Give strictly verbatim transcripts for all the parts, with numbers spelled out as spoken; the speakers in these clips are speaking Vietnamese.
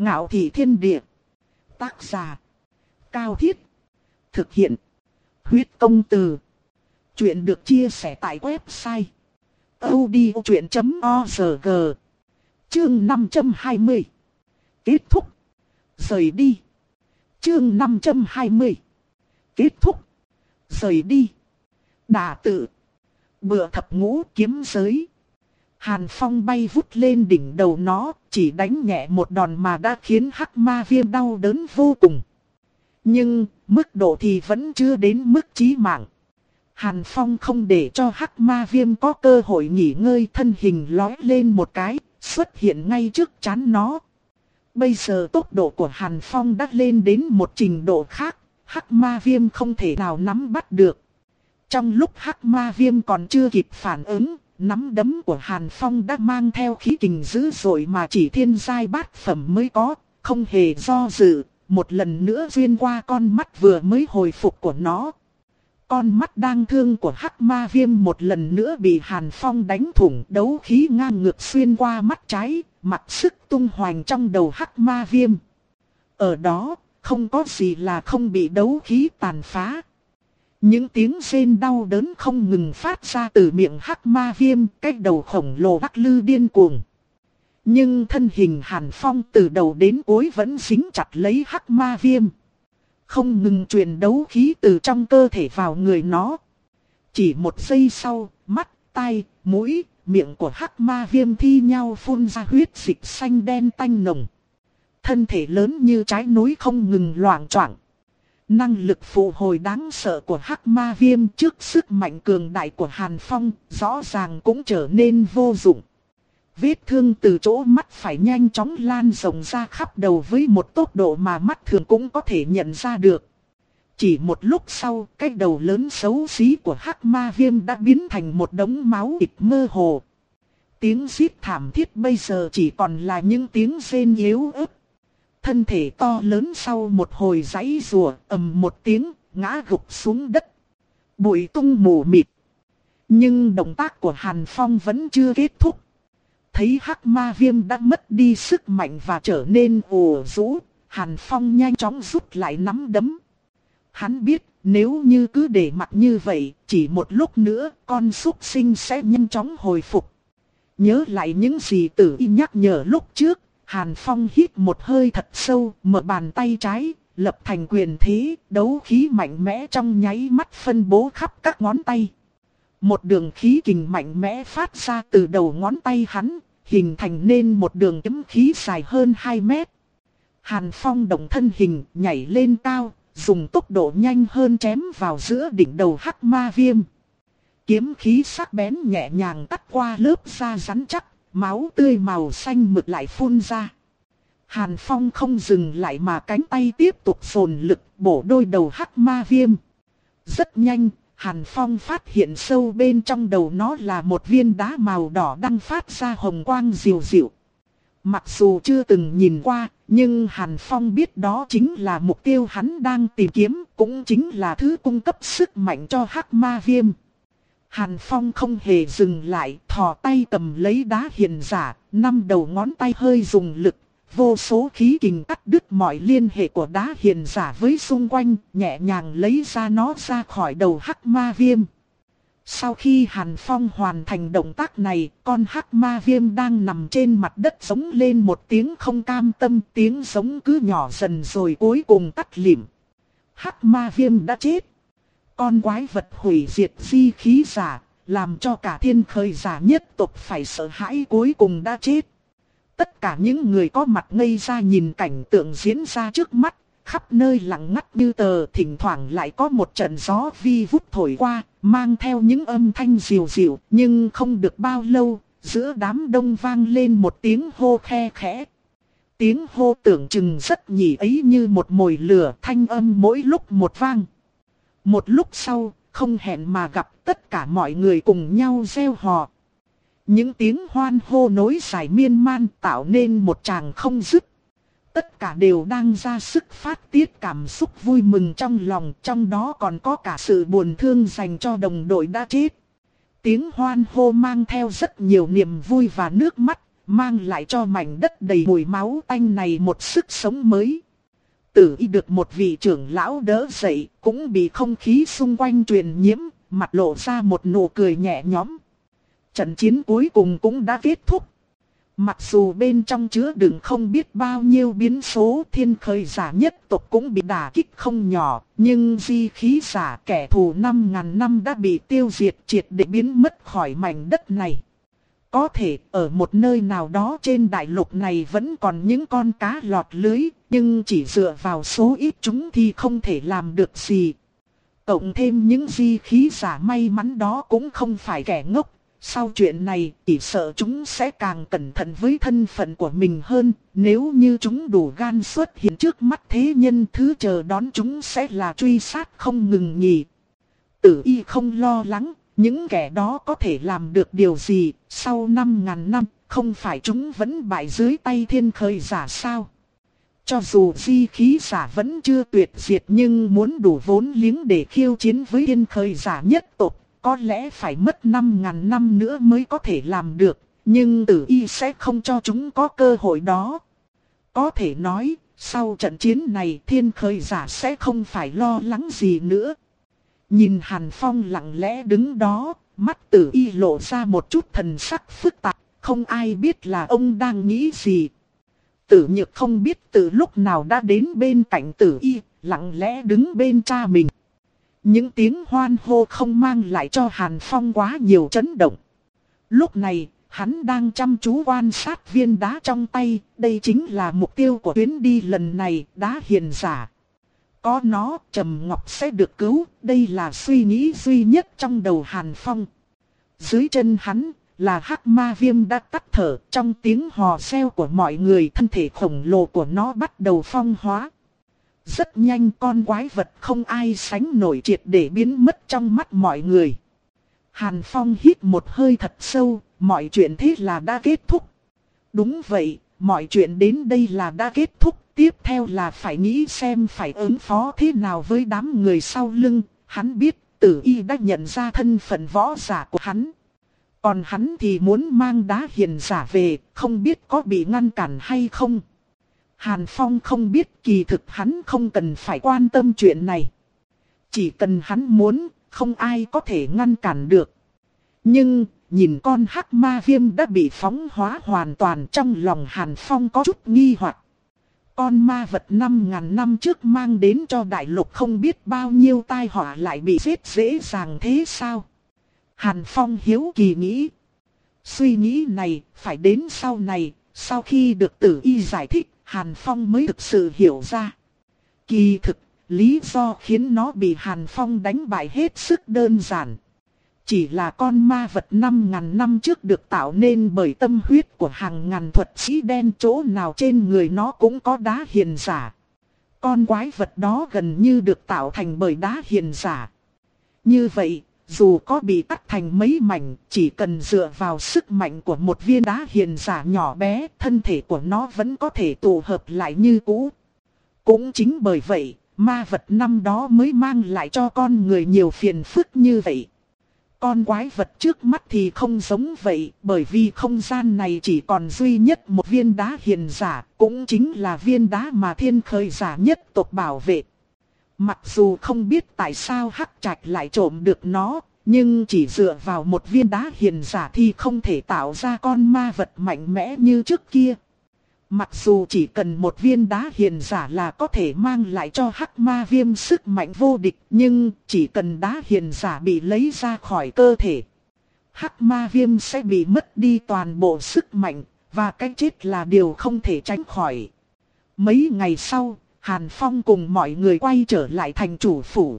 Ngạo thị thiên địa. Tác giả. Cao Thiết. Thực hiện. Huyết công từ. Chuyện được chia sẻ tại website audiochuyện chấm org. Chương năm trăm hai mươi. Kết thúc. Rời đi. Chương năm trăm hai mươi. Kết thúc. Rời đi. Đả tự. Bựa thập ngũ kiếm giới. Hàn Phong bay vút lên đỉnh đầu nó, chỉ đánh nhẹ một đòn mà đã khiến Hắc Ma Viêm đau đớn vô cùng. Nhưng, mức độ thì vẫn chưa đến mức chí mạng. Hàn Phong không để cho Hắc Ma Viêm có cơ hội nghỉ ngơi, thân hình lói lên một cái, xuất hiện ngay trước trán nó. Bây giờ tốc độ của Hàn Phong đã lên đến một trình độ khác, Hắc Ma Viêm không thể nào nắm bắt được. Trong lúc Hắc Ma Viêm còn chưa kịp phản ứng, nắm đấm của Hàn Phong đã mang theo khí kình dữ dội mà chỉ thiên giai bát phẩm mới có, không hề do dự, một lần nữa xuyên qua con mắt vừa mới hồi phục của nó. Con mắt đang thương của Hắc Ma Viêm một lần nữa bị Hàn Phong đánh thủng, đấu khí ngang ngược xuyên qua mắt trái, mặc sức tung hoành trong đầu Hắc Ma Viêm. Ở đó, không có gì là không bị đấu khí tàn phá. Những tiếng rên đau đớn không ngừng phát ra từ miệng Hắc Ma Viêm, cái đầu khổng lồ lắc lư điên cuồng. Nhưng thân hình Hàn Phong từ đầu đến cuối vẫn dính chặt lấy Hắc Ma Viêm. Không ngừng truyền đấu khí từ trong cơ thể vào người nó. Chỉ một giây sau, mắt, tai, mũi, miệng của Hắc Ma Viêm thi nhau phun ra huyết dịch xanh đen tanh nồng. Thân thể lớn như trái núi không ngừng loạng choạng. Năng lực phụ hồi đáng sợ của Hắc Ma Viêm trước sức mạnh cường đại của Hàn Phong rõ ràng cũng trở nên vô dụng. Vết thương từ chỗ mắt phải nhanh chóng lan rộng ra khắp đầu với một tốc độ mà mắt thường cũng có thể nhận ra được. Chỉ một lúc sau, cái đầu lớn xấu xí của Hắc Ma Viêm đã biến thành một đống máu thịt mơ hồ. Tiếng rít thảm thiết bây giờ chỉ còn là những tiếng rên yếu ớt. Thân thể to lớn sau một hồi giãy giụa, ầm một tiếng, ngã gục xuống đất. Bụi tung mù mịt. Nhưng động tác của Hàn Phong vẫn chưa kết thúc. Thấy Hắc Ma Viêm đã mất đi sức mạnh và trở nên ù rũ, Hàn Phong nhanh chóng rút lại nắm đấm. Hắn biết nếu như cứ để mặc như vậy, chỉ một lúc nữa con súc sinh sẽ nhanh chóng hồi phục. Nhớ lại những gì Tử Y nhắc nhở lúc trước, Hàn Phong hít một hơi thật sâu, mở bàn tay trái, lập thành quyền thế, đấu khí mạnh mẽ trong nháy mắt phân bố khắp các ngón tay. Một đường khí kình mạnh mẽ phát ra từ đầu ngón tay hắn, hình thành nên một đường kiếm khí dài hơn hai mét. Hàn Phong động thân hình, nhảy lên cao, dùng tốc độ nhanh hơn chém vào giữa đỉnh đầu Hắc Ma Viêm. Kiếm khí sắc bén nhẹ nhàng cắt qua lớp da rắn chắc, máu tươi màu xanh mực lại phun ra. Hàn Phong không dừng lại mà cánh tay tiếp tục dồn lực bổ đôi đầu Hắc Ma Viêm. Rất nhanh, Hàn Phong phát hiện sâu bên trong đầu nó là một viên đá màu đỏ đang phát ra hồng quang dịu dịu. Mặc dù chưa từng nhìn qua, nhưng Hàn Phong biết đó chính là mục tiêu hắn đang tìm kiếm, cũng chính là thứ cung cấp sức mạnh cho Hắc Ma Viêm. Hàn Phong không hề dừng lại, thò tay cầm lấy đá hiền giả, năm đầu ngón tay hơi dùng lực, vô số khí kình cắt đứt mọi liên hệ của đá hiền giả với xung quanh, nhẹ nhàng lấy ra nó ra khỏi đầu Hắc Ma Viêm. Sau khi Hàn Phong hoàn thành động tác này, con Hắc Ma Viêm đang nằm trên mặt đất giống lên một tiếng không cam tâm, tiếng giống cứ nhỏ dần rồi cuối cùng tắt lịm. Hắc Ma Viêm đã chết. Con quái vật hủy diệt di khí giả, làm cho cả thiên khởi giả nhất tộc phải sợ hãi cuối cùng đã chết. Tất cả những người có mặt ngây ra nhìn cảnh tượng diễn ra trước mắt, khắp nơi lặng ngắt như tờ, thỉnh thoảng lại có một trận gió vi vút thổi qua, mang theo những âm thanh dịu dịu, nhưng không được bao lâu, giữa đám đông vang lên một tiếng hô khe khẽ. Tiếng hô tưởng chừng rất nhỉ ấy như một mồi lửa, thanh âm mỗi lúc một vang. Một lúc sau, không hẹn mà gặp, tất cả mọi người cùng nhau reo hò. Những tiếng hoan hô nối dài miên man tạo nên một tràng không dứt. Tất cả đều đang ra sức phát tiết cảm xúc vui mừng trong lòng, trong đó còn có cả sự buồn thương dành cho đồng đội đã chết. Tiếng hoan hô mang theo rất nhiều niềm vui và nước mắt, mang lại cho mảnh đất đầy mùi máu tanh này một sức sống mới. Tử Y được một vị trưởng lão đỡ dậy, cũng bị không khí xung quanh truyền nhiễm, mặt lộ ra một nụ cười nhẹ nhõm. Trận chiến cuối cùng cũng đã kết thúc. Mặc dù bên trong chứa đựng không biết bao nhiêu biến số, thiên khởi giả nhất tộc cũng bị đả kích không nhỏ, nhưng di khí giả kẻ thù năm ngàn năm đã bị tiêu diệt triệt để biến mất khỏi mảnh đất này. Có thể ở một nơi nào đó trên đại lục này vẫn còn những con cá lọt lưới, nhưng chỉ dựa vào số ít chúng thì không thể làm được gì. Cộng thêm những di khí giả may mắn đó cũng không phải kẻ ngốc. Sau chuyện này, chỉ sợ chúng sẽ càng cẩn thận với thân phận của mình hơn. Nếu như chúng đủ gan xuất hiện trước mắt thế nhân, thứ chờ đón chúng sẽ là truy sát không ngừng nghỉ. Tử Y không lo lắng, những kẻ đó có thể làm được điều gì. Sau năm ngàn năm, không phải chúng vẫn bại dưới tay thiên khởi giả sao? Cho dù di khí giả vẫn chưa tuyệt diệt, nhưng muốn đủ vốn liếng để khiêu chiến với thiên khởi giả nhất tộc, có lẽ phải mất năm ngàn năm nữa mới có thể làm được, nhưng Tử Y sẽ không cho chúng có cơ hội đó. Có thể nói, sau trận chiến này thiên khởi giả sẽ không phải lo lắng gì nữa. Nhìn Hàn Phong lặng lẽ đứng đó, mắt Tử Y lộ ra một chút thần sắc phức tạp, không ai biết là ông đang nghĩ gì. Tử Nhược không biết từ lúc nào đã đến bên cạnh Tử Y, lặng lẽ đứng bên cha mình. Những tiếng hoan hô không mang lại cho Hàn Phong quá nhiều chấn động. Lúc này, hắn đang chăm chú quan sát viên đá trong tay, đây chính là mục tiêu của chuyến đi lần này, đá hiền giả. Có nó, Trầm Ngọc sẽ được cứu, đây là suy nghĩ duy nhất trong đầu Hàn Phong. Dưới chân hắn, là hắc ma viêm đã tắt thở, trong tiếng hò reo của mọi người, thân thể khổng lồ của nó bắt đầu phong hóa. Rất nhanh con quái vật không ai sánh nổi triệt để biến mất trong mắt mọi người. Hàn Phong hít một hơi thật sâu, mọi chuyện thế là đã kết thúc. Đúng vậy, mọi chuyện đến đây là đã kết thúc, tiếp theo là phải nghĩ xem phải ứng phó thế nào với đám người sau lưng. Hắn biết Tử Y đã nhận ra thân phận võ giả của hắn. Còn hắn thì muốn mang đá hiền giả về, không biết có bị ngăn cản hay không. Hàn Phong không biết, kỳ thực hắn không cần phải quan tâm chuyện này. Chỉ cần hắn muốn, không ai có thể ngăn cản được. Nhưng, nhìn con hắc ma viêm đã bị phóng hóa hoàn toàn, trong lòng Hàn Phong có chút nghi hoặc. Con ma vật năm ngàn năm trước mang đến cho đại lục không biết bao nhiêu tai họa lại bị giết dễ dàng thế sao? Hàn Phong hiếu kỳ nghĩ. Suy nghĩ này phải đến sau này, sau khi được Tử Y giải thích, Hàn Phong mới thực sự hiểu ra. Kỳ thực, lý do khiến nó bị Hàn Phong đánh bại hết sức đơn giản. Chỉ là con ma vật năm ngàn năm trước được tạo nên bởi tâm huyết của hàng ngàn thuật sĩ đen, chỗ nào trên người nó cũng có đá hiền giả. Con quái vật đó gần như được tạo thành bởi đá hiền giả. Như vậy, dù có bị cắt thành mấy mảnh, chỉ cần dựa vào sức mạnh của một viên đá hiền giả nhỏ bé, thân thể của nó vẫn có thể tụ hợp lại như cũ. Cũng chính bởi vậy, ma vật năm đó mới mang lại cho con người nhiều phiền phức như vậy. Con quái vật trước mắt thì không giống vậy, bởi vì không gian này chỉ còn duy nhất một viên đá hiền giả, cũng chính là viên đá mà thiên khởi giả nhất tộc bảo vệ. Mặc dù không biết tại sao Hắc Trạch lại trộm được nó, nhưng chỉ dựa vào một viên đá hiền giả thì không thể tạo ra con ma vật mạnh mẽ như trước kia. Mặc dù chỉ cần một viên đá hiền giả là có thể mang lại cho hắc ma viêm sức mạnh vô địch, nhưng chỉ cần đá hiền giả bị lấy ra khỏi cơ thể, hắc ma viêm sẽ bị mất đi toàn bộ sức mạnh, và cái chết là điều không thể tránh khỏi. Mấy ngày sau, Hàn Phong cùng mọi người quay trở lại thành chủ phủ.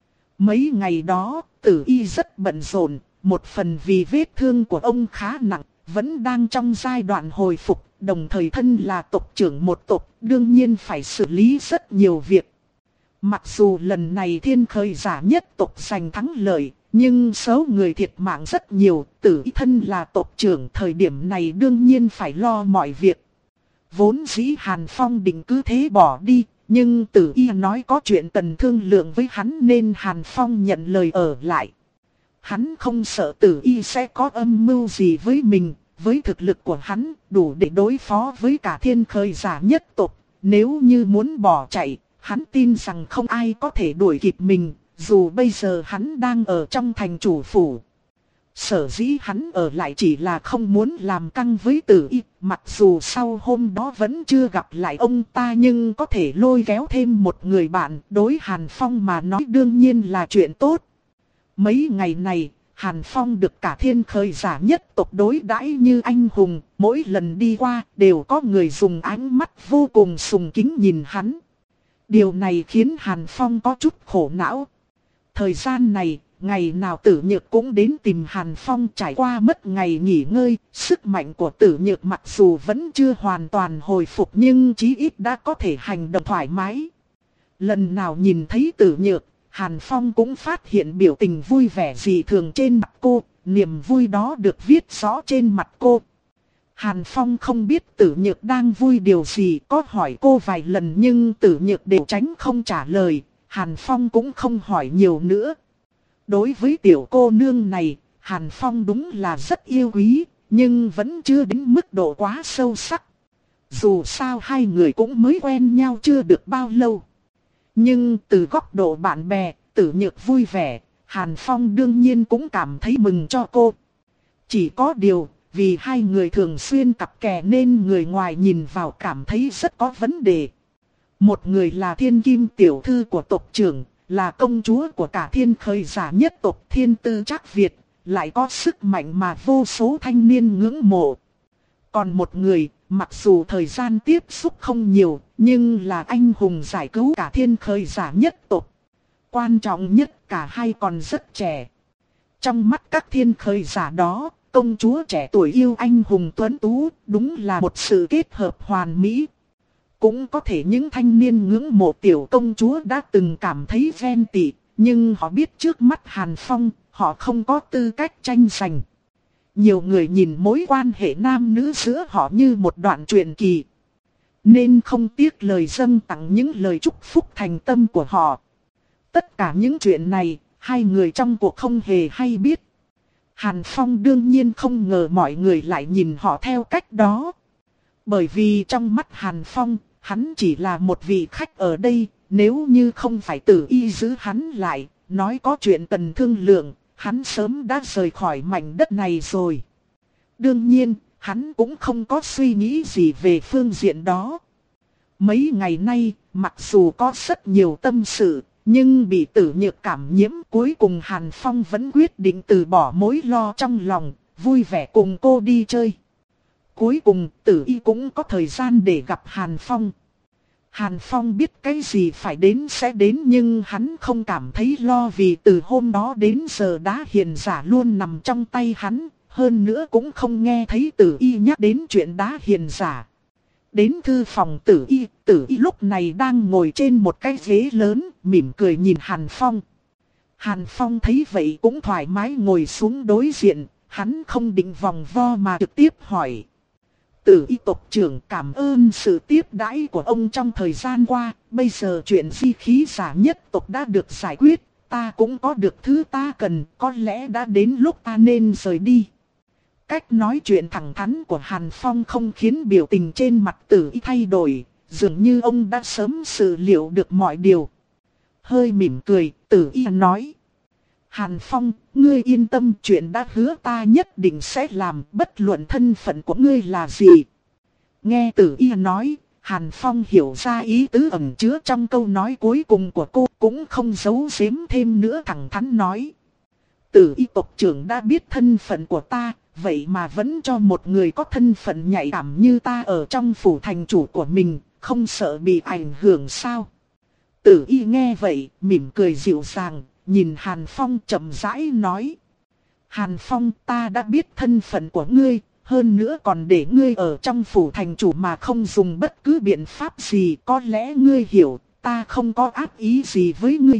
Mấy ngày đó, Tử Y rất bận rộn, một phần vì vết thương của ông khá nặng, vẫn đang trong giai đoạn hồi phục, đồng thời thân là tộc trưởng một tộc, đương nhiên phải xử lý rất nhiều việc. Mặc dù lần này thiên khởi giả nhất tộc giành thắng lợi, nhưng số người thiệt mạng rất nhiều, Tử Y thân là tộc trưởng thời điểm này đương nhiên phải lo mọi việc. Vốn dĩ Hàn Phong định cứ thế bỏ đi, nhưng Tử Y nói có chuyện cần thương lượng với hắn nên Hàn Phong nhận lời ở lại. Hắn không sợ Tử Y sẽ có âm mưu gì với mình, với thực lực của hắn đủ để đối phó với cả thiên khơi giả nhất tộc. Nếu như muốn bỏ chạy, hắn tin rằng không ai có thể đuổi kịp mình, dù bây giờ hắn đang ở trong thành chủ phủ. Sở dĩ hắn ở lại chỉ là không muốn làm căng với Tử Y, mặc dù sau hôm đó vẫn chưa gặp lại ông ta nhưng có thể lôi kéo thêm một người bạn, đối Hàn Phong mà nói đương nhiên là chuyện tốt. Mấy ngày này, Hàn Phong được cả thiên khơi giả nhất tộc đối đãi như anh hùng, mỗi lần đi qua đều có người dùng ánh mắt vô cùng sùng kính nhìn hắn. Điều này khiến Hàn Phong có chút khổ não. Thời gian này, ngày nào Tử Nhược cũng đến tìm Hàn Phong, trải qua mất ngày nghỉ ngơi, sức mạnh của Tử Nhược mặc dù vẫn chưa hoàn toàn hồi phục nhưng chí ít đã có thể hành động thoải mái. Lần nào nhìn thấy Tử Nhược, Hàn Phong cũng phát hiện biểu tình vui vẻ dị thường trên mặt cô, niềm vui đó được viết rõ trên mặt cô. Hàn Phong không biết Tử Nhược đang vui điều gì, có hỏi cô vài lần nhưng Tử Nhược đều tránh không trả lời, Hàn Phong cũng không hỏi nhiều nữa. Đối với tiểu cô nương này, Hàn Phong đúng là rất yêu quý, nhưng vẫn chưa đến mức độ quá sâu sắc. Dù sao hai người cũng mới quen nhau chưa được bao lâu. Nhưng từ góc độ bạn bè, Tử Nhược vui vẻ, Hàn Phong đương nhiên cũng cảm thấy mừng cho cô. Chỉ có điều, vì hai người thường xuyên cặp kè nên người ngoài nhìn vào cảm thấy rất có vấn đề. Một người là thiên kim tiểu thư của tộc trưởng, là công chúa của cả thiên khơi giả nhất tộc Thiên Tư Trác Việt, lại có sức mạnh mà vô số thanh niên ngưỡng mộ. Còn một người, mặc dù thời gian tiếp xúc không nhiều, nhưng là anh hùng giải cứu cả thiên khơi giả nhất tộc. Quan trọng nhất cả hai còn rất trẻ. Trong mắt các thiên khơi giả đó, công chúa trẻ tuổi yêu anh hùng tuấn tú, đúng là một sự kết hợp hoàn mỹ. Cũng có thể những thanh niên ngưỡng mộ tiểu công chúa đã từng cảm thấy ghen tị, nhưng họ biết trước mắt Hàn Phong, họ không có tư cách tranh giành. Nhiều người nhìn mối quan hệ nam nữ giữa họ như một đoạn truyện kỳ, nên không tiếc lời dâng tặng những lời chúc phúc thành tâm của họ. Tất cả những chuyện này, hai người trong cuộc không hề hay biết. Hàn Phong đương nhiên không ngờ mọi người lại nhìn họ theo cách đó. Bởi vì trong mắt Hàn Phong, hắn chỉ là một vị khách ở đây, nếu như không phải Tử Y giữ hắn lại, nói có chuyện cần thương lượng, hắn sớm đã rời khỏi mảnh đất này rồi. Đương nhiên, hắn cũng không có suy nghĩ gì về phương diện đó. Mấy ngày nay, mặc dù có rất nhiều tâm sự, nhưng bị Tử Nhược cảm nhiễm, cuối cùng Hàn Phong vẫn quyết định từ bỏ mối lo trong lòng, vui vẻ cùng cô đi chơi. Cuối cùng Tử Y cũng có thời gian để gặp Hàn Phong. Hàn Phong biết cái gì phải đến sẽ đến nhưng hắn không cảm thấy lo vì từ hôm đó đến giờ Đá Hiền Giả luôn nằm trong tay hắn. Hơn nữa cũng không nghe thấy Tử Y nhắc đến chuyện Đá Hiền Giả. Đến thư phòng Tử Y, Tử Y lúc này đang ngồi trên một cái ghế lớn, mỉm cười nhìn Hàn Phong. Hàn Phong thấy vậy cũng thoải mái ngồi xuống đối diện, hắn không định vòng vo mà trực tiếp hỏi. Tử Y tộc trưởng, cảm ơn sự tiếp đãi của ông trong thời gian qua, bây giờ chuyện di khí giả nhất tộc đã được giải quyết, ta cũng có được thứ ta cần, có lẽ đã đến lúc ta nên rời đi. Cách nói chuyện thẳng thắn của Hàn Phong không khiến biểu tình trên mặt Tử Y thay đổi, dường như ông đã sớm dự liệu được mọi điều. Hơi mỉm cười, Tử Y nói. Hàn Phong, ngươi yên tâm, chuyện đã hứa ta nhất định sẽ làm, bất luận thân phận của ngươi là gì. Nghe Tử Y nói, Hàn Phong hiểu ra ý tứ ẩn chứa trong câu nói cuối cùng của cô, cũng không giấu giếm thêm nữa, thẳng thắn nói. Tử Y tộc trưởng đã biết thân phận của ta, vậy mà vẫn cho một người có thân phận nhạy cảm như ta ở trong phủ thành chủ của mình, không sợ bị ảnh hưởng sao? Tử Y nghe vậy, mỉm cười dịu dàng, nhìn Hàn Phong chậm rãi nói. Hàn Phong, ta đã biết thân phận của ngươi, hơn nữa còn để ngươi ở trong phủ thành chủ mà không dùng bất cứ biện pháp gì, có lẽ ngươi hiểu, ta không có ác ý gì với ngươi.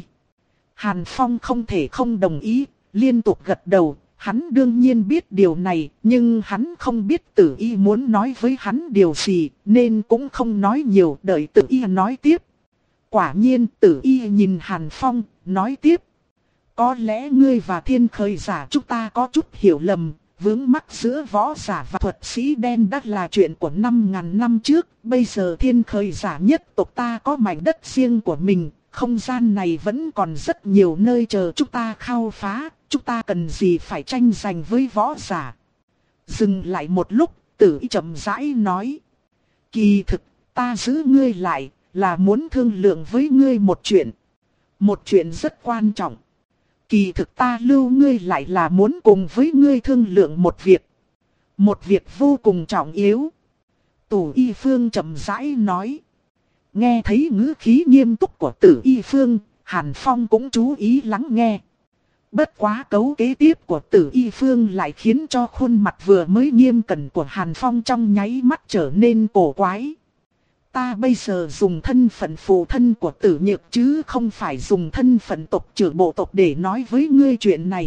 Hàn Phong không thể không đồng ý, liên tục gật đầu. Hắn đương nhiên biết điều này, nhưng hắn không biết Tử Y muốn nói với hắn điều gì, nên cũng không nói nhiều, đợi Tử Y nói tiếp. Quả nhiên Tử Y nhìn Hàn Phong, nói tiếp. Có lẽ ngươi và thiên khơi giả chúng ta có chút hiểu lầm, vướng mắc giữa võ giả và thuật sĩ đen đã là chuyện của năm ngàn năm trước. Bây giờ thiên khởi giả nhất tộc ta có mảnh đất riêng của mình. Không gian này vẫn còn rất nhiều nơi chờ chúng ta khao phá. Chúng ta cần gì phải tranh giành với võ giả. Dừng lại một lúc, Tử Y chậm rãi nói. Kỳ thực, ta giữ ngươi lại là muốn thương lượng với ngươi một chuyện. Một chuyện rất quan trọng. Kỳ thực ta lưu ngươi lại là muốn cùng với ngươi thương lượng một việc. Một việc vô cùng trọng yếu. Tử Y Phương chậm rãi nói. Nghe thấy ngữ khí nghiêm túc của Tử Y Phương, Hàn Phong cũng chú ý lắng nghe. Bất quá cấu kế tiếp của Tử Y Phương lại khiến cho khuôn mặt vừa mới nghiêm cẩn của Hàn Phong trong nháy mắt trở nên cổ quái. Ta bây giờ dùng thân phận phụ thân của Tử Nhược chứ không phải dùng thân phận tộc trưởng bộ tộc để nói với ngươi chuyện này.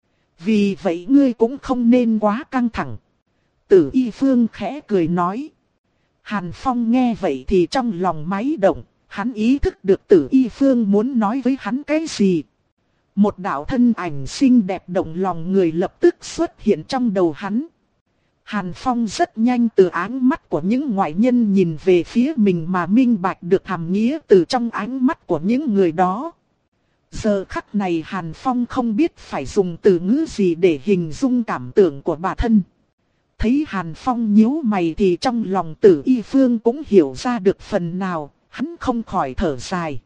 Vì vậy ngươi cũng không nên quá căng thẳng. Tử Y Phương khẽ cười nói. Hàn Phong nghe vậy thì trong lòng máy động, hắn ý thức được Tử Y Phương muốn nói với hắn cái gì. Một đạo thân ảnh xinh đẹp động lòng người lập tức xuất hiện trong đầu hắn. Hàn Phong rất nhanh từ ánh mắt của những ngoại nhân nhìn về phía mình mà minh bạch được hàm nghĩa từ trong ánh mắt của những người đó. Giờ khắc này Hàn Phong không biết phải dùng từ ngữ gì để hình dung cảm tưởng của bản thân. Thấy Hàn Phong nhíu mày thì trong lòng Tử Y Phương cũng hiểu ra được phần nào, hắn không khỏi thở dài.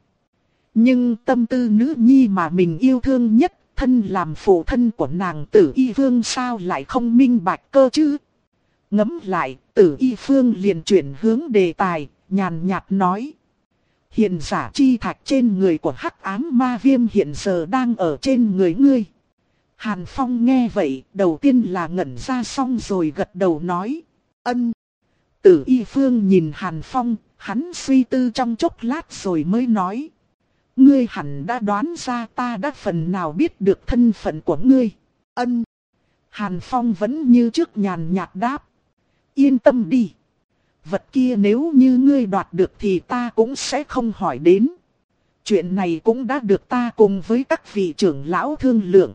Nhưng tâm tư nữ nhi mà mình yêu thương nhất, thân làm phụ thân của nàng Tử Y Phương sao lại không minh bạch cơ chứ? Ngẫm lại, Tử Y Phương liền chuyển hướng đề tài, nhàn nhạt nói. Hiện giả chi thạch trên người của Hắc Ám Ma Viêm hiện giờ đang ở trên người ngươi. Hàn Phong nghe vậy, đầu tiên là ngẩn ra xong rồi gật đầu nói. Ân. Tử Y Phương nhìn Hàn Phong, hắn suy tư trong chốc lát rồi mới nói. Ngươi hẳn đã đoán ra ta đã phần nào biết được thân phận của ngươi. Ân. Hàn Phong vẫn như trước nhàn nhạt đáp. Yên tâm đi. Vật kia nếu như ngươi đoạt được thì ta cũng sẽ không hỏi đến. Chuyện này cũng đã được ta cùng với các vị trưởng lão thương lượng.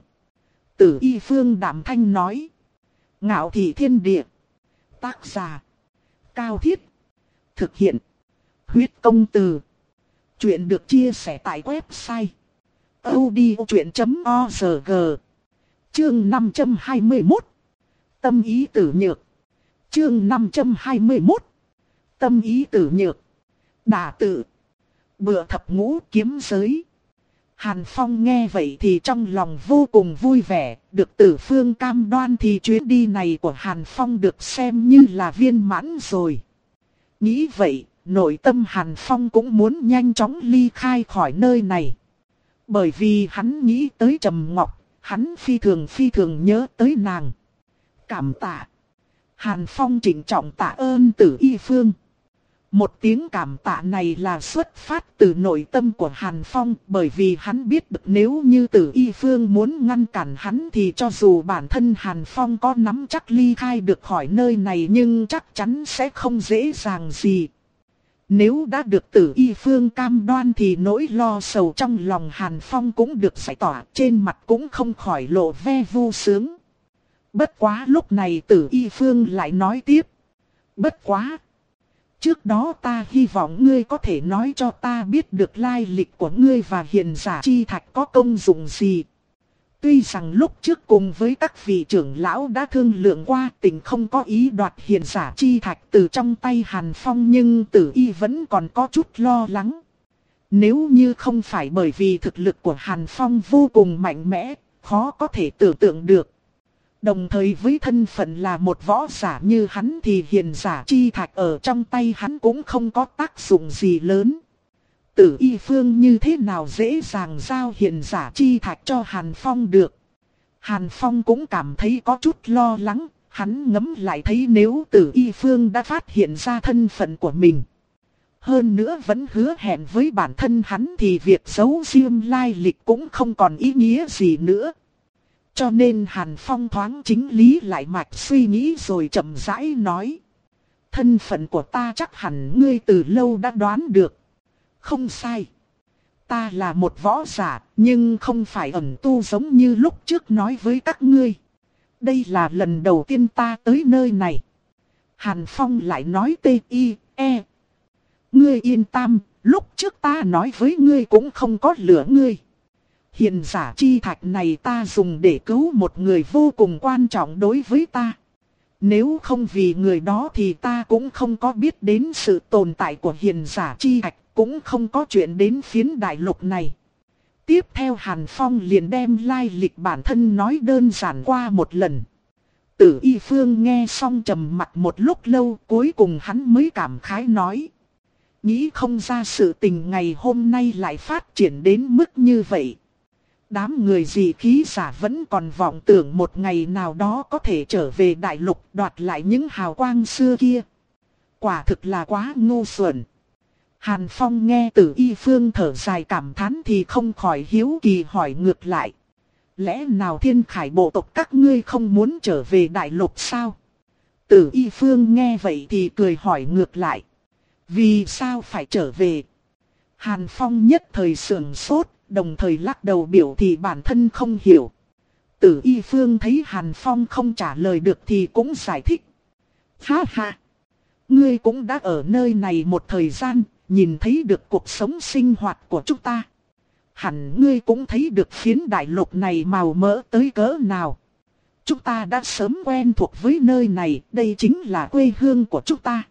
Tử Y Phương đạm thanh nói. Ngạo thị thiên địa. Tác giả. Cao Thiết. Thực hiện. Huyết công từ. Chuyện được chia sẻ tại website audiochuyện chấm org. Chương năm trăm hai mươi mốt. Tâm ý Tử Nhược. Chương năm trăm hai mươi mốt. Tâm ý Tử Nhược. Đả tự. Bựa thập ngũ kiếm giới. Hàn Phong nghe vậy thì trong lòng vô cùng vui vẻ, được Tử Phương cam đoan thì chuyến đi này của Hàn Phong được xem như là viên mãn rồi. Nghĩ vậy, nội tâm Hàn Phong cũng muốn nhanh chóng ly khai khỏi nơi này. Bởi vì hắn nghĩ tới Trầm Ngọc, hắn phi thường phi thường nhớ tới nàng. Cảm tạ. Hàn Phong trịnh trọng tạ ơn Tử Y Phương. Một tiếng cảm tạ này là xuất phát từ nội tâm của Hàn Phong, bởi vì hắn biết được nếu như Tử Y Phương muốn ngăn cản hắn thì cho dù bản thân Hàn Phong có nắm chắc ly khai được khỏi nơi này nhưng chắc chắn sẽ không dễ dàng gì. Nếu đã được Tử Y Phương cam đoan thì nỗi lo sầu trong lòng Hàn Phong cũng được giải tỏa, trên mặt cũng không khỏi lộ vẻ vui sướng. Bất quá lúc này Tử Y Phương lại nói tiếp. Bất quá. Trước đó ta hy vọng ngươi có thể nói cho ta biết được lai lịch của ngươi và hiền giả chi thạch có công dụng gì. Tuy rằng lúc trước cùng với các vị trưởng lão đã thương lượng qua tình không có ý đoạt hiền giả chi thạch từ trong tay Hàn Phong nhưng Tử Y vẫn còn có chút lo lắng. Nếu như không phải bởi vì thực lực của Hàn Phong vô cùng mạnh mẽ, khó có thể tưởng tượng được. Đồng thời với thân phận là một võ giả như hắn thì hiền giả chi thạch ở trong tay hắn cũng không có tác dụng gì lớn. Tử Y Phương như thế nào dễ dàng giao hiền giả chi thạch cho Hàn Phong được. Hàn Phong cũng cảm thấy có chút lo lắng, hắn ngẫm lại thấy nếu Tử Y Phương đã phát hiện ra thân phận của mình. Hơn nữa vẫn hứa hẹn với bản thân hắn thì việc giấu riêng lai lịch cũng không còn ý nghĩa gì nữa. Cho nên Hàn Phong thoáng chính lý lại mạch suy nghĩ rồi chậm rãi nói. Thân phận của ta chắc hẳn ngươi từ lâu đã đoán được. Không sai. Ta là một võ giả, nhưng không phải ẩn tu giống như lúc trước nói với các ngươi. đây là lần đầu tiên ta tới nơi này. Hàn Phong lại nói tê i e. Ngươi yên tâm, lúc trước ta nói với ngươi cũng không có lửa ngươi. Hiền giả chi thạch này ta dùng để cứu một người vô cùng quan trọng đối với ta. Nếu không vì người đó thì ta cũng không có biết đến sự tồn tại của hiền giả chi thạch, cũng không có chuyện đến phiến đại lục này. Tiếp theo Hàn Phong liền đem lai lịch bản thân nói đơn giản qua một lần. Tử Y Phương nghe xong trầm mặt một lúc lâu, cuối cùng hắn mới cảm khái nói. Nghĩ không ra sự tình ngày hôm nay lại phát triển đến mức như vậy. Đám người dị khí giả vẫn còn vọng tưởng một ngày nào đó có thể trở về đại lục đoạt lại những hào quang xưa kia. Quả thực là quá ngu xuẩn. Hàn Phong nghe Tử Y Phương thở dài cảm thán thì không khỏi hiếu kỳ hỏi ngược lại. Lẽ nào Thiên Khải bộ tộc các ngươi không muốn trở về đại lục sao? Tử Y Phương nghe vậy thì cười hỏi ngược lại. Vì sao phải trở về? Hàn Phong nhất thời sườn sốt, đồng thời lắc đầu biểu thị bản thân không hiểu. Tử Y Phương thấy Hàn Phong không trả lời được thì cũng giải thích. Ha ha! Ngươi cũng đã ở nơi này một thời gian, nhìn thấy được cuộc sống sinh hoạt của chúng ta. Hẳn ngươi cũng thấy được phiến đại lục này màu mỡ tới cỡ nào. Chúng ta đã sớm quen thuộc với nơi này, đây chính là quê hương của chúng ta.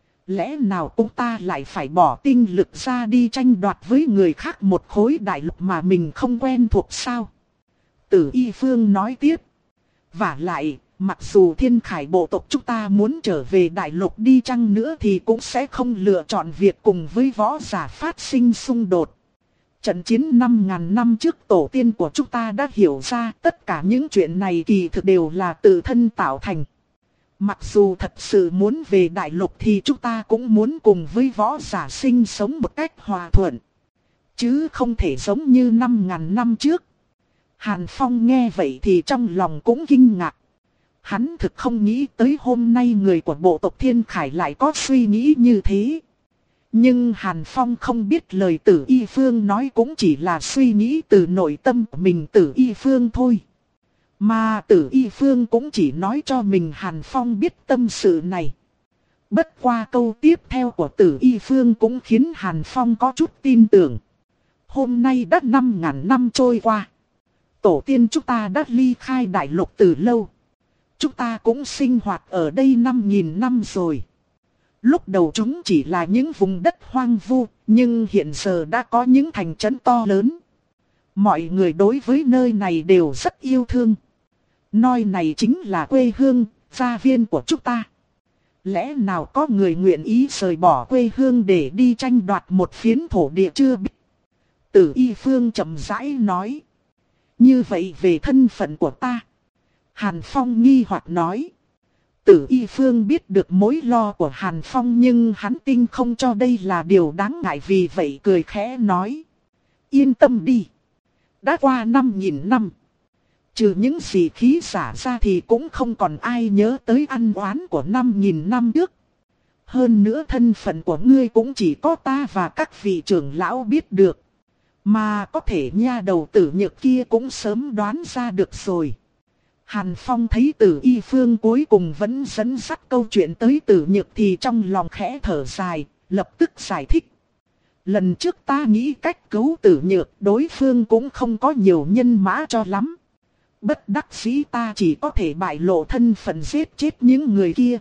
Lẽ nào chúng ta lại phải bỏ tinh lực ra đi tranh đoạt với người khác một khối đại lục mà mình không quen thuộc sao? Tử Y Phương nói tiếp. Vả lại, mặc dù Thiên Khải bộ tộc chúng ta muốn trở về đại lục đi chăng nữa thì cũng sẽ không lựa chọn việc cùng với võ giả phát sinh xung đột. Trận chiến năm ngàn năm trước tổ tiên của chúng ta đã hiểu ra tất cả những chuyện này kỳ thực đều là tự thân tạo thành. Mặc dù thật sự muốn về đại lục thì chúng ta cũng muốn cùng với võ giả sinh sống một cách hòa thuận. Chứ không thể giống như năm ngàn năm trước. Hàn Phong nghe vậy thì trong lòng cũng kinh ngạc. Hắn thực không nghĩ tới hôm nay người của bộ tộc Thiên Khải lại có suy nghĩ như thế. Nhưng Hàn Phong không biết lời Tử Y Phương nói cũng chỉ là suy nghĩ từ nội tâm của mình Tử Y Phương thôi. Mà Tử Y Phương cũng chỉ nói cho mình Hàn Phong biết tâm sự này. Bất qua câu tiếp theo của Tử Y Phương cũng khiến Hàn Phong có chút tin tưởng. Hôm nay đã năm ngàn năm trôi qua. Tổ tiên chúng ta đã ly khai đại lục từ lâu. Chúng ta cũng sinh hoạt ở đây năm nghìn năm rồi. Lúc đầu chúng chỉ là những vùng đất hoang vu, nhưng hiện giờ đã có những thành trấn to lớn. Mọi người đối với nơi này đều rất yêu thương. Nơi này chính là quê hương, gia viên của chúng ta. Lẽ nào có người nguyện ý rời bỏ quê hương để đi tranh đoạt một phiến thổ địa chưa biết? Tử Y Phương chậm rãi nói. Như vậy về thân phận của ta. Hàn Phong nghi hoặc nói. Tử Y Phương biết được mối lo của Hàn Phong nhưng hắn tin không cho đây là điều đáng ngại vì vậy cười khẽ nói. Yên tâm đi. Đã qua năm nghìn năm. Trừ những gì khí giả ra thì cũng không còn ai nhớ tới ăn oán của năm nghìn năm trước. Hơn nữa thân phận của ngươi cũng chỉ có ta và các vị trưởng lão biết được. Mà có thể nha đầu Tử Nhược kia cũng sớm đoán ra được rồi. Hàn Phong thấy Tử Y Phương cuối cùng vẫn dẫn dắt câu chuyện tới Tử Nhược thì trong lòng khẽ thở dài, lập tức giải thích. Lần trước ta nghĩ cách cứu Tử Nhược, đối phương cũng không có nhiều nhân mã cho lắm. Bất đắc dĩ ta chỉ có thể bại lộ thân phận giết chết những người kia.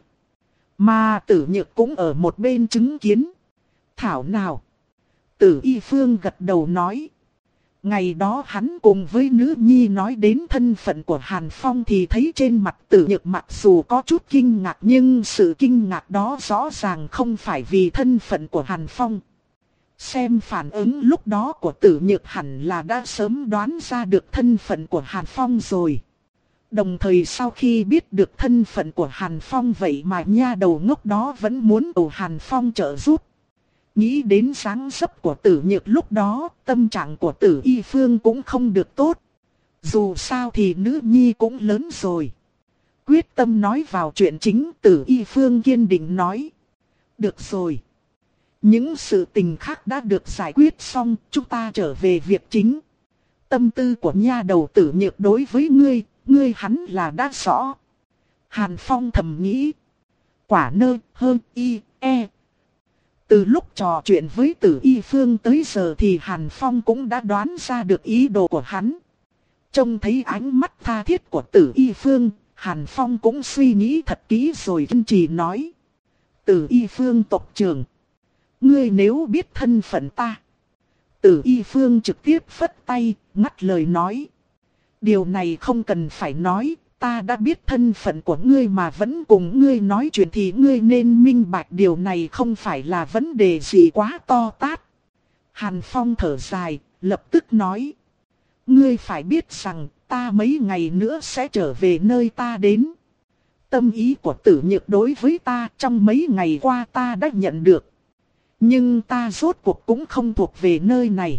Mà Tử Nhược cũng ở một bên chứng kiến. Thảo nào. Tử Y Phương gật đầu nói. Ngày đó hắn cùng với nữ nhi nói đến thân phận của Hàn Phong thì thấy trên mặt Tử Nhược mặc dù có chút kinh ngạc nhưng sự kinh ngạc đó rõ ràng không phải vì thân phận của Hàn Phong. Xem phản ứng lúc đó của Tử Nhược hẳn là đã sớm đoán ra được thân phận của Hàn Phong rồi. Đồng thời sau khi biết được thân phận của Hàn Phong vậy mà nha đầu ngốc đó vẫn muốn cầu Hàn Phong trợ giúp. Nghĩ đến dáng dấp của Tử Nhược lúc đó, tâm trạng của Tử Y Phương cũng không được tốt. Dù sao thì nữ nhi cũng lớn rồi. Quyết tâm nói vào chuyện chính, Tử Y Phương kiên định nói. Được rồi. Những sự tình khác đã được giải quyết xong, chúng ta trở về việc chính. Tâm tư của nha đầu Tử Nhược đối với ngươi, ngươi hắn là đã rõ. Hàn Phong thầm nghĩ. Quả nơ hơn y e. Từ lúc trò chuyện với Tử Y Phương tới giờ thì Hàn Phong cũng đã đoán ra được ý đồ của hắn. Trông thấy ánh mắt tha thiết của Tử Y Phương, Hàn Phong cũng suy nghĩ thật kỹ rồi kiên trì nói. Tử Y Phương tộc trưởng, ngươi nếu biết thân phận ta. Tử Y Phương trực tiếp phất tay, ngắt lời nói. Điều này không cần phải nói, ta đã biết thân phận của ngươi mà vẫn cùng ngươi nói chuyện thì ngươi nên minh bạch điều này không phải là vấn đề gì quá to tát. Hàn Phong thở dài, lập tức nói. Ngươi phải biết rằng ta mấy ngày nữa sẽ trở về nơi ta đến. Tâm ý của Tử Nhược đối với ta trong mấy ngày qua ta đã nhận được. Nhưng ta rốt cuộc cũng không thuộc về nơi này.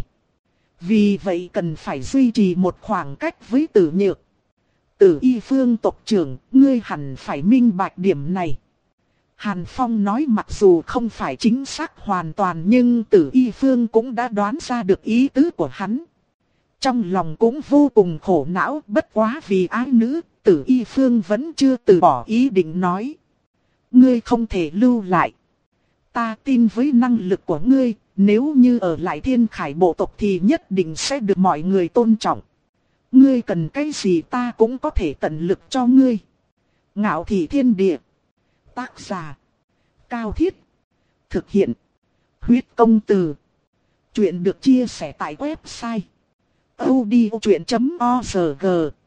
Vì vậy cần phải duy trì một khoảng cách với Tử Nhược. Tử Y Phương tộc trưởng, ngươi hẳn phải minh bạch điểm này. Hàn Phong nói mặc dù không phải chính xác hoàn toàn nhưng Tử Y Phương cũng đã đoán ra được ý tứ của hắn. Trong lòng cũng vô cùng khổ não, bất quá vì ái nữ, Tử Y Phương vẫn chưa từ bỏ ý định nói. Ngươi không thể lưu lại. Ta tin với năng lực của ngươi, nếu như ở lại Thiên Khải bộ tộc thì nhất định sẽ được mọi người tôn trọng. Ngươi cần cái gì ta cũng có thể tận lực cho ngươi. Ngạo Thị Thiên Địa. Tác giả. Cao Thiết. Thực hiện. Huyết Công Từ. Chuyện được chia sẻ tại website audiochuyện chấm org.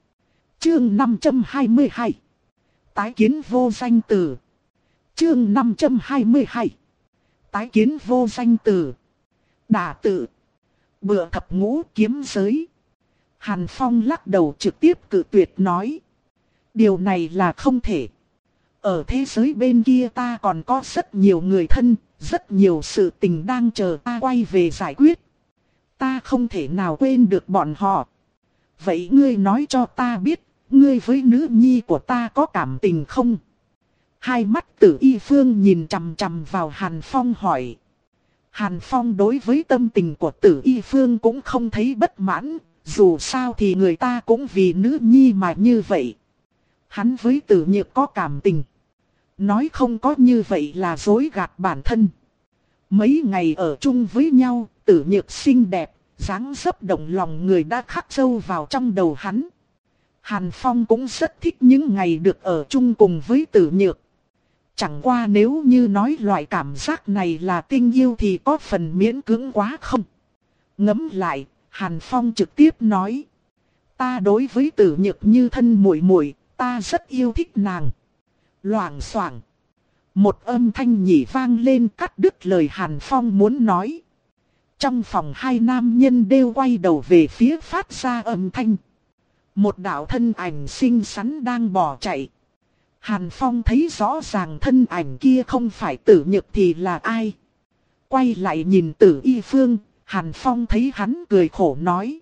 Chương năm trăm hai mươi hai. Tái kiến vô danh tử. Chương năm trăm hai mươi hai. Tái kiến vô danh tử. Đả tự. Bựa thập ngũ kiếm giới. Hàn Phong lắc đầu trực tiếp cự tuyệt nói. Điều này là không thể. Ở thế giới bên kia ta còn có rất nhiều người thân, rất nhiều sự tình đang chờ ta quay về giải quyết. Ta không thể nào quên được bọn họ. Vậy ngươi nói cho ta biết, ngươi với nữ nhi của ta có cảm tình không? Hai mắt Tử Y Phương nhìn chằm chằm vào Hàn Phong hỏi. Hàn Phong đối với tâm tình của Tử Y Phương cũng không thấy bất mãn, dù sao thì người ta cũng vì nữ nhi mà như vậy. Hắn với Tử Nhược có cảm tình. Nói không có như vậy là dối gạt bản thân. Mấy ngày ở chung với nhau, Tử Nhược xinh đẹp, dáng dấp động lòng người đã khắc sâu vào trong đầu hắn. Hàn Phong cũng rất thích những ngày được ở chung cùng với Tử Nhược. Chẳng qua nếu như nói loại cảm giác này là tình yêu thì có phần miễn cưỡng quá không? Ngẫm lại, Hàn Phong trực tiếp nói. Ta đối với Tử Nhược như thân muội muội, ta rất yêu thích nàng. Loảng xoảng. Một âm thanh nhỉ vang lên cắt đứt lời Hàn Phong muốn nói. Trong phòng hai nam nhân đều quay đầu về phía phát ra âm thanh. Một đạo thân ảnh xinh xắn đang bỏ chạy. Hàn Phong thấy rõ ràng thân ảnh kia không phải Tử Nhược thì là ai. Quay lại nhìn Tử Y Phương, Hàn Phong thấy hắn cười khổ nói.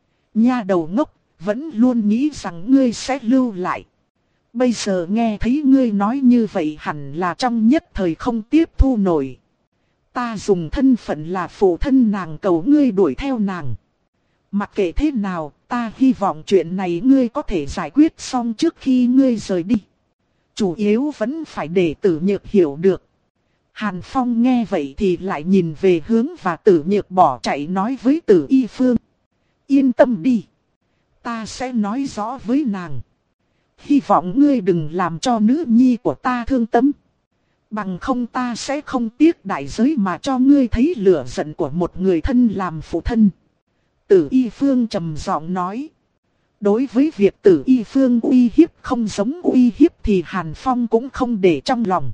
Nha đầu ngốc, vẫn luôn nghĩ rằng ngươi sẽ lưu lại. Bây giờ nghe thấy ngươi nói như vậy hẳn là trong nhất thời không tiếp thu nổi. Ta dùng thân phận là phụ thân nàng cầu ngươi đuổi theo nàng. Mặc kệ thế nào, ta hy vọng chuyện này ngươi có thể giải quyết xong trước khi ngươi rời đi. Chủ yếu vẫn phải để Tử Nhược hiểu được. Hàn Phong nghe vậy thì lại nhìn về hướng và Tử Nhược bỏ chạy nói với Tử Y Phương. Yên tâm đi. Ta sẽ nói rõ với nàng. Hy vọng ngươi đừng làm cho nữ nhi của ta thương tâm. Bằng không ta sẽ không tiếc đại giới mà cho ngươi thấy lửa giận của một người thân làm phụ thân. Tử Y Phương trầm giọng nói. Đối với việc Tử Y Phương uy hiếp không giống uy hiếp thì Hàn Phong cũng không để trong lòng.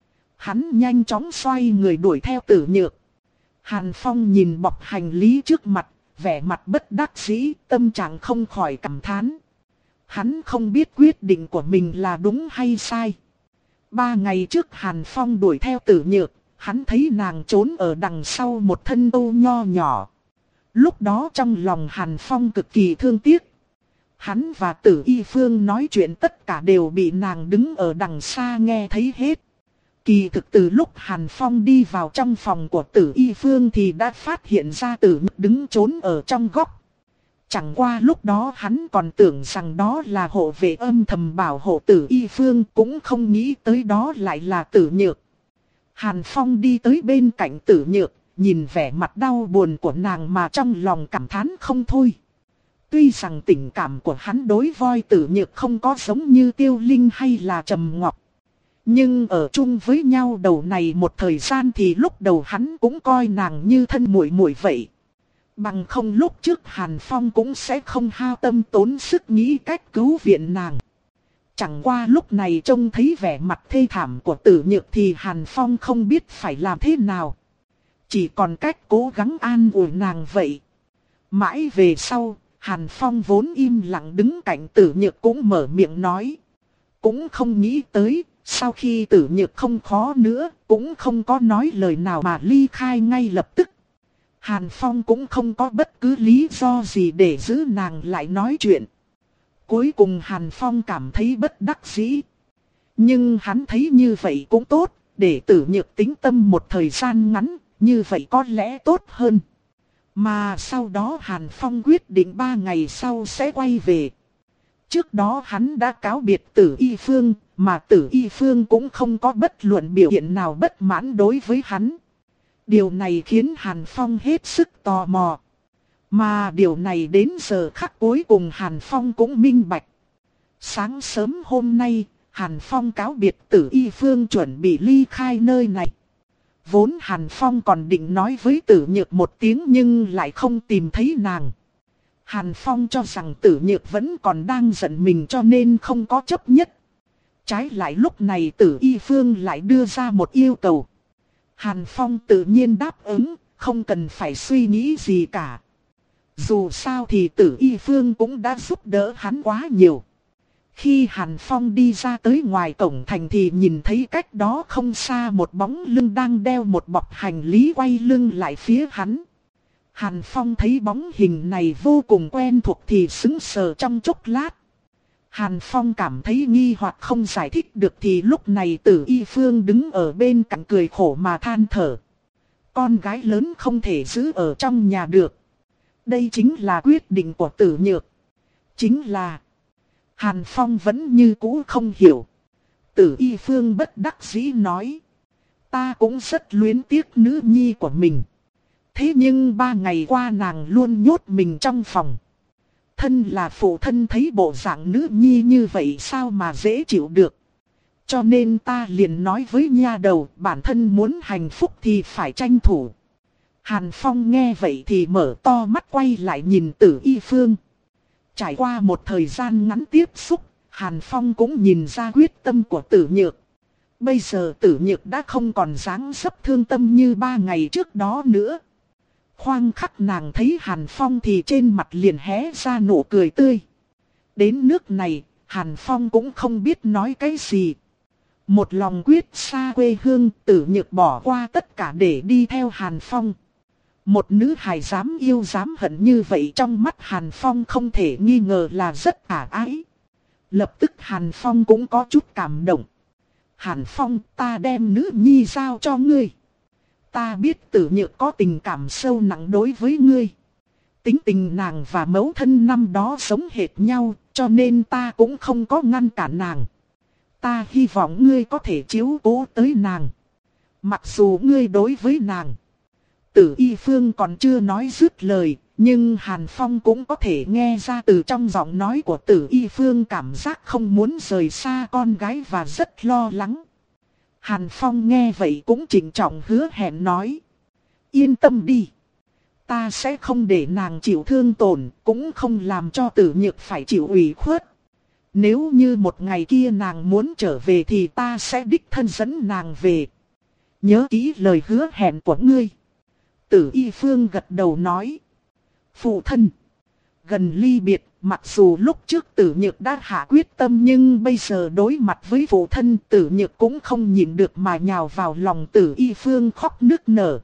Hắn nhanh chóng xoay người đuổi theo Tử Nhược. Hàn Phong nhìn bọc hành lý trước mặt, vẻ mặt bất đắc dĩ, tâm trạng không khỏi cảm thán. Hắn không biết quyết định của mình là đúng hay sai. Ba ngày trước Hàn Phong đuổi theo Tử Nhược, hắn thấy nàng trốn ở đằng sau một thân ô nho nhỏ. Lúc đó trong lòng Hàn Phong cực kỳ thương tiếc. Hắn và Tử Y Phương nói chuyện tất cả đều bị nàng đứng ở đằng xa nghe thấy hết. Kỳ thực từ lúc Hàn Phong đi vào trong phòng của Tử Y Phương thì đã phát hiện ra Tử Nhược đứng trốn ở trong góc. Chẳng qua lúc đó hắn còn tưởng rằng đó là hộ vệ âm thầm bảo hộ Tử Y Phương, cũng không nghĩ tới đó lại là Tử Nhược. Hàn Phong đi tới bên cạnh Tử Nhược, nhìn vẻ mặt đau buồn của nàng mà trong lòng cảm thán không thôi. Tuy rằng tình cảm của hắn đối voi Tử Nhược không có giống như Tiêu Linh hay là Trầm Ngọc, nhưng ở chung với nhau đầu này một thời gian thì lúc đầu hắn cũng coi nàng như thân muội muội vậy. Bằng không lúc trước Hàn Phong cũng sẽ không hao tâm tốn sức nghĩ cách cứu viện nàng. Chẳng qua lúc này trông thấy vẻ mặt thê thảm của Tử Nhược thì Hàn Phong không biết phải làm thế nào. Chỉ còn cách cố gắng an ủi nàng vậy. Mãi về sau, Hàn Phong vốn im lặng đứng cạnh Tử Nhược cũng mở miệng nói. Cũng không nghĩ tới, sau khi Tử Nhược không khó nữa, cũng không có nói lời nào mà ly khai ngay lập tức. Hàn Phong cũng không có bất cứ lý do gì để giữ nàng lại nói chuyện. Cuối cùng Hàn Phong cảm thấy bất đắc dĩ. Nhưng hắn thấy như vậy cũng tốt, để Tử Nhược tĩnh tâm một thời gian ngắn, như vậy có lẽ tốt hơn. Mà sau đó Hàn Phong quyết định ba ngày sau sẽ quay về. Trước đó hắn đã cáo biệt Tử Y Phương, mà Tử Y Phương cũng không có bất luận biểu hiện nào bất mãn đối với hắn. Điều này khiến Hàn Phong hết sức tò mò. Mà điều này đến giờ khắc cuối cùng Hàn Phong cũng minh bạch. Sáng sớm hôm nay, Hàn Phong cáo biệt Tử Y Phương chuẩn bị ly khai nơi này. Vốn Hàn Phong còn định nói với Tử Nhược một tiếng nhưng lại không tìm thấy nàng. Hàn Phong cho rằng Tử Nhược vẫn còn đang giận mình cho nên không có chấp nhất. Trái lại lúc này Tử Y Phương lại đưa ra một yêu cầu. Hàn Phong tự nhiên đáp ứng, không cần phải suy nghĩ gì cả. Dù sao thì Tử Y Phương cũng đã giúp đỡ hắn quá nhiều. Khi Hàn Phong đi ra tới ngoài cổng thành thì nhìn thấy cách đó không xa một bóng lưng đang đeo một bọc hành lý quay lưng lại phía hắn. Hàn Phong thấy bóng hình này vô cùng quen thuộc thì sững sờ trong chốc lát. Hàn Phong cảm thấy nghi hoặc không giải thích được thì lúc này Tử Y Phương đứng ở bên cạnh cười khổ mà than thở. Con gái lớn không thể giữ ở trong nhà được. Đây chính là quyết định của Tử Nhược. Chính là... Hàn Phong vẫn như cũ không hiểu. Tử Y Phương bất đắc dĩ nói. Ta cũng rất luyến tiếc nữ nhi của mình. Thế nhưng ba ngày qua nàng luôn nhốt mình trong phòng. Thân là phụ thân thấy bộ dạng nữ nhi như vậy sao mà dễ chịu được. Cho nên ta liền nói với nha đầu bản thân muốn hạnh phúc thì phải tranh thủ. Hàn Phong nghe vậy thì mở to mắt quay lại nhìn Tử Y Phương. Trải qua một thời gian ngắn tiếp xúc, Hàn Phong cũng nhìn ra quyết tâm của Tử Nhược. Bây giờ Tử Nhược đã không còn dáng dấp thương tâm như ba ngày trước đó nữa. Khoang khắc nàng thấy Hàn Phong thì trên mặt liền hé ra nụ cười tươi. Đến nước này, Hàn Phong cũng không biết nói cái gì. Một lòng quyết xa quê hương, Tử Nhược bỏ qua tất cả để đi theo Hàn Phong. Một nữ hài dám yêu dám hận như vậy trong mắt Hàn Phong không thể nghi ngờ là rất ả ái. Lập tức Hàn Phong cũng có chút cảm động. Hàn Phong, ta đem nữ nhi giao cho ngươi. Ta biết Tử Nhược có tình cảm sâu nặng đối với ngươi. Tính tình nàng và mẫu thân năm đó giống hệt nhau, cho nên ta cũng không có ngăn cản nàng. Ta hy vọng ngươi có thể chiếu cố tới nàng. Mặc dù ngươi đối với nàng. Tử Y Phương còn chưa nói dứt lời, nhưng Hàn Phong cũng có thể nghe ra từ trong giọng nói của Tử Y Phương cảm giác không muốn rời xa con gái và rất lo lắng. Hàn Phong nghe vậy cũng trịnh trọng hứa hẹn nói. Yên tâm đi. Ta sẽ không để nàng chịu thương tổn, cũng không làm cho Tử Nhược phải chịu ủy khuất. Nếu như một ngày kia nàng muốn trở về thì ta sẽ đích thân dẫn nàng về. Nhớ kỹ lời hứa hẹn của ngươi. Tử Y Phương gật đầu nói. Phụ thân. Gần ly biệt, mặc dù lúc trước Tử Nhược đã hạ quyết tâm nhưng bây giờ đối mặt với phụ thân Tử Nhược cũng không nhịn được mà nhào vào lòng Tử Y Phương khóc nức nở.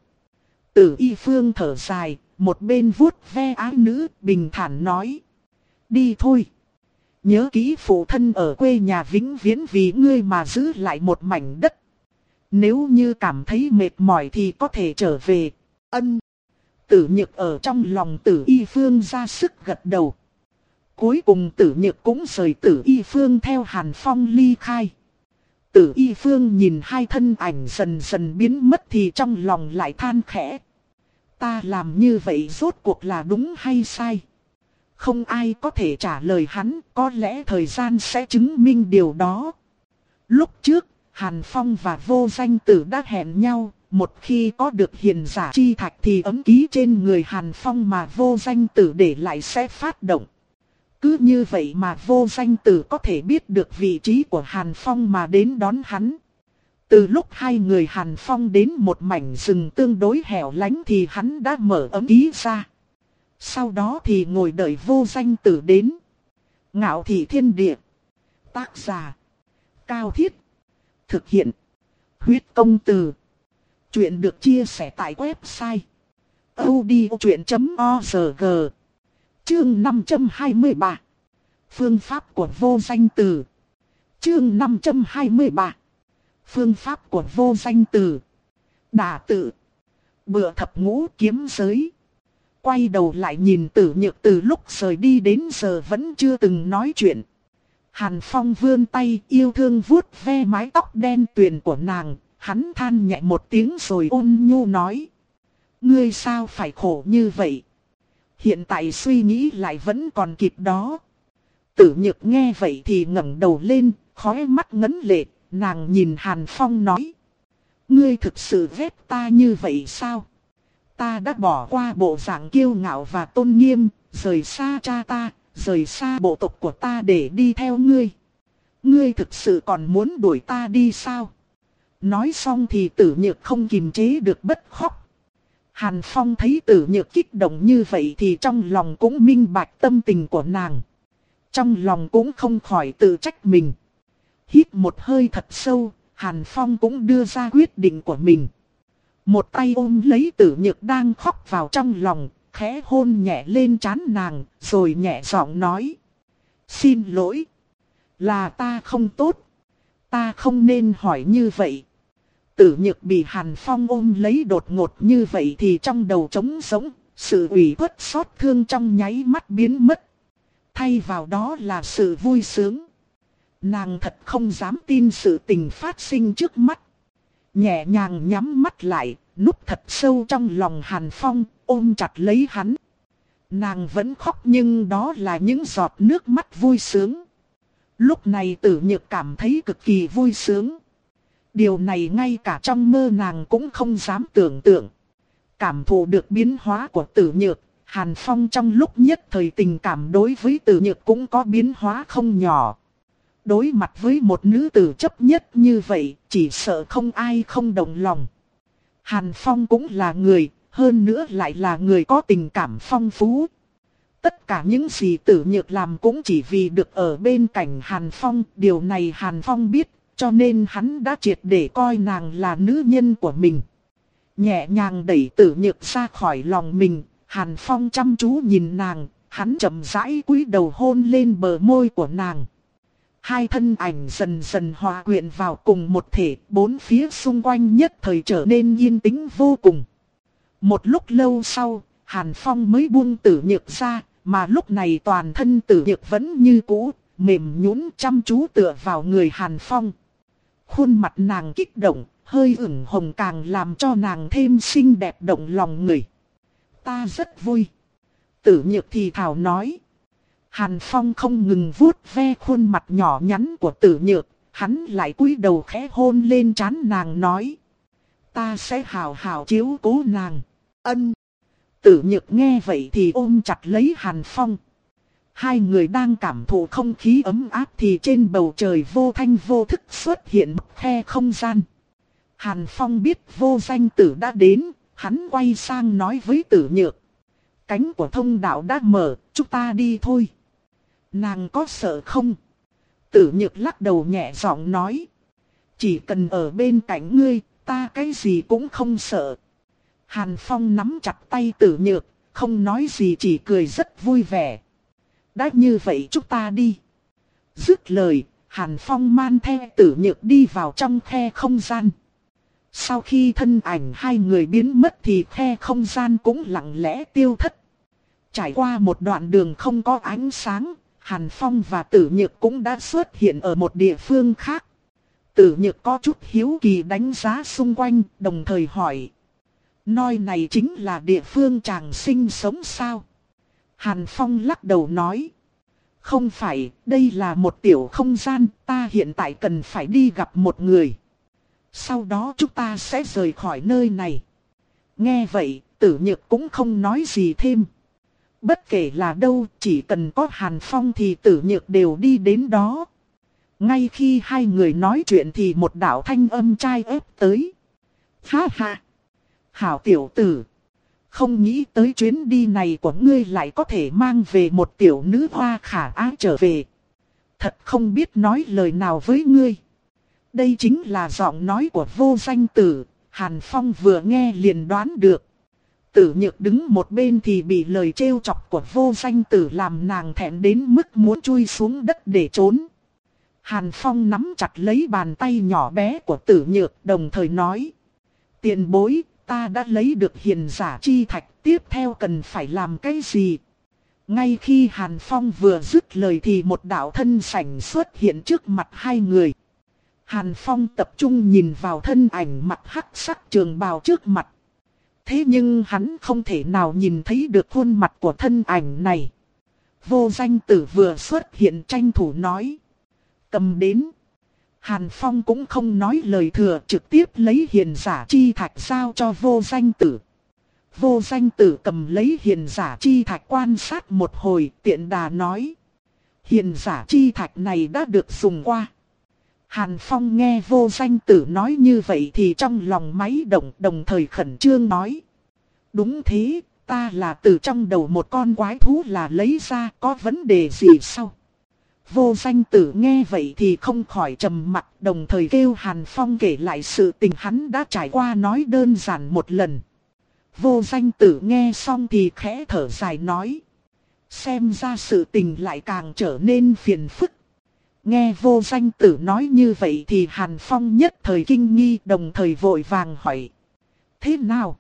Tử Y Phương thở dài, một bên vuốt ve ái nữ, bình thản nói. Đi thôi. Nhớ kỹ phụ thân ở quê nhà vĩnh viễn vì ngươi mà giữ lại một mảnh đất. Nếu như cảm thấy mệt mỏi thì có thể trở về. Ân. Tử Nhược ở trong lòng Tử Y Phương ra sức gật đầu. Cuối cùng Tử Nhược cũng rời Tử Y Phương theo Hàn Phong ly khai. Tử Y Phương nhìn hai thân ảnh dần dần biến mất thì trong lòng lại than khẽ. Ta làm như vậy rốt cuộc là đúng hay sai? Không ai có thể trả lời hắn, có lẽ thời gian sẽ chứng minh điều đó. Lúc trước, Hàn Phong và Vô Danh Tử đã hẹn nhau, một khi có được hiền giả chi thạch thì ấm ký trên người Hàn Phong mà Vô Danh Tử để lại sẽ phát động. Cứ như vậy mà Vô Danh Tử có thể biết được vị trí của Hàn Phong mà đến đón hắn. Từ lúc hai người Hàn Phong đến một mảnh rừng tương đối hẻo lánh thì hắn đã mở ấm ký ra. Sau đó thì ngồi đợi Vô Danh Tử đến. Ngạo Thị Thiên Địa. Tác giả Cao Thiết. Thực hiện Huyết Công Từ. Chuyện được chia sẻ tại website audiochuyện chấm org. Chương năm trăm hai mươi ba. Phương pháp của Vô Danh Tử. Chương năm trăm hai mươi ba. Phương pháp của Vô Danh Tử. Đả tự. Bựa thập ngũ kiếm giới. Quay đầu lại nhìn Tử Nhược từ lúc rời đi đến giờ vẫn chưa từng nói chuyện. Hàn Phong vươn tay yêu thương vuốt ve mái tóc đen tuyền của nàng. Hắn than nhẹ một tiếng rồi ôn nhu nói. Ngươi sao phải khổ như vậy? Hiện tại suy nghĩ lại vẫn còn kịp đó. Tử Nhược nghe vậy thì ngẩng đầu lên, khóe mắt ngấn lệ, nàng nhìn Hàn Phong nói. Ngươi thực sự ghét ta như vậy sao? Ta đã bỏ qua bộ dạng kiêu ngạo và tôn nghiêm, rời xa cha ta, rời xa bộ tộc của ta để đi theo ngươi. Ngươi thực sự còn muốn đuổi ta đi sao? Nói xong thì Tử Nhược không kiềm chế được bật khóc. Hàn Phong thấy Tử Nhược kích động như vậy thì trong lòng cũng minh bạch tâm tình của nàng. Trong lòng cũng không khỏi tự trách mình. Hít một hơi thật sâu, Hàn Phong cũng đưa ra quyết định của mình. Một tay ôm lấy Tử Nhược đang khóc vào trong lòng, khẽ hôn nhẹ lên trán nàng, rồi nhẹ giọng nói. Xin lỗi. Là ta không tốt. Ta không nên hỏi như vậy. Tử Nhược bị Hàn Phong ôm lấy đột ngột như vậy thì trong đầu trống rỗng, sự ủy khuất xót thương trong nháy mắt biến mất. Thay vào đó là sự vui sướng. Nàng thật không dám tin sự tình phát sinh trước mắt. Nhẹ nhàng nhắm mắt lại, núp thật sâu trong lòng Hàn Phong, ôm chặt lấy hắn. Nàng vẫn khóc nhưng đó là những giọt nước mắt vui sướng. Lúc này Tử Nhược cảm thấy cực kỳ vui sướng. Điều này ngay cả trong mơ nàng cũng không dám tưởng tượng. Cảm thụ được biến hóa của Tử Nhược, Hàn Phong trong lúc nhất thời tình cảm đối với Tử Nhược cũng có biến hóa không nhỏ. Đối mặt với một nữ tử chấp nhất như vậy, chỉ sợ không ai không đồng lòng. Hàn Phong cũng là người, hơn nữa lại là người có tình cảm phong phú. Tất cả những gì Tử Nhược làm cũng chỉ vì được ở bên cạnh Hàn Phong, điều này Hàn Phong biết. Cho nên hắn đã triệt để coi nàng là nữ nhân của mình. Nhẹ nhàng đẩy Tử Nhược ra khỏi lòng mình, Hàn Phong chăm chú nhìn nàng, hắn chậm rãi cúi đầu hôn lên bờ môi của nàng. Hai thân ảnh dần dần hòa quyện vào cùng một thể, bốn phía xung quanh nhất thời trở nên yên tĩnh vô cùng. Một lúc lâu sau, Hàn Phong mới buông Tử Nhược ra, mà lúc này toàn thân Tử Nhược vẫn như cũ, mềm nhũn chăm chú tựa vào người Hàn Phong. Khuôn mặt nàng kích động, hơi ửng hồng càng làm cho nàng thêm xinh đẹp động lòng người. Ta rất vui. Tử Nhược thì thào nói. Hàn Phong không ngừng vuốt ve khuôn mặt nhỏ nhắn của Tử Nhược, hắn lại cúi đầu khẽ hôn lên trán nàng nói. Ta sẽ hào hào chiếu cố nàng. Ân. Tử Nhược nghe vậy thì ôm chặt lấy Hàn Phong. Hai người đang cảm thụ không khí ấm áp thì trên bầu trời vô thanh vô thức xuất hiện một khe không gian. Hàn Phong biết Vô Danh Tử đã đến, hắn quay sang nói với Tử Nhược. Cánh của thông đạo đã mở, chúng ta đi thôi. Nàng có sợ không? Tử Nhược lắc đầu nhẹ giọng nói. Chỉ cần ở bên cạnh ngươi, ta cái gì cũng không sợ. Hàn Phong nắm chặt tay Tử Nhược, không nói gì chỉ cười rất vui vẻ. Đã như vậy chúng ta đi. Dứt lời, Hàn Phong man theo Tử Nhược đi vào trong khe không gian. Sau khi thân ảnh hai người biến mất thì khe không gian cũng lặng lẽ tiêu thất. Trải qua một đoạn đường không có ánh sáng, Hàn Phong và Tử Nhược cũng đã xuất hiện ở một địa phương khác. Tử Nhược có chút hiếu kỳ đánh giá xung quanh, đồng thời hỏi. Nơi này chính là địa phương chàng sinh sống sao? Hàn Phong lắc đầu nói. Không phải, đây là một tiểu không gian, ta hiện tại cần phải đi gặp một người. Sau đó chúng ta sẽ rời khỏi nơi này. Nghe vậy, Tử Nhược cũng không nói gì thêm. Bất kể là đâu, chỉ cần có Hàn Phong thì Tử Nhược đều đi đến đó. Ngay khi hai người nói chuyện thì một đạo thanh âm trai ép tới. Ha ha! Hảo tiểu tử! Không nghĩ tới chuyến đi này của ngươi lại có thể mang về một tiểu nữ hoa khả ái trở về. Thật không biết nói lời nào với ngươi. Đây chính là giọng nói của Vô Danh Tử, Hàn Phong vừa nghe liền đoán được. Tử Nhược đứng một bên thì bị lời trêu chọc của Vô Danh Tử làm nàng thẹn đến mức muốn chui xuống đất để trốn. Hàn Phong nắm chặt lấy bàn tay nhỏ bé của Tử Nhược, đồng thời nói. Tiền bối, ta đã lấy được hiền giả chi thạch, tiếp theo cần phải làm cái gì? Ngay khi Hàn Phong vừa dứt lời thì một đạo thân sảnh xuất hiện trước mặt hai người. Hàn Phong tập trung nhìn vào thân ảnh mặt hắc sắc trường bào trước mặt. Thế nhưng hắn không thể nào nhìn thấy được khuôn mặt của thân ảnh này. Vô Danh Tử vừa xuất hiện tranh thủ nói. Cầm đến. Hàn Phong cũng không nói lời thừa, trực tiếp lấy hiền giả chi thạch giao cho Vô Danh Tử. Vô Danh Tử cầm lấy hiền giả chi thạch quan sát một hồi, tiện đà nói. Hiền giả chi thạch này đã được dùng qua. Hàn Phong nghe Vô Danh Tử nói như vậy thì trong lòng máy động, đồng thời khẩn trương nói. Đúng thế, ta là từ trong đầu một con quái thú là lấy ra, có vấn đề gì sao? Vô Danh Tử nghe vậy thì không khỏi trầm mặt, đồng thời kêu Hàn Phong kể lại sự tình hắn đã trải qua nói đơn giản một lần. Vô Danh Tử nghe xong thì khẽ thở dài nói. Xem ra sự tình lại càng trở nên phiền phức. Nghe Vô Danh Tử nói như vậy thì Hàn Phong nhất thời kinh nghi, đồng thời vội vàng hỏi. Thế nào?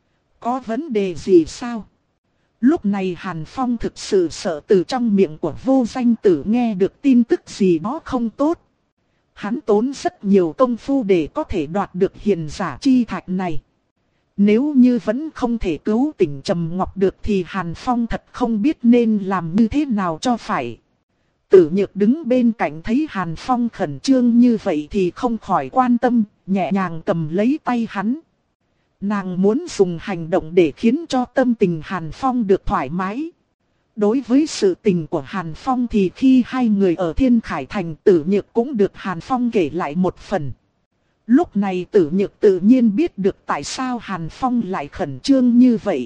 Có vấn đề gì sao? Lúc này Hàn Phong thực sự sợ từ trong miệng của Vô Danh Tử nghe được tin tức gì đó không tốt. Hắn tốn rất nhiều công phu để có thể đoạt được hiền giả chi thạch này. Nếu như vẫn không thể cứu tỉnh Trầm Ngọc được thì Hàn Phong thật không biết nên làm như thế nào cho phải. Tử Nhược đứng bên cạnh thấy Hàn Phong khẩn trương như vậy thì không khỏi quan tâm, nhẹ nhàng cầm lấy tay hắn. Nàng muốn dùng hành động để khiến cho tâm tình Hàn Phong được thoải mái. Đối với sự tình của Hàn Phong thì khi hai người ở Thiên Khải Thành, Tử Nhược cũng được Hàn Phong kể lại một phần. Lúc này Tử Nhược tự nhiên biết được tại sao Hàn Phong lại khẩn trương như vậy.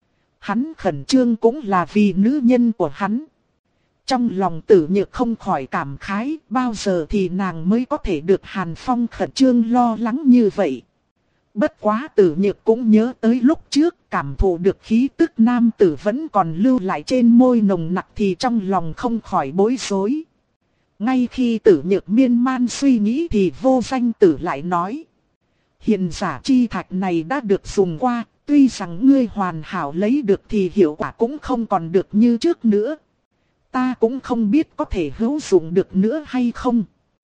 Hắn khẩn trương cũng là vì nữ nhân của hắn. Trong lòng Tử Nhược không khỏi cảm khái, bao giờ thì nàng mới có thể được Hàn Phong khẩn trương lo lắng như vậy. Bất quá Tử Nhược cũng nhớ tới lúc trước cảm thụ được khí tức nam tử vẫn còn lưu lại trên môi nồng nặc thì trong lòng không khỏi bối rối. Ngay khi Tử Nhược miên man suy nghĩ thì Vô Danh Tử lại nói. Hiền giả chi thạch này đã được dùng qua, tuy rằng ngươi hoàn hảo lấy được thì hiệu quả cũng không còn được như trước nữa. Ta cũng không biết có thể hữu dụng được nữa hay không.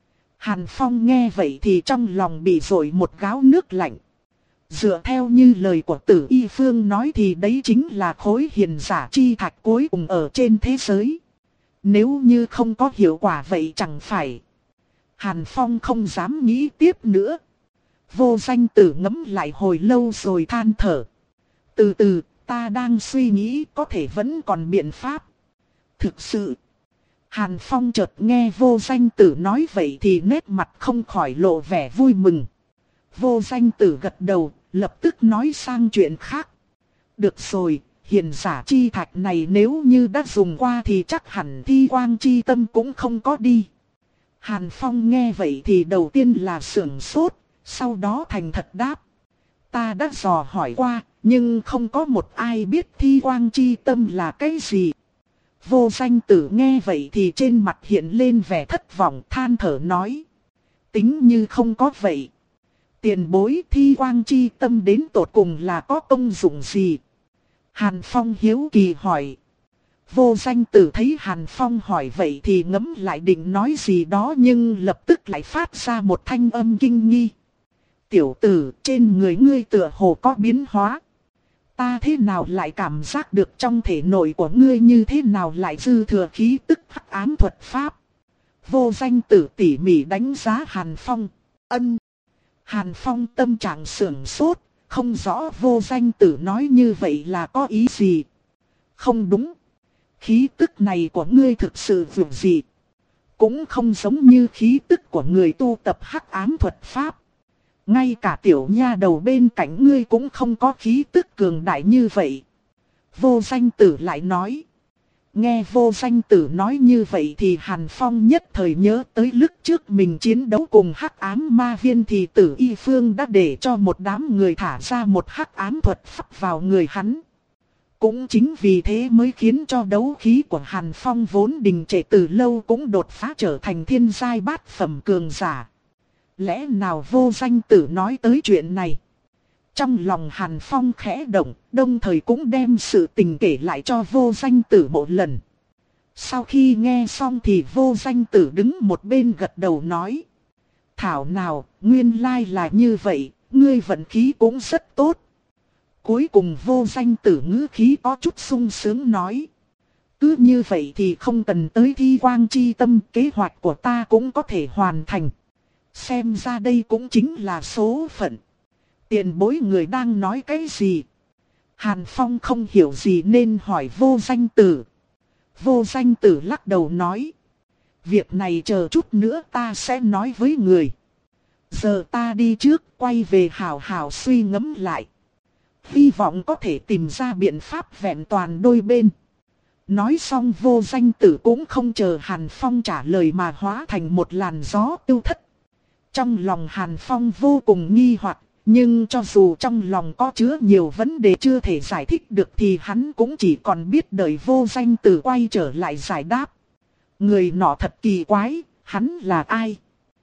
Hàn Phong nghe vậy thì trong lòng bị dội một gáo nước lạnh. Dựa theo như lời của Tử Y Phương nói thì đấy chính là khối hiền giả chi thạch cuối cùng ở trên thế giới. Nếu như không có hiệu quả vậy chẳng phải. Hàn Phong không dám nghĩ tiếp nữa. Vô Danh Tử ngẫm lại hồi lâu rồi than thở. Từ từ, ta đang suy nghĩ có thể vẫn còn biện pháp. Thực sự, Hàn Phong chợt nghe Vô Danh Tử nói vậy thì nét mặt không khỏi lộ vẻ vui mừng. Vô Danh Tử gật đầu, lập tức nói sang chuyện khác. Được rồi, hiền giả chi thạch này nếu như đã dùng qua thì chắc hẳn Thi Quang chi tâm cũng không có đi. Hàn Phong nghe vậy thì đầu tiên là sưởng sốt, sau đó thành thật đáp. Ta đã dò hỏi qua, nhưng không có một ai biết Thi Quang chi tâm là cái gì. Vô Danh Tử nghe vậy thì trên mặt hiện lên vẻ thất vọng, than thở nói. Tính như không có vậy. Tiền bối thi quang chi tâm đến tột cùng là có công dụng gì? Hàn Phong hiếu kỳ hỏi. Vô Danh Tử thấy Hàn Phong hỏi vậy thì ngẫm lại định nói gì đó nhưng lập tức lại phát ra một thanh âm kinh nghi. Tiểu tử, trên người ngươi tựa hồ có biến hóa. Ta thế nào lại cảm giác được trong thể nội của ngươi như thế nào lại dư thừa khí tức hắc ám thuật pháp? Vô Danh Tử tỉ mỉ đánh giá Hàn Phong. Ân. Hàn Phong tâm trạng sưởng sốt, không rõ Vô Danh Tử nói như vậy là có ý gì. Không đúng. Khí tức này của ngươi thực sự vượt dị. Cũng không giống như khí tức của người tu tập hắc ám thuật pháp. Ngay cả tiểu nha đầu bên cạnh ngươi cũng không có khí tức cường đại như vậy. Vô Danh Tử lại nói. Nghe Vô Danh Tử nói như vậy thì Hàn Phong nhất thời nhớ tới lúc trước mình chiến đấu cùng hắc ám ma viên thì Tử Y Phương đã để cho một đám người thả ra một hắc ám thuật pháp vào người hắn. Cũng chính vì thế mới khiến cho đấu khí của Hàn Phong vốn đình trệ từ lâu cũng đột phá trở thành thiên giai bát phẩm cường giả. Lẽ nào Vô Danh Tử nói tới chuyện này? Trong lòng Hàn Phong khẽ động, đồng thời cũng đem sự tình kể lại cho Vô Danh Tử một lần. Sau khi nghe xong thì Vô Danh Tử đứng một bên gật đầu nói. Thảo nào, nguyên lai là như vậy, ngươi vận khí cũng rất tốt. Cuối cùng Vô Danh Tử ngữ khí có chút sung sướng nói. Cứ như vậy thì không cần tới thi quang chi tâm, kế hoạch của ta cũng có thể hoàn thành. Xem ra đây cũng chính là số phận. Tiền bối người đang nói cái gì? Hàn Phong không hiểu gì nên hỏi Vô Danh Tử. Vô Danh Tử lắc đầu nói. Việc này chờ chút nữa ta sẽ nói với người. Giờ ta đi trước, quay về hào hào suy ngẫm lại. Hy vọng có thể tìm ra biện pháp vẹn toàn đôi bên. Nói xong Vô Danh Tử cũng không chờ Hàn Phong trả lời mà hóa thành một làn gió tiêu thất. Trong lòng Hàn Phong vô cùng nghi hoặc, nhưng cho dù trong lòng có chứa nhiều vấn đề chưa thể giải thích được thì hắn cũng chỉ còn biết đợi Vô Danh Tử quay trở lại giải đáp. Người nọ thật kỳ quái, hắn là ai?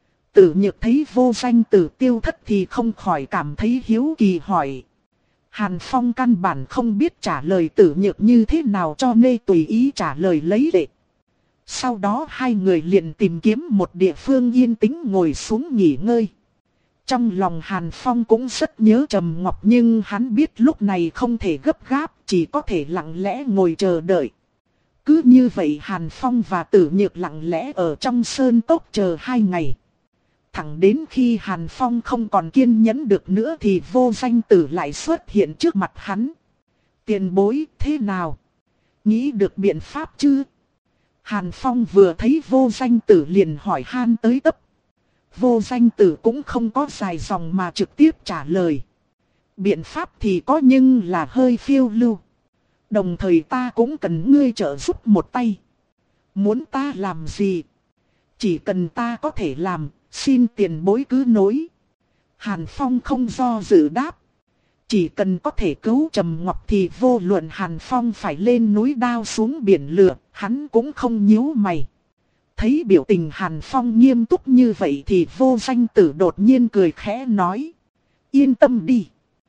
Tử Nhược thấy Vô Danh Tử tiêu thất thì không khỏi cảm thấy hiếu kỳ hỏi. Hàn Phong căn bản không biết trả lời Tử Nhược như thế nào cho nên tùy ý trả lời lấy lệ. Sau đó hai người liền tìm kiếm một địa phương yên tĩnh ngồi xuống nghỉ ngơi. Trong lòng Hàn Phong cũng rất nhớ Trầm Ngọc nhưng hắn biết lúc này không thể gấp gáp, chỉ có thể lặng lẽ ngồi chờ đợi. Cứ như vậy Hàn Phong và Tử Nhược lặng lẽ ở trong sơn cốc chờ hai ngày. Thẳng đến khi Hàn Phong không còn kiên nhẫn được nữa thì Vô Danh Tử lại xuất hiện trước mặt hắn. Tiền bối thế nào? Nghĩ được biện pháp chứ? Hàn Phong vừa thấy Vô Danh Tử liền hỏi han tới tấp. Vô Danh Tử cũng không có dài dòng mà trực tiếp trả lời. Biện pháp thì có nhưng là hơi phiêu lưu. Đồng thời ta cũng cần ngươi trợ giúp một tay. Muốn ta làm gì? Chỉ cần ta có thể làm, xin tiền bối cứ nối. Hàn Phong không do dự đáp. Chỉ cần có thể cứu Trầm Ngọc thì vô luận Hàn Phong phải lên núi đao xuống biển lửa, hắn cũng không nhíu mày. Thấy biểu tình Hàn Phong nghiêm túc như vậy thì Vô Danh Tử đột nhiên cười khẽ nói. Yên tâm đi.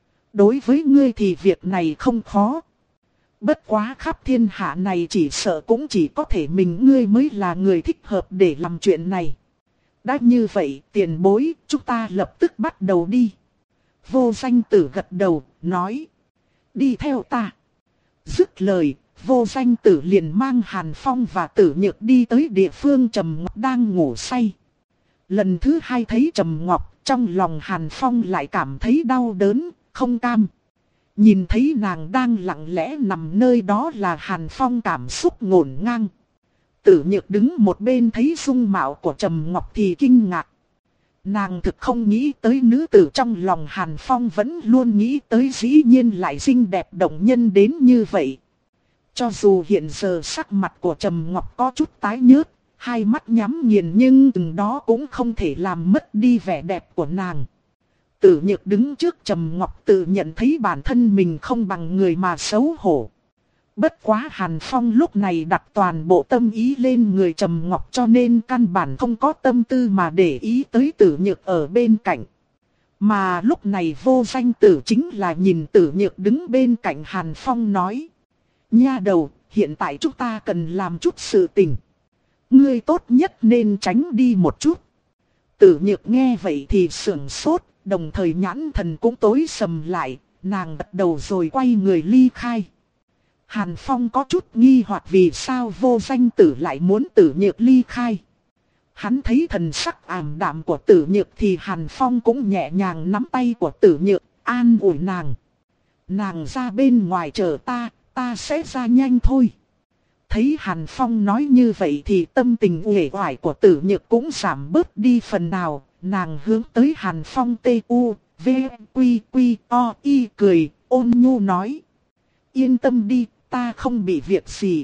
Đối với ngươi thì việc này không khó. Bất quá khắp thiên hạ này chỉ sợ cũng chỉ có thể mình ngươi mới là người thích hợp để làm chuyện này. Đã như vậy tiền bối chúng ta lập tức bắt đầu đi. Vô Danh Tử gật đầu nói. Đi theo ta. Dứt lời. Vô Danh Tử liền mang Hàn Phong và Tử Nhược đi tới địa phương Trầm Ngọc đang ngủ say. Lần thứ hai thấy Trầm Ngọc, trong lòng Hàn Phong lại cảm thấy đau đớn, không cam. Nhìn thấy nàng đang lặng lẽ nằm nơi đó là Hàn Phong cảm xúc ngổn ngang. Tử Nhược đứng một bên thấy dung mạo của Trầm Ngọc thì kinh ngạc. Nàng thực không nghĩ tới nữ tử trong lòng Hàn Phong vẫn luôn nghĩ tới dĩ nhiên lại xinh đẹp động nhân đến như vậy. Cho dù hiện giờ sắc mặt của Trầm Ngọc có chút tái nhợt, hai mắt nhắm nghiền nhưng từng đó cũng không thể làm mất đi vẻ đẹp của nàng. Tử Nhược đứng trước Trầm Ngọc tự nhận thấy bản thân mình không bằng người mà xấu hổ. Bất quá Hàn Phong lúc này đặt toàn bộ tâm ý lên người Trầm Ngọc cho nên căn bản không có tâm tư mà để ý tới Tử Nhược ở bên cạnh. Mà lúc này Vô Danh Tử chính là nhìn Tử Nhược đứng bên cạnh Hàn Phong nói. Nha đầu, hiện tại chúng ta cần làm chút sự tình. Ngươi tốt nhất nên tránh đi một chút. Tử Nhược nghe vậy thì sưởng sốt, đồng thời nhãn thần cũng tối sầm lại, nàng gật đầu rồi quay người ly khai. Hàn Phong có chút nghi hoặc vì sao Vô Danh Tử lại muốn Tử Nhược ly khai. Hắn thấy thần sắc ảm đạm của Tử Nhược thì Hàn Phong cũng nhẹ nhàng nắm tay của Tử Nhược, an ủi nàng. Nàng ra bên ngoài chờ ta, ta sẽ ra nhanh thôi. Thấy Hàn Phong nói như vậy thì tâm tình uể oải của Tử Nhược cũng giảm bớt đi phần nào. Nàng hướng tới Hàn Phong T U V Q Q O I cười, ôn nhu nói. Yên tâm đi, ta không bị việc gì.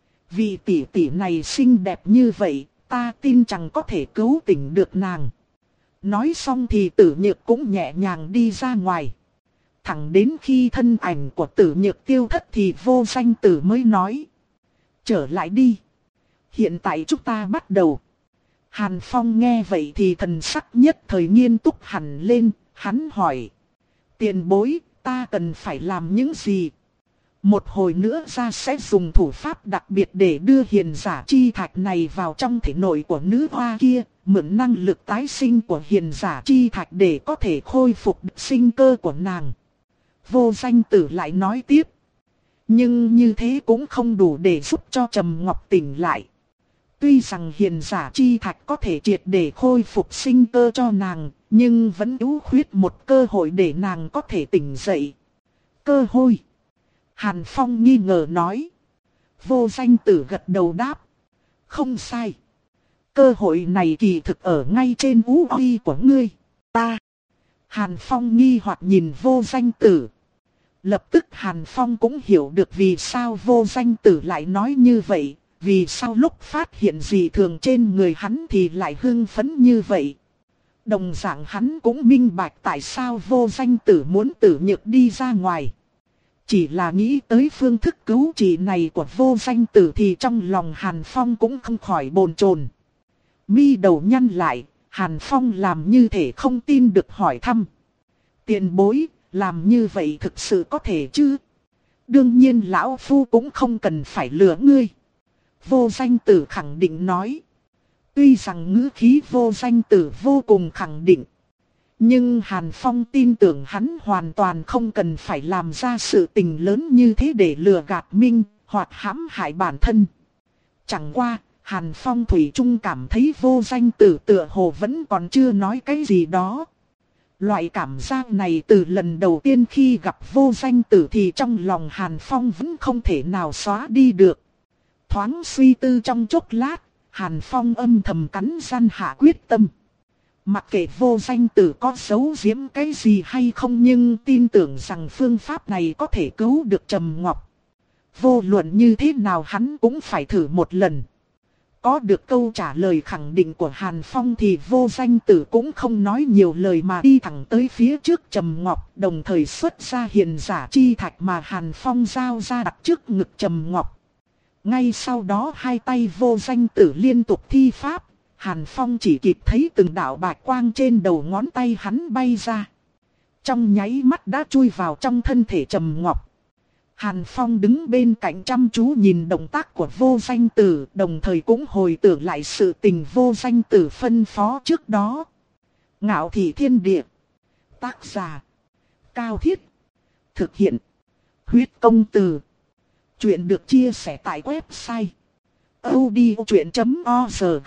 Vì tỷ tỷ này xinh đẹp như vậy, ta tin chẳng có thể cứu tỉnh được nàng. Nói xong thì Tử Nhược cũng nhẹ nhàng đi ra ngoài. Thẳng đến khi thân ảnh của Tử Nhược tiêu thất thì Vô Danh Tử mới nói. Trở lại đi. Hiện tại chúng ta bắt đầu. Hàn Phong nghe vậy thì thần sắc nhất thời nghiêm túc hẳn lên, hắn hỏi. Tiền bối, ta cần phải làm những gì? Một hồi nữa ra sẽ dùng thủ pháp đặc biệt để đưa hiền giả chi thạch này vào trong thể nội của nữ hoa kia, mượn năng lực tái sinh của hiền giả chi thạch để có thể khôi phục sinh cơ của nàng. Vô Danh Tử lại nói tiếp. Nhưng như thế cũng không đủ để giúp cho Trầm Ngọc tỉnh lại. Tuy rằng hiền giả chi thạch có thể triệt để khôi phục sinh cơ cho nàng, nhưng vẫn yếu khuyết một cơ hội để nàng có thể tỉnh dậy. Cơ hội? Hàn Phong nghi ngờ nói. Vô Danh Tử gật đầu đáp. Không sai. Cơ hội này kỳ thực ở ngay trên u uy của ngươi. Ta. Hàn Phong nghi hoặc nhìn Vô Danh Tử. Lập tức Hàn Phong cũng hiểu được vì sao Vô Danh Tử lại nói như vậy. Vì sao lúc phát hiện dị thường trên người hắn thì lại hưng phấn như vậy. Đồng dạng hắn cũng minh bạch tại sao Vô Danh Tử muốn Tử Nhược đi ra ngoài. Chỉ là nghĩ tới phương thức cứu trị này của Vô Danh Tử thì trong lòng Hàn Phong cũng không khỏi bồn chồn. Mi đầu nhăn lại, Hàn Phong làm như thể không tin được hỏi thăm. Tiền bối, làm như vậy thực sự có thể chứ? Đương nhiên lão phu cũng không cần phải lừa ngươi. Vô Danh Tử khẳng định nói. Tuy rằng ngữ khí Vô Danh Tử vô cùng khẳng định. Nhưng Hàn Phong tin tưởng hắn hoàn toàn không cần phải làm ra sự tình lớn như thế để lừa gạt Minh hoặc hãm hại bản thân. Chẳng qua, Hàn Phong thủy chung cảm thấy Vô Danh Tử tựa hồ vẫn còn chưa nói cái gì đó. Loại cảm giác này từ lần đầu tiên khi gặp Vô Danh Tử thì trong lòng Hàn Phong vẫn không thể nào xóa đi được. Thoáng suy tư trong chốc lát, Hàn Phong âm thầm cắn răng hạ quyết tâm. Mặc kệ Vô Danh Tử có giấu giếm cái gì hay không, nhưng tin tưởng rằng phương pháp này có thể cứu được Trầm Ngọc. Vô luận như thế nào hắn cũng phải thử một lần. Có được câu trả lời khẳng định của Hàn Phong thì Vô Danh Tử cũng không nói nhiều lời mà đi thẳng tới phía trước Trầm Ngọc, đồng thời xuất ra hiền giả chi thạch mà Hàn Phong giao ra đặt trước ngực Trầm Ngọc. Ngay sau đó hai tay Vô Danh Tử liên tục thi pháp, Hàn Phong chỉ kịp thấy từng đạo bạch quang trên đầu ngón tay hắn bay ra. Trong nháy mắt đã chui vào trong thân thể Trầm Ngọc. Hàn Phong đứng bên cạnh chăm chú nhìn động tác của Vô Danh Tử, đồng thời cũng hồi tưởng lại sự tình Vô Danh Tử phân phó trước đó. Ngạo Thị Thiên Địa. Tác giả. Cao Thiết. Thực hiện. Huyết Công Từ. Chuyện được chia sẻ tại website audiochuyện chấm org.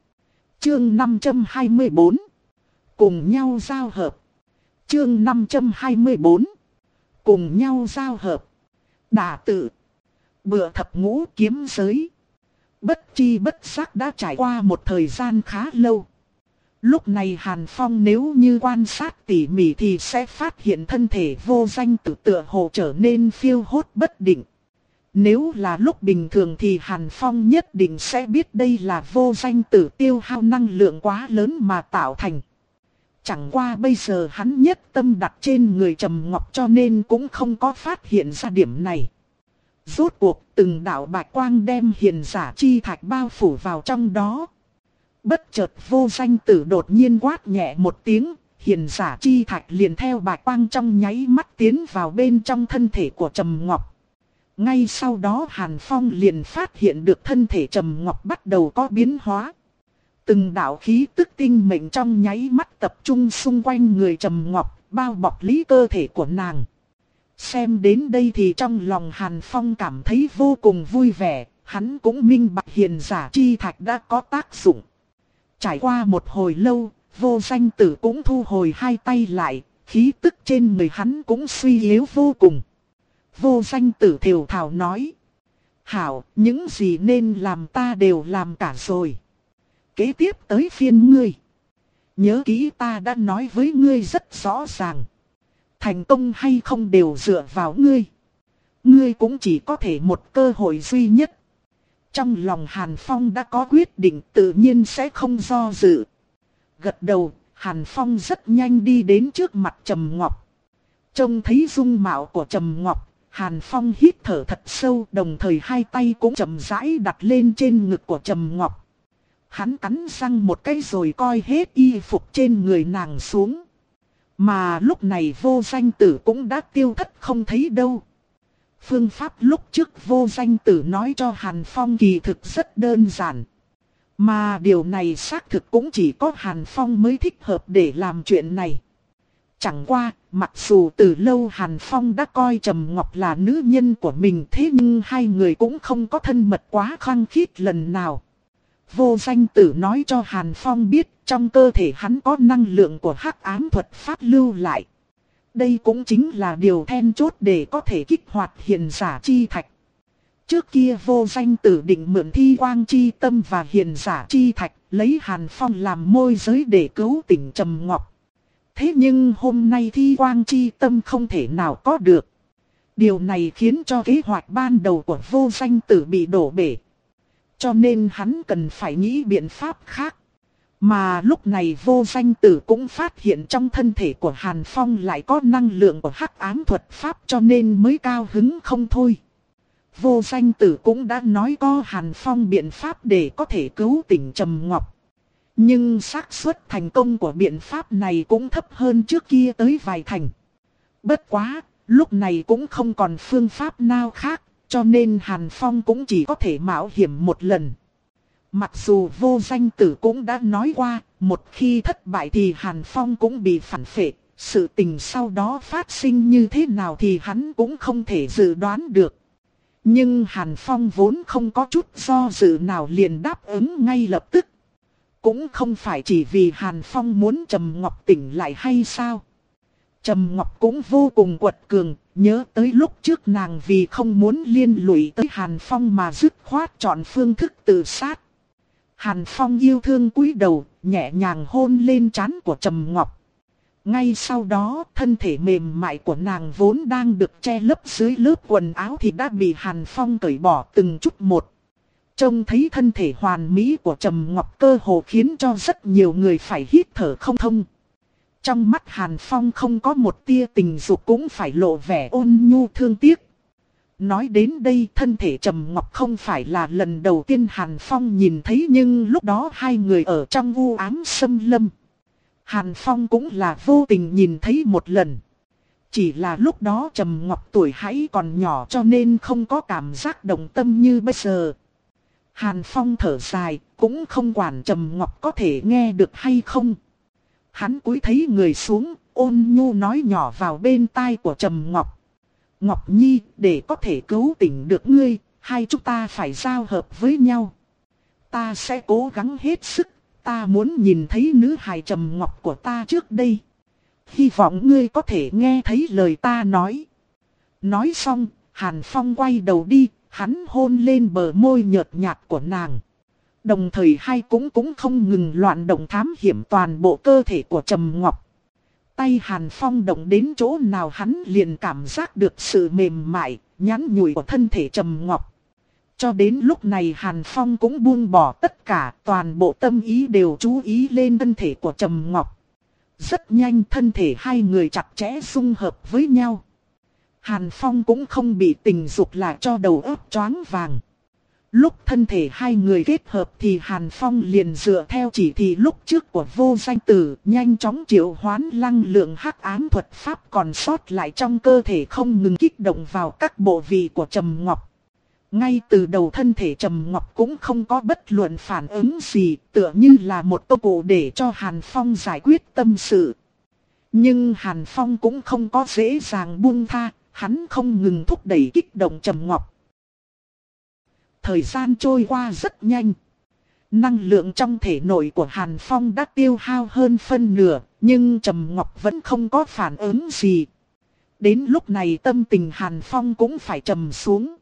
Chương năm trăm hai mươi bốn. Cùng nhau giao hợp. Chương năm trăm hai mươi bốn. Cùng nhau giao hợp. Đả tự. Bựa thập ngũ kiếm giới. Bất chi bất giác đã trải qua một thời gian khá lâu. Lúc này Hàn Phong nếu như quan sát tỉ mỉ thì sẽ phát hiện thân thể Vô Danh Tử tựa hồ trở nên phiêu hốt bất định. Nếu là lúc bình thường thì Hàn Phong nhất định sẽ biết đây là Vô Danh Tử tiêu hao năng lượng quá lớn mà tạo thành. Chẳng qua bây giờ hắn nhất tâm đặt trên người Trầm Ngọc cho nên cũng không có phát hiện ra điểm này. Rốt cuộc từng đạo bạch quang đem hiền giả chi thạch bao phủ vào trong đó. Bất chợt Vô Danh Tử đột nhiên quát nhẹ một tiếng, hiền giả chi thạch liền theo bạch quang trong nháy mắt tiến vào bên trong thân thể của Trầm Ngọc. Ngay sau đó Hàn Phong liền phát hiện được thân thể Trầm Ngọc bắt đầu có biến hóa. Từng đạo khí tức tinh mệnh trong nháy mắt tập trung xung quanh người Trầm Ngọc, bao bọc lý cơ thể của nàng. Xem đến đây thì trong lòng Hàn Phong cảm thấy vô cùng vui vẻ, hắn cũng minh bạch hiền giả chi thạch đã có tác dụng. Trải qua một hồi lâu, Vô Danh Tử cũng thu hồi hai tay lại, khí tức trên người hắn cũng suy yếu vô cùng. Vô Danh Tử thều thào nói: hảo, những gì nên làm ta đều làm cả rồi. Kế tiếp tới phiên ngươi. Nhớ kỹ ta đã nói với ngươi rất rõ ràng. Thành công hay không đều dựa vào ngươi. Ngươi cũng chỉ có thể một cơ hội duy nhất. Trong lòng Hàn Phong đã có quyết định, tự nhiên sẽ không do dự. Gật đầu, Hàn Phong rất nhanh đi đến trước mặt Trầm Ngọc. Trông thấy dung mạo của Trầm Ngọc, Hàn Phong hít thở thật sâu, đồng thời hai tay cũng chậm rãi đặt lên trên ngực của Trầm Ngọc. Hắn cắn răng một cái rồi coi hết y phục trên người nàng xuống. Mà lúc này Vô Danh Tử cũng đã tiêu thất không thấy đâu. Phương pháp lúc trước Vô Danh Tử nói cho Hàn Phong kỳ thực rất đơn giản. Mà điều này xác thực cũng chỉ có Hàn Phong mới thích hợp để làm chuyện này. Chẳng qua, mặc dù từ lâu Hàn Phong đã coi Trầm Ngọc là nữ nhân của mình, thế nhưng hai người cũng không có thân mật quá khăng khít lần nào. Vô Danh Tử nói cho Hàn Phong biết trong cơ thể hắn có năng lượng của hắc ám thuật pháp lưu lại. Đây cũng chính là điều then chốt để có thể kích hoạt hiền giả chi thạch. Trước kia Vô Danh Tử định mượn thi quang chi tâm và hiền giả chi thạch, lấy Hàn Phong làm môi giới để cứu tỉnh Trầm Ngọc. Thế nhưng hôm nay thi quang chi tâm không thể nào có được. Điều này khiến cho kế hoạch ban đầu của Vô Danh Tử bị đổ bể. Cho nên hắn cần phải nghĩ biện pháp khác. Mà lúc này Vô Danh Tử cũng phát hiện trong thân thể của Hàn Phong lại có năng lượng của hắc ám thuật pháp, cho nên mới cao hứng không thôi. Vô Danh Tử cũng đã nói có Hàn Phong biện pháp để có thể cứu tỉnh Trầm Ngọc. Nhưng xác suất thành công của biện pháp này cũng thấp hơn trước kia tới vài thành. Bất quá, lúc này cũng không còn phương pháp nào khác, cho nên Hàn Phong cũng chỉ có thể mạo hiểm một lần. Mặc dù Vô Danh Tử cũng đã nói qua, một khi thất bại thì Hàn Phong cũng bị phản phệ. Sự tình sau đó phát sinh như thế nào thì hắn cũng không thể dự đoán được. Nhưng Hàn Phong vốn không có chút do dự nào liền đáp ứng ngay lập tức. Cũng không phải chỉ vì Hàn Phong muốn Trầm Ngọc tỉnh lại hay sao. Trầm Ngọc cũng vô cùng quật cường, nhớ tới lúc trước nàng vì không muốn liên lụy tới Hàn Phong mà dứt khoát chọn phương thức tự sát. Hàn Phong yêu thương cúi đầu, nhẹ nhàng hôn lên trán của Trầm Ngọc. Ngay sau đó, thân thể mềm mại của nàng vốn đang được che lấp dưới lớp quần áo thì đã bị Hàn Phong cởi bỏ từng chút một. Trông thấy thân thể hoàn mỹ của Trầm Ngọc cơ hồ khiến cho rất nhiều người phải hít thở không thông. Trong mắt Hàn Phong không có một tia tình dục cũng phải lộ vẻ ôn nhu thương tiếc. Nói đến đây thân thể Trầm Ngọc không phải là lần đầu tiên Hàn Phong nhìn thấy, nhưng lúc đó hai người ở trong u ám xâm lâm. Hàn Phong cũng là vô tình nhìn thấy một lần. Chỉ là lúc đó Trầm Ngọc tuổi hãy còn nhỏ cho nên không có cảm giác động tâm như bây giờ. Hàn Phong thở dài, cũng không quản Trầm Ngọc có thể nghe được hay không. Hắn cúi thấy người xuống, ôn nhu nói nhỏ vào bên tai của Trầm Ngọc. Ngọc Nhi, để có thể cứu tỉnh được ngươi, hai chúng ta phải giao hợp với nhau. Ta sẽ cố gắng hết sức, ta muốn nhìn thấy nữ hài Trầm Ngọc của ta trước đây. Hy vọng ngươi có thể nghe thấy lời ta nói. Nói xong, Hàn Phong quay đầu đi, hắn hôn lên bờ môi nhợt nhạt của nàng. Đồng thời hai cũng cũng không ngừng loạn động thám hiểm toàn bộ cơ thể của Trầm Ngọc. Tay Hàn Phong động đến chỗ nào hắn liền cảm giác được sự mềm mại, nhắn nhủi của thân thể Trầm Ngọc. Cho đến lúc này Hàn Phong cũng buông bỏ tất cả, toàn bộ tâm ý đều chú ý lên thân thể của Trầm Ngọc. Rất nhanh thân thể hai người chặt chẽ dung hợp với nhau. Hàn Phong cũng không bị tình dục là cho đầu óc choáng vàng. Lúc thân thể hai người kết hợp thì Hàn Phong liền dựa theo chỉ thị lúc trước của Vô Danh Tử, nhanh chóng triệu hoán năng lượng hắc ám thuật pháp còn sót lại trong cơ thể không ngừng kích động vào các bộ vị của Trầm Ngọc. Ngay từ đầu thân thể Trầm Ngọc cũng không có bất luận phản ứng gì, tựa như là một công cụ để cho Hàn Phong giải quyết tâm sự. Nhưng Hàn Phong cũng không có dễ dàng buông tha, hắn không ngừng thúc đẩy kích động Trầm Ngọc. Thời gian trôi qua rất nhanh. Năng lượng trong thể nội của Hàn Phong đã tiêu hao hơn phân nửa, nhưng Trầm Ngọc vẫn không có phản ứng gì. Đến lúc này tâm tình Hàn Phong cũng phải trầm xuống.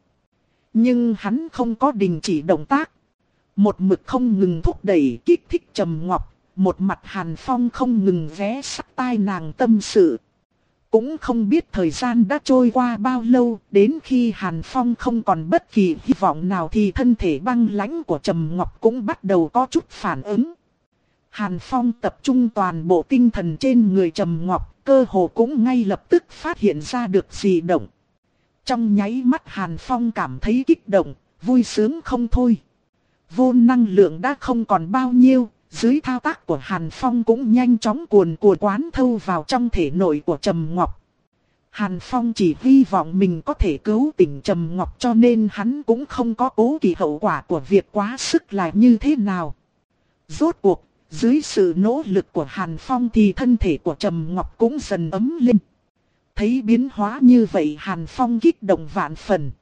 Nhưng hắn không có đình chỉ động tác. Một mực không ngừng thúc đẩy kích thích Trầm Ngọc, một mặt Hàn Phong không ngừng ghé sát tai nàng tâm sự. Cũng không biết thời gian đã trôi qua bao lâu, đến khi Hàn Phong không còn bất kỳ hy vọng nào thì thân thể băng lãnh của Trầm Ngọc cũng bắt đầu có chút phản ứng. Hàn Phong tập trung toàn bộ tinh thần trên người Trầm Ngọc, cơ hồ cũng ngay lập tức phát hiện ra được dị động. Trong nháy mắt Hàn Phong cảm thấy kích động, vui sướng không thôi. Vô năng lượng đã không còn bao nhiêu. Dưới thao tác của Hàn Phong cũng nhanh chóng cuồn cuộn quán thâu vào trong thể nội của Trầm Ngọc. Hàn Phong chỉ hy vọng mình có thể cứu tỉnh Trầm Ngọc cho nên hắn cũng không có cố kỵ hậu quả của việc quá sức là như thế nào. Rốt cuộc, dưới sự nỗ lực của Hàn Phong thì thân thể của Trầm Ngọc cũng dần ấm lên. Thấy biến hóa như vậy Hàn Phong kích động vạn phần.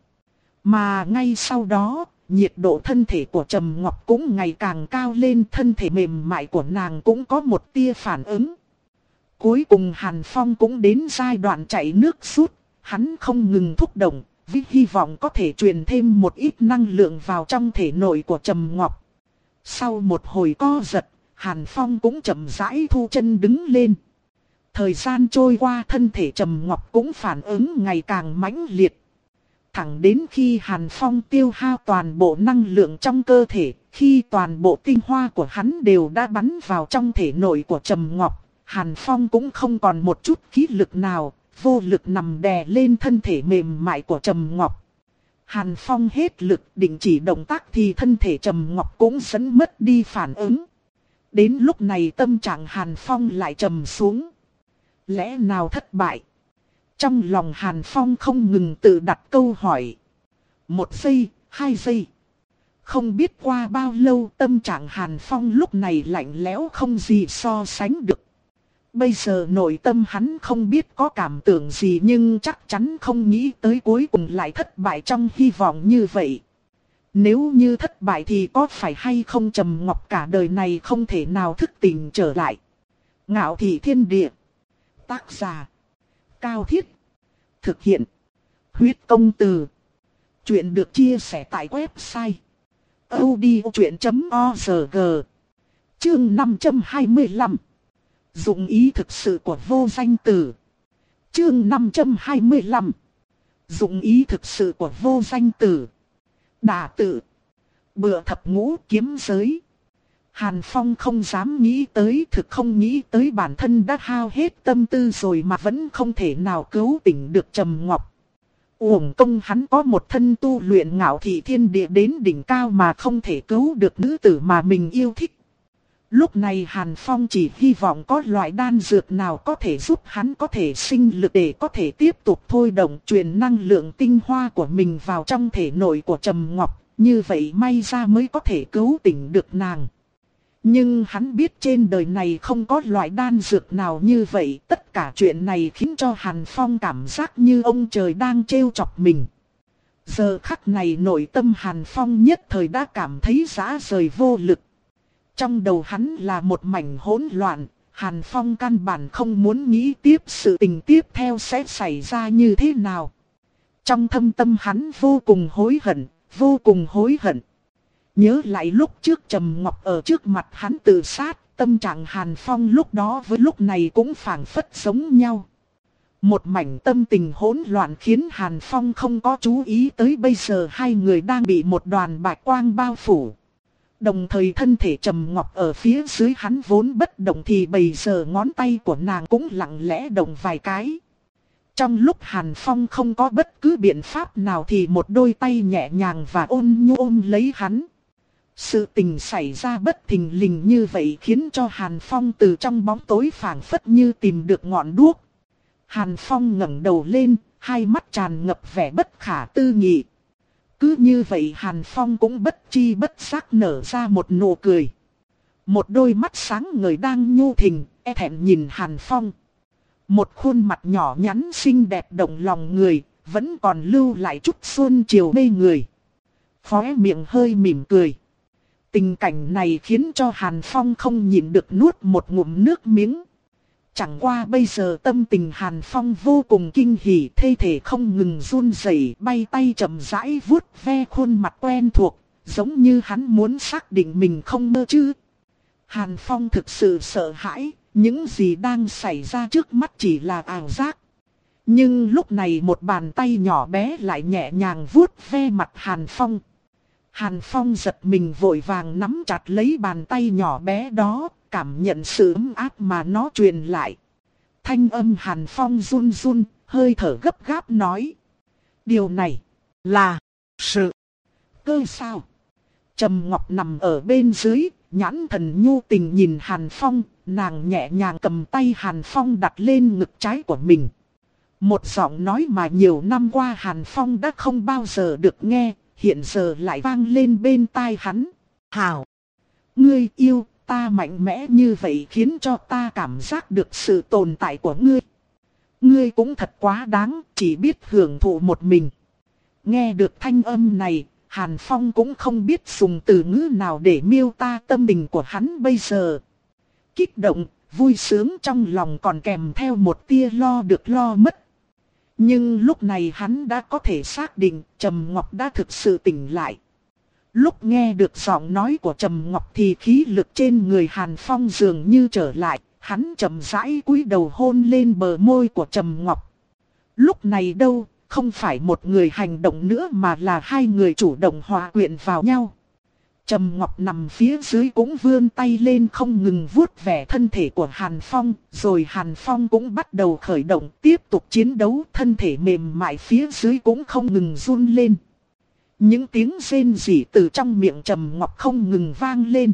Mà ngay sau đó, nhiệt độ thân thể của Trầm Ngọc cũng ngày càng cao lên, thân thể mềm mại của nàng cũng có một tia phản ứng. Cuối cùng Hàn Phong cũng đến giai đoạn chạy nước rút, hắn không ngừng thúc động, vì hy vọng có thể truyền thêm một ít năng lượng vào trong thể nội của Trầm Ngọc. Sau một hồi co giật, Hàn Phong cũng chậm rãi thu chân đứng lên. Thời gian trôi qua thân thể Trầm Ngọc cũng phản ứng ngày càng mãnh liệt. Thẳng đến khi Hàn Phong tiêu hao toàn bộ năng lượng trong cơ thể, khi toàn bộ tinh hoa của hắn đều đã bắn vào trong thể nội của Trầm Ngọc, Hàn Phong cũng không còn một chút khí lực nào, vô lực nằm đè lên thân thể mềm mại của Trầm Ngọc. Hàn Phong hết lực định chỉ động tác thì thân thể Trầm Ngọc cũng dần mất đi phản ứng. Đến lúc này tâm trạng Hàn Phong lại trầm xuống. Lẽ nào thất bại? Trong lòng Hàn Phong không ngừng tự đặt câu hỏi. Một giây, hai giây. Không biết qua bao lâu tâm trạng Hàn Phong lúc này lạnh lẽo không gì so sánh được. Bây giờ nội tâm hắn không biết có cảm tưởng gì nhưng chắc chắn không nghĩ tới cuối cùng lại thất bại trong hy vọng như vậy. Nếu như thất bại thì có phải hay không Trầm Ngọc cả đời này không thể nào thức tỉnh trở lại. Ngạo Thị Thiên Địa. Tác giả Cao Thiết. Thực hiện Huyết Công Từ. Chuyện được chia sẻ tại website odchuyện chấm org. Chương năm trăm hai mươi lăm. Dụng ý thực sự của Vô Danh Tử. Chương năm trăm hai mươi lăm. Dụng ý thực sự của Vô Danh Tử. Đả tự. Bựa thập ngũ kiếm giới. Hàn Phong không dám nghĩ tới, thực không nghĩ tới bản thân đã hao hết tâm tư rồi mà vẫn không thể nào cứu tỉnh được Trầm Ngọc. Uổng công hắn có một thân tu luyện Ngạo Thị Thiên Địa đến đỉnh cao mà không thể cứu được nữ tử mà mình yêu thích. Lúc này Hàn Phong chỉ hy vọng có loại đan dược nào có thể giúp hắn có thể sinh lực để có thể tiếp tục thôi động truyền năng lượng tinh hoa của mình vào trong thể nội của Trầm Ngọc, như vậy may ra mới có thể cứu tỉnh được nàng. Nhưng hắn biết trên đời này không có loại đan dược nào như vậy, tất cả chuyện này khiến cho Hàn Phong cảm giác như ông trời đang trêu chọc mình. Giờ khắc này nội tâm Hàn Phong nhất thời đã cảm thấy rã rời vô lực. Trong đầu hắn là một mảnh hỗn loạn, Hàn Phong căn bản không muốn nghĩ tiếp sự tình tiếp theo sẽ xảy ra như thế nào. Trong thâm tâm hắn vô cùng hối hận, vô cùng hối hận. Nhớ lại lúc trước Trầm Ngọc ở trước mặt hắn tự sát, tâm trạng Hàn Phong lúc đó với lúc này cũng phảng phất giống nhau. Một mảnh tâm tình hỗn loạn khiến Hàn Phong không có chú ý tới bây giờ hai người đang bị một đoàn bạch quang bao phủ. Đồng thời thân thể Trầm Ngọc ở phía dưới hắn vốn bất động thì bây giờ ngón tay của nàng cũng lặng lẽ động vài cái. Trong lúc Hàn Phong không có bất cứ biện pháp nào thì một đôi tay nhẹ nhàng và ôn nhu ôm lấy hắn. Sự tình xảy ra bất thình lình như vậy khiến cho Hàn Phong từ trong bóng tối phảng phất như tìm được ngọn đuốc. Hàn Phong ngẩng đầu lên, hai mắt tràn ngập vẻ bất khả tư nghị. Cứ như vậy Hàn Phong cũng bất chi bất giác nở ra một nụ cười. Một đôi mắt sáng ngời đang nhu thình, e thẹn nhìn Hàn Phong. Một khuôn mặt nhỏ nhắn xinh đẹp động lòng người, vẫn còn lưu lại chút xuân chiều mê người. Khóe miệng hơi mỉm cười. Tình cảnh này khiến cho Hàn Phong không nhịn được nuốt một ngụm nước miếng. Chẳng qua bây giờ tâm tình Hàn Phong vô cùng kinh hỉ, thê thể không ngừng run rẩy, bay tay chậm rãi vuốt ve khuôn mặt quen thuộc, giống như hắn muốn xác định mình không mơ chứ. Hàn Phong thực sự sợ hãi, những gì đang xảy ra trước mắt chỉ là ảo giác. Nhưng lúc này một bàn tay nhỏ bé lại nhẹ nhàng vuốt ve mặt Hàn Phong. Hàn Phong giật mình vội vàng nắm chặt lấy bàn tay nhỏ bé đó, cảm nhận sự ấm áp mà nó truyền lại. Thanh âm Hàn Phong run run, hơi thở gấp gáp nói. Điều này là sự cơ sao? Trầm Ngọc nằm ở bên dưới, nhãn thần nhu tình nhìn Hàn Phong, nàng nhẹ nhàng cầm tay Hàn Phong đặt lên ngực trái của mình. Một giọng nói mà nhiều năm qua Hàn Phong đã không bao giờ được nghe, hiện giờ lại vang lên bên tai hắn. Hảo! Ngươi yêu ta mạnh mẽ như vậy khiến cho ta cảm giác được sự tồn tại của ngươi. Ngươi cũng thật quá đáng, chỉ biết hưởng thụ một mình. Nghe được thanh âm này, Hàn Phong cũng không biết dùng từ ngữ nào để miêu tả tâm tình của hắn bây giờ. Kích động, vui sướng trong lòng còn kèm theo một tia lo được lo mất. Nhưng lúc này hắn đã có thể xác định Trầm Ngọc đã thực sự tỉnh lại. Lúc nghe được giọng nói của Trầm Ngọc thì khí lực trên người Hàn Phong dường như trở lại, hắn chậm rãi cúi đầu hôn lên bờ môi của Trầm Ngọc. Lúc này đâu, không phải một người hành động nữa mà là hai người chủ động hòa quyện vào nhau. Trầm Ngọc nằm phía dưới cũng vươn tay lên không ngừng vuốt ve thân thể của Hàn Phong, rồi Hàn Phong cũng bắt đầu khởi động tiếp tục chiến đấu, thân thể mềm mại phía dưới cũng không ngừng run lên. Những tiếng rên rỉ từ trong miệng Trầm Ngọc không ngừng vang lên.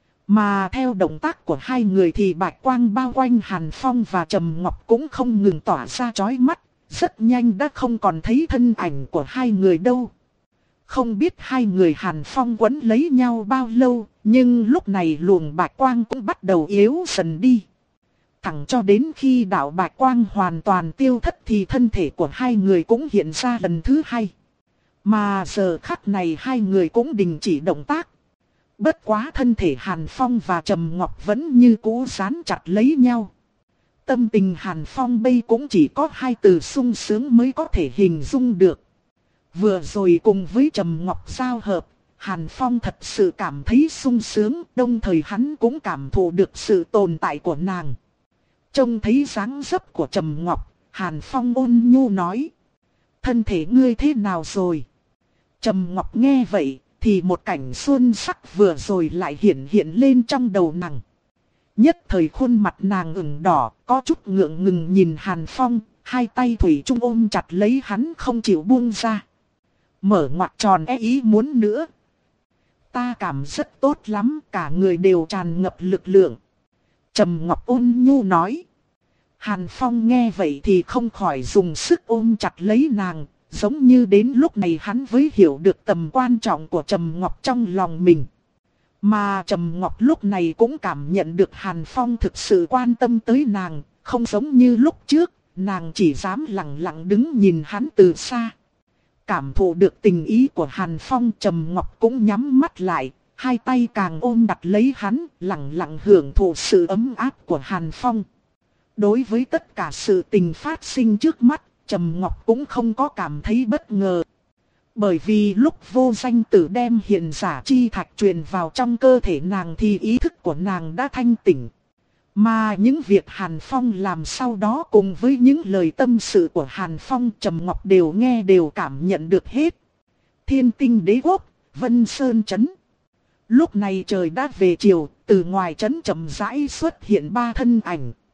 Mà theo động tác của hai người thì bạch quang bao quanh Hàn Phong và Trầm Ngọc cũng không ngừng tỏa ra chói mắt, rất nhanh đã không còn thấy thân ảnh của hai người đâu. Không biết hai người Hàn Phong quấn lấy nhau bao lâu, nhưng lúc này luồng bạch quang cũng bắt đầu yếu dần đi. Thẳng cho đến khi đạo bạch quang hoàn toàn tiêu thất thì thân thể của hai người cũng hiện ra lần thứ hai. Mà giờ khắc này hai người cũng đình chỉ động tác. Bất quá thân thể Hàn Phong và Trầm Ngọc vẫn như cũ dán chặt lấy nhau. Tâm tình Hàn Phong bây cũng chỉ có hai từ sung sướng mới có thể hình dung được. Vừa rồi cùng với Trầm Ngọc giao hợp, Hàn Phong thật sự cảm thấy sung sướng, đồng thời hắn cũng cảm thụ được sự tồn tại của nàng. Trông thấy dáng dấp của Trầm Ngọc, Hàn Phong ôn nhu nói. Thân thể ngươi thế nào rồi? Trầm Ngọc nghe vậy, thì một cảnh xuân sắc vừa rồi lại hiện hiện lên trong đầu nàng. Nhất thời khuôn mặt nàng ửng đỏ, có chút ngượng ngừng nhìn Hàn Phong, hai tay thủy chung ôm chặt lấy hắn không chịu buông ra. Mở ngoặc tròn e ý muốn nữa. Ta cảm rất tốt lắm, cả người đều tràn ngập lực lượng. Trầm Ngọc ôn nhu nói. Hàn Phong nghe vậy thì không khỏi dùng sức ôm chặt lấy nàng, giống như đến lúc này hắn mới hiểu được tầm quan trọng của Trầm Ngọc trong lòng mình. Mà Trầm Ngọc lúc này cũng cảm nhận được Hàn Phong thực sự quan tâm tới nàng, không giống như lúc trước, nàng chỉ dám lặng lặng đứng nhìn hắn từ xa. Cảm thụ được tình ý của Hàn Phong, Trầm Ngọc cũng nhắm mắt lại, hai tay càng ôm đặt lấy hắn, lặng lặng hưởng thụ sự ấm áp của Hàn Phong. Đối với tất cả sự tình phát sinh trước mắt, Trầm Ngọc cũng không có cảm thấy bất ngờ. Bởi vì lúc Vô Danh Tử đem hiện giả chi thạch truyền vào trong cơ thể nàng thì ý thức của nàng đã thanh tỉnh. Mà những việc Hàn Phong làm sau đó cùng với những lời tâm sự của Hàn Phong, Trầm Ngọc đều nghe đều cảm nhận được hết. Thiên Tinh Đế Quốc, Vân Sơn Trấn. Lúc này trời đã về chiều, từ ngoài trấn chậm rãi xuất hiện ba thân ảnh.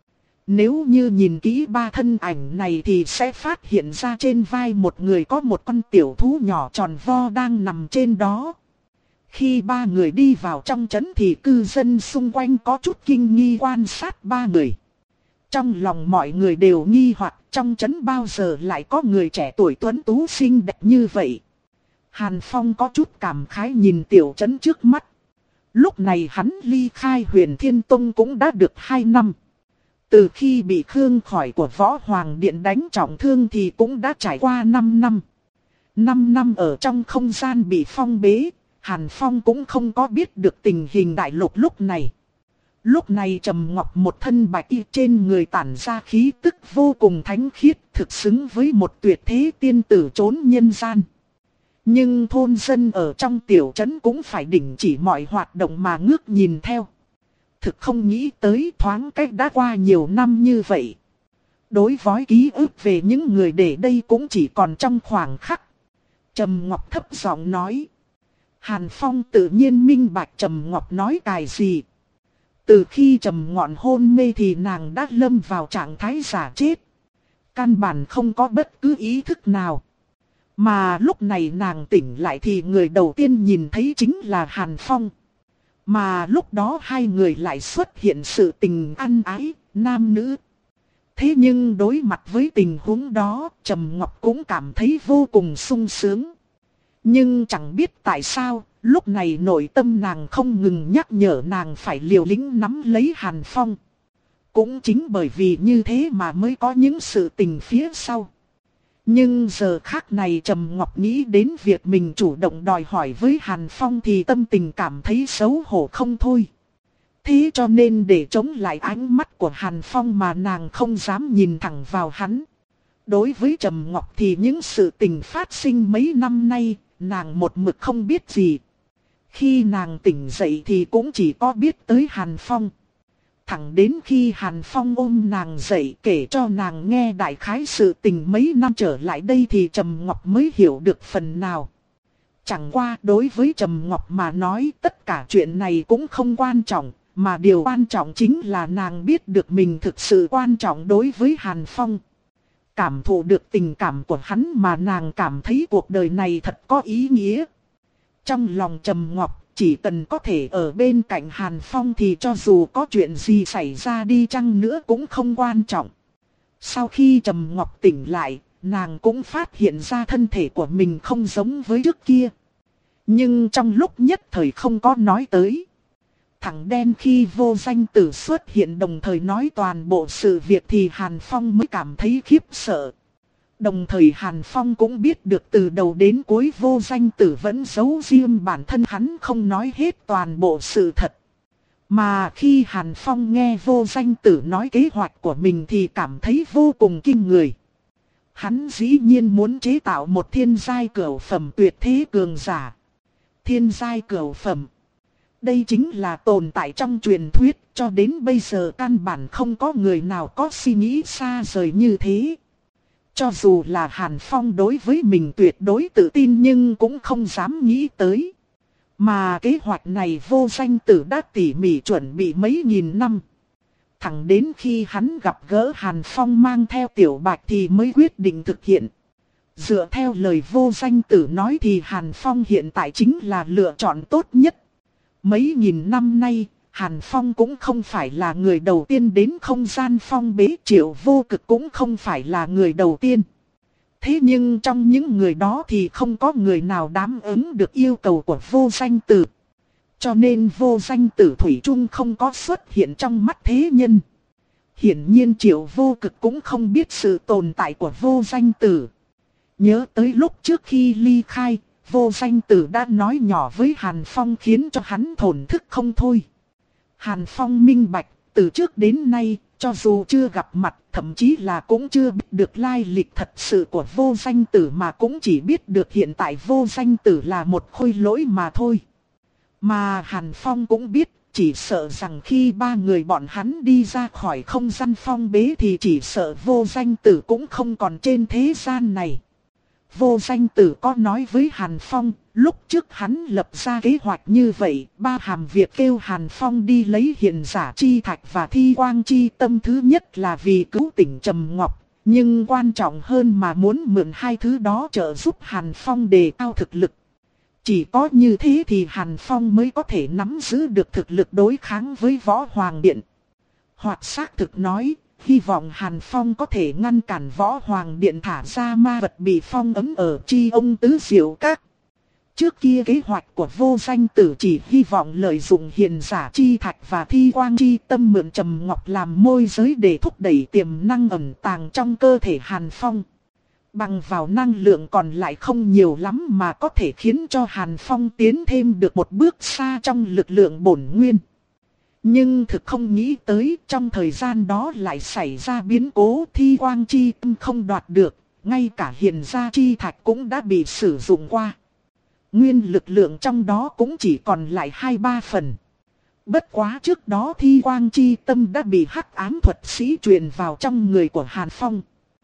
Nếu như nhìn kỹ ba thân ảnh này thì sẽ phát hiện ra trên vai một người có một con tiểu thú nhỏ tròn vo đang nằm trên đó. Khi ba người đi vào trong trấn thì cư dân xung quanh có chút kinh nghi quan sát ba người. Trong lòng mọi người đều nghi hoặc trong trấn bao giờ lại có người trẻ tuổi tuấn tú xinh đẹp như vậy. Hàn Phong có chút cảm khái nhìn tiểu trấn trước mắt. Lúc này hắn ly khai Huyền Thiên Tông cũng đã được hai năm. Từ khi bị Khương Khỏi của Võ Hoàng Điện đánh trọng thương thì cũng đã trải qua năm năm. năm năm ở trong không gian bị phong bế, Hàn Phong cũng không có biết được tình hình đại lục lúc này. Lúc này Trầm Ngọc một thân bạch y trên người tản ra khí tức vô cùng thánh khiết, thực xứng với một tuyệt thế tiên tử trốn nhân gian. Nhưng thôn dân ở trong tiểu trấn cũng phải đình chỉ mọi hoạt động mà ngước nhìn theo. Thực không nghĩ tới thoáng cách đã qua nhiều năm như vậy. Đối với ký ức về những người để đây cũng chỉ còn trong khoảng khắc. Trầm Ngọc thấp giọng nói. Hàn Phong tự nhiên minh bạch Trầm Ngọc nói cái gì. Từ khi Trầm Ngọn hôn mê thì nàng đã lâm vào trạng thái giả chết. Căn bản không có bất cứ ý thức nào. Mà lúc này nàng tỉnh lại thì người đầu tiên nhìn thấy chính là Hàn Phong. Mà lúc đó hai người lại xuất hiện sự tình ân ái, nam nữ. Thế nhưng đối mặt với tình huống đó, Trầm Ngọc cũng cảm thấy vô cùng sung sướng. Nhưng chẳng biết tại sao, lúc này nội tâm nàng không ngừng nhắc nhở nàng phải liều lĩnh nắm lấy Hàn Phong. Cũng chính bởi vì như thế mà mới có những sự tình phía sau. Nhưng giờ khác này Trầm Ngọc nghĩ đến việc mình chủ động đòi hỏi với Hàn Phong thì tâm tình cảm thấy xấu hổ không thôi. Thế cho nên để chống lại ánh mắt của Hàn Phong mà nàng không dám nhìn thẳng vào hắn. Đối với Trầm Ngọc thì những sự tình phát sinh mấy năm nay, nàng một mực không biết gì. Khi nàng tỉnh dậy thì cũng chỉ có biết tới Hàn Phong. Thẳng đến khi Hàn Phong ôm nàng dậy kể cho nàng nghe đại khái sự tình mấy năm trở lại đây thì Trầm Ngọc mới hiểu được phần nào. Chẳng qua đối với Trầm Ngọc mà nói tất cả chuyện này cũng không quan trọng, mà điều quan trọng chính là nàng biết được mình thực sự quan trọng đối với Hàn Phong. Cảm thụ được tình cảm của hắn mà nàng cảm thấy cuộc đời này thật có ý nghĩa. Trong lòng Trầm Ngọc, chỉ cần có thể ở bên cạnh Hàn Phong thì cho dù có chuyện gì xảy ra đi chăng nữa cũng không quan trọng. Sau khi Trầm Ngọc tỉnh lại, nàng cũng phát hiện ra thân thể của mình không giống với trước kia. Nhưng trong lúc nhất thời không có nói tới. Thằng đen khi Vô Danh Tử xuất hiện đồng thời nói toàn bộ sự việc thì Hàn Phong mới cảm thấy khiếp sợ. Đồng thời Hàn Phong cũng biết được từ đầu đến cuối Vô Danh Tử vẫn giấu riêng bản thân hắn không nói hết toàn bộ sự thật. Mà khi Hàn Phong nghe Vô Danh Tử nói kế hoạch của mình thì cảm thấy vô cùng kinh người. Hắn dĩ nhiên muốn chế tạo một thiên giai cửu phẩm tuyệt thế cường giả. Thiên giai cửu phẩm. Đây chính là tồn tại trong truyền thuyết, cho đến bây giờ căn bản không có người nào có suy nghĩ xa rời như thế. Cho dù là Hàn Phong đối với mình tuyệt đối tự tin nhưng cũng không dám nghĩ tới. Mà kế hoạch này Vô Danh Tử đã tỉ mỉ chuẩn bị mấy nghìn năm. Thẳng đến khi hắn gặp gỡ Hàn Phong mang theo Tiểu Bạch thì mới quyết định thực hiện. Dựa theo lời Vô Danh Tử nói thì Hàn Phong hiện tại chính là lựa chọn tốt nhất. Mấy nghìn năm nay, Hàn Phong cũng không phải là người đầu tiên đến không gian phong bế, Triệu Vô Cực cũng không phải là người đầu tiên. Thế nhưng trong những người đó thì không có người nào đáp ứng được yêu cầu của Vô Danh Tử. Cho nên Vô Danh Tử thủy chung không có xuất hiện trong mắt thế nhân. Hiển nhiên Triệu Vô Cực cũng không biết sự tồn tại của Vô Danh Tử. Nhớ tới lúc trước khi ly khai, Vô Danh Tử đã nói nhỏ với Hàn Phong khiến cho hắn thổn thức không thôi. Hàn Phong minh bạch, từ trước đến nay, cho dù chưa gặp mặt, thậm chí là cũng chưa biết được lai lịch thật sự của Vô Danh Tử mà cũng chỉ biết được hiện tại Vô Danh Tử là một khôi lỗi mà thôi. Mà Hàn Phong cũng biết, chỉ sợ rằng khi ba người bọn hắn đi ra khỏi không gian phong bế thì chỉ sợ Vô Danh Tử cũng không còn trên thế gian này. Vô Danh Tử có nói với Hàn Phong, lúc trước hắn lập ra kế hoạch như vậy, ba hàm việc kêu Hàn Phong đi lấy hiền giả chi thạch và thi quang chi tâm, thứ nhất là vì cứu tỉnh Trầm Ngọc, nhưng quan trọng hơn mà muốn mượn hai thứ đó trợ giúp Hàn Phong đề cao thực lực. Chỉ có như thế thì Hàn Phong mới có thể nắm giữ được thực lực đối kháng với Võ Hoàng Điện. Hoặc xác thực nói, hy vọng Hàn Phong có thể ngăn cản Võ Hoàng Điện thả ra ma vật bị phong ấn ở Chi Ông Tứ Diệu Các. Trước kia kế hoạch của Vô Danh Tử chỉ hy vọng lợi dụng hiền giả chi thạch và thi quang chi tâm mượn Trầm Ngọc làm môi giới để thúc đẩy tiềm năng ẩn tàng trong cơ thể Hàn Phong. Bằng vào năng lượng còn lại không nhiều lắm mà có thể khiến cho Hàn Phong tiến thêm được một bước xa trong lực lượng bổn nguyên. Nhưng thực không nghĩ tới trong thời gian đó lại xảy ra biến cố, thi quang chi tâm không đoạt được, ngay cả hiền gia chi thạch cũng đã bị sử dụng qua. Nguyên lực lượng trong đó cũng chỉ còn lại hai ba phần. Bất quá trước đó thi quang chi tâm đã bị hắc ám thuật sĩ truyền vào trong người của Hàn Phong.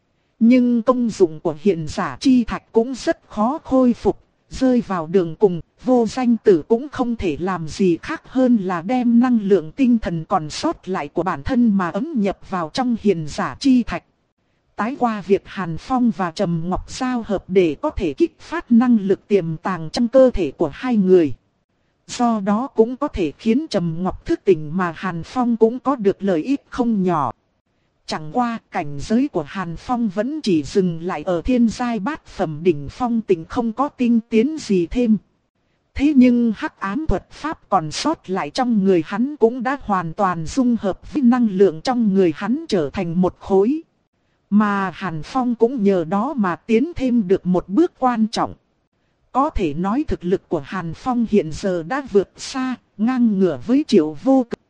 Nhưng công dụng của hiền giả chi thạch cũng rất khó khôi phục, rơi vào đường cùng, Vô Danh Tử cũng không thể làm gì khác hơn là đem năng lượng tinh thần còn sót lại của bản thân mà ấm nhập vào trong hiền giả chi thạch. Tái qua việc Hàn Phong và Trầm Ngọc giao hợp để có thể kích phát năng lực tiềm tàng trong cơ thể của hai người. Do đó cũng có thể khiến Trầm Ngọc thức tỉnh mà Hàn Phong cũng có được lợi ích không nhỏ. Chẳng qua cảnh giới của Hàn Phong vẫn chỉ dừng lại ở thiên giai bát phẩm đỉnh phong, tình không có tinh tiến gì thêm. Thế nhưng hắc ám thuật pháp còn sót lại trong người hắn cũng đã hoàn toàn dung hợp với năng lượng trong người hắn trở thành một khối. Mà Hàn Phong cũng nhờ đó mà tiến thêm được một bước quan trọng. Có thể nói thực lực của Hàn Phong hiện giờ đã vượt xa, ngang ngửa với Triệu Vô Cực.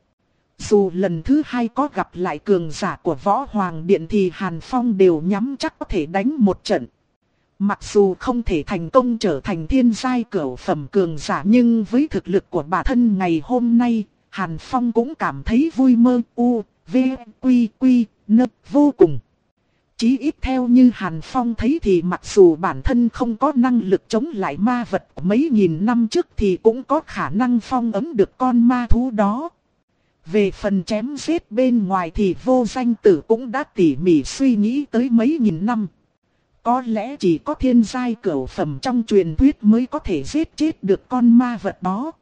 Dù lần thứ hai có gặp lại cường giả của Võ Hoàng Điện thì Hàn Phong đều nhắm chắc có thể đánh một trận. Mặc dù không thể thành công trở thành thiên giai cửu phẩm cường giả, nhưng với thực lực của bản thân ngày hôm nay, Hàn Phong cũng cảm thấy vui mơ u, v, quy, quy, nơ, vô cùng. Chí ít theo như Hàn Phong thấy thì mặc dù bản thân không có năng lực chống lại ma vật mấy nghìn năm trước thì cũng có khả năng phong ấn được con ma thú đó. Về phần chém giết bên ngoài thì Vô Danh Tử cũng đã tỉ mỉ suy nghĩ tới mấy nghìn năm. Có lẽ chỉ có thiên giai cửu phẩm trong truyền thuyết mới có thể giết chết được con ma vật đó.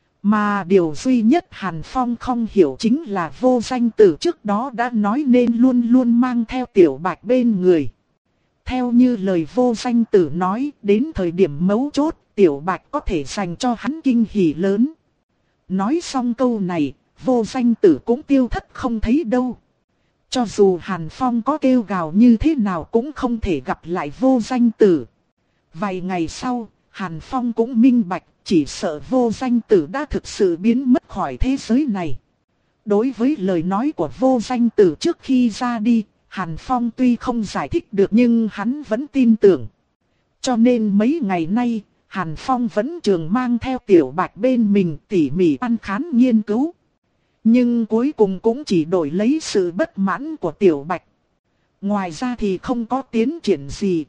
Mà điều duy nhất Hàn Phong không hiểu chính là Vô Danh Tử trước đó đã nói nên luôn luôn mang theo Tiểu Bạch bên người. Theo như lời Vô Danh Tử nói, đến thời điểm mấu chốt, Tiểu Bạch có thể dành cho hắn kinh hỉ lớn. Nói xong câu này, Vô Danh Tử cũng tiêu thất không thấy đâu. Cho dù Hàn Phong có kêu gào như thế nào cũng không thể gặp lại Vô Danh Tử. Vài ngày sau, Hàn Phong cũng minh bạch, chỉ sợ Vô Danh Tử đã thực sự biến mất khỏi thế giới này. Đối với lời nói của Vô Danh Tử trước khi ra đi, Hàn Phong tuy không giải thích được nhưng hắn vẫn tin tưởng. Cho nên mấy ngày nay, Hàn Phong vẫn trường mang theo Tiểu Bạch bên mình tỉ mỉ ăn khán nghiên cứu. Nhưng cuối cùng cũng chỉ đổi lấy sự bất mãn của Tiểu Bạch. Ngoài ra thì không có tiến triển gì.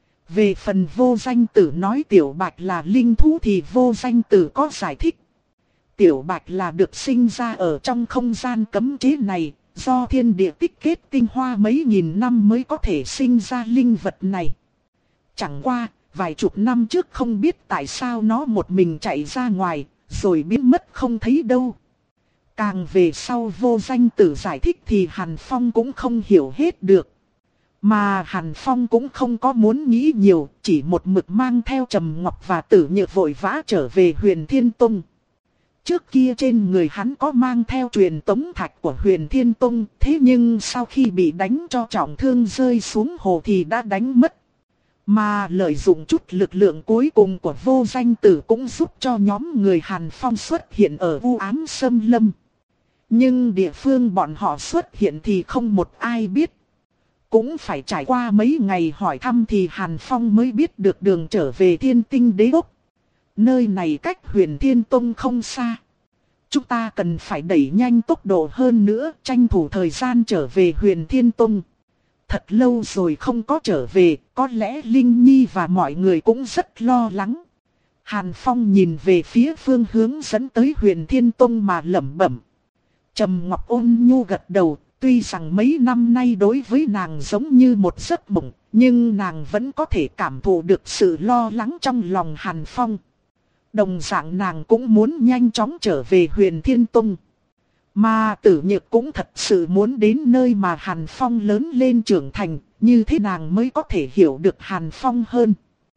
Về phần Vô Danh Tử nói Tiểu Bạch là linh thú thì Vô Danh Tử có giải thích. Tiểu Bạch là được sinh ra ở trong không gian cấm chế này, do thiên địa tích kết tinh hoa mấy nghìn năm mới có thể sinh ra linh vật này. Chẳng qua, vài chục năm trước không biết tại sao nó một mình chạy ra ngoài, rồi biến mất không thấy đâu. Càng về sau Vô Danh Tử giải thích thì Hàn Phong cũng không hiểu hết được. Mà Hàn Phong cũng không có muốn nghĩ nhiều, chỉ một mực mang theo Trầm Ngọc và Tử Nhược vội vã trở về Huyền Thiên Tông. Trước kia trên người hắn có mang theo truyền tống thạch của Huyền Thiên Tông, thế nhưng sau khi bị đánh cho trọng thương rơi xuống hồ thì đã đánh mất. Mà lợi dụng chút lực lượng cuối cùng của Vô Danh Tử cũng giúp cho nhóm người Hàn Phong xuất hiện ở u ám xâm lâm. Nhưng địa phương bọn họ xuất hiện thì không một ai biết. Cũng phải trải qua mấy ngày hỏi thăm thì Hàn Phong mới biết được đường trở về Thiên Tinh Đế Quốc. Nơi này cách Huyền Thiên Tông không xa. Chúng ta cần phải đẩy nhanh tốc độ hơn nữa, tranh thủ thời gian trở về Huyền Thiên Tông. thật lâu rồi không có trở về, có lẽ Linh Nhi và mọi người cũng rất lo lắng. Hàn Phong nhìn về phía phương hướng dẫn tới Huyền Thiên Tông mà lẩm bẩm. Trầm Ngọc ôn nhu gật đầu, tuy rằng mấy năm nay đối với nàng giống như một giấc mộng, nhưng nàng vẫn có thể cảm thụ được sự lo lắng trong lòng Hàn Phong. Đồng dạng nàng cũng muốn nhanh chóng trở về Huyền Thiên Tông. Mà Tử Nhược cũng thật sự muốn đến nơi mà Hàn Phong lớn lên trưởng thành, như thế nàng mới có thể hiểu được Hàn Phong hơn.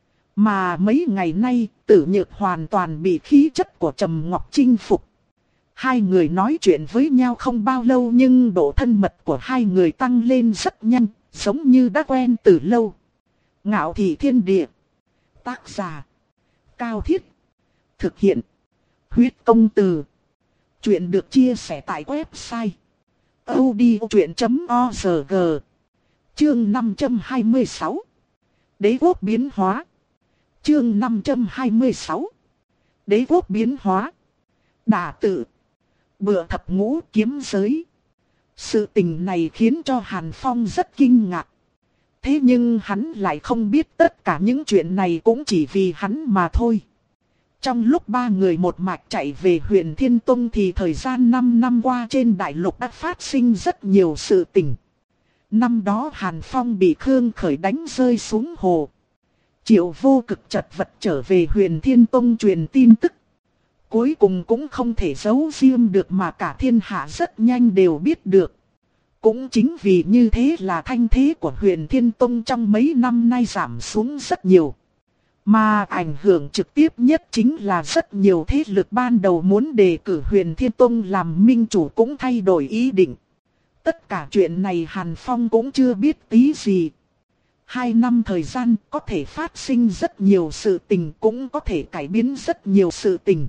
Mà mấy ngày nay, Tử Nhược hoàn toàn bị khí chất của Trầm Ngọc chinh phục. Hai người nói chuyện với nhau không bao lâu nhưng độ thân mật của hai người tăng lên rất nhanh, giống như đã quen từ lâu. Ngạo Thị Thiên Địa. Tác giả: Cao Thiết. Thực hiện: Huyết Công Từ. Chuyện được chia sẻ tại website odchuyện chấm org. Chương năm trăm hai mươi sáu. Đế quốc biến hóa. Chương năm trăm hai mươi sáu. Đế quốc biến hóa. Đả tự. Bựa thập ngũ kiếm giới. Sự tình này khiến cho Hàn Phong rất kinh ngạc. Thế nhưng hắn lại không biết tất cả những chuyện này cũng chỉ vì hắn mà thôi. Trong lúc ba người một mạch chạy về Huyền Thiên Tông thì thời gian năm năm qua trên đại lục đã phát sinh rất nhiều sự tình. Năm đó Hàn Phong bị Khương Khởi đánh rơi xuống hồ. Triệu Vô Cực chật vật trở về Huyền Thiên Tông truyền tin tức. Cuối cùng cũng không thể giấu riêng được mà cả thiên hạ rất nhanh đều biết được. Cũng chính vì như thế là thanh thế của Huyền Thiên Tông trong mấy năm nay giảm xuống rất nhiều. Mà ảnh hưởng trực tiếp nhất chính là rất nhiều thế lực ban đầu muốn đề cử Huyền Thiên Tông làm minh chủ cũng thay đổi ý định. Tất cả chuyện này Hàn Phong cũng chưa biết tí gì. Hai năm thời gian có thể phát sinh rất nhiều sự tình, cũng có thể cải biến rất nhiều sự tình.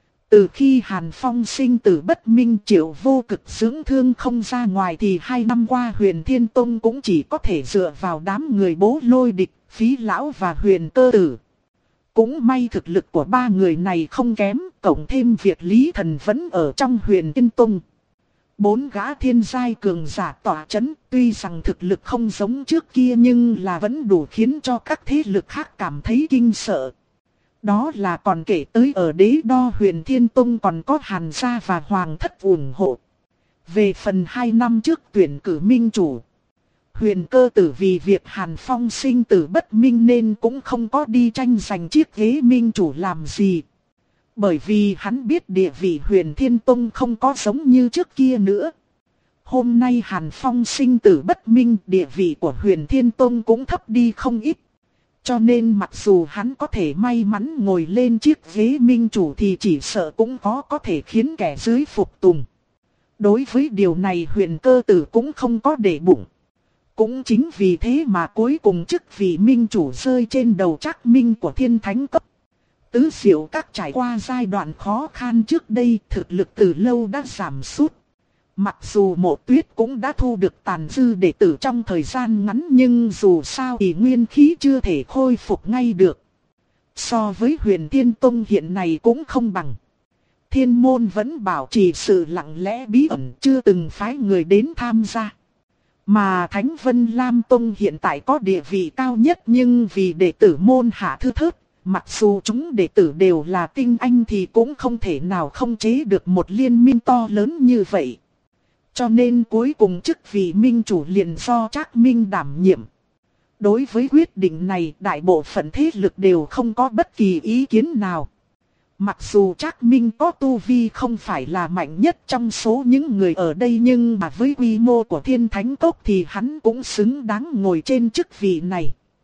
Từ khi Hàn Phong sinh tử bất minh, Triệu Vô Cực dưỡng thương không ra ngoài thì hai năm qua Huyền Thiên Tông cũng chỉ có thể dựa vào đám người Bố Lôi Địch, Phí Lão và Huyền Cơ Tử. Cũng may thực lực của ba người này không kém, cộng thêm việc Lý Thần vẫn ở trong Huyền Thiên Tông. Bốn gã thiên giai cường giả tỏa chấn, tuy rằng thực lực không giống trước kia nhưng là vẫn đủ khiến cho các thế lực khác cảm thấy kinh sợ. Đó là còn kể tới ở đế đo Huyền Thiên Tông còn có Hàn gia và Hoàng thất ủng hộ. Về phần hai năm trước tuyển cử minh chủ, Huyền Cơ Tử vì việc Hàn Phong sinh tử bất minh nên cũng không có đi tranh giành chiếc ghế minh chủ làm gì. Bởi vì hắn biết địa vị Huyền Thiên Tông không có giống như trước kia nữa. Hôm nay Hàn Phong sinh tử bất minh, địa vị của Huyền Thiên Tông cũng thấp đi không ít. Cho nên mặc dù hắn có thể may mắn ngồi lên chiếc ghế minh chủ thì chỉ sợ cũng khó có thể khiến kẻ dưới phục tùng. Đối với điều này Huyền Cơ Tử cũng không có để bụng. Cũng chính vì thế mà cuối cùng chức vị minh chủ rơi trên đầu Trác Minh của Thiên Thánh cấp. Tứ Diệu Các trải qua giai đoạn khó khăn trước đây, thực lực từ lâu đã giảm sút. Mặc dù Mộ Tuyết cũng đã thu được tàn dư đệ tử trong thời gian ngắn nhưng dù sao thì nguyên khí chưa thể khôi phục ngay được. So với Huyền Thiên Tông hiện nay cũng không bằng. Thiên môn vẫn bảo trì sự lặng lẽ bí ẩn, chưa từng phái người đến tham gia. Mà Thánh Vân Lam Tông hiện tại có địa vị cao nhất nhưng vì đệ tử môn hạ thưa thớt, mặc dù chúng đệ tử đều là tinh anh thì cũng không thể nào không chế được một liên minh to lớn như vậy. Cho nên cuối cùng chức vị minh chủ liền do Trác Minh đảm nhiệm. Đối với quyết định này, đại bộ phận thế lực đều không có bất kỳ ý kiến nào. Mặc dù Trác Minh có tu vi không phải là mạnh nhất trong số những người ở đây nhưng mà với quy mô của Thiên Thánh Cốc thì hắn cũng xứng đáng ngồi trên chức vị này.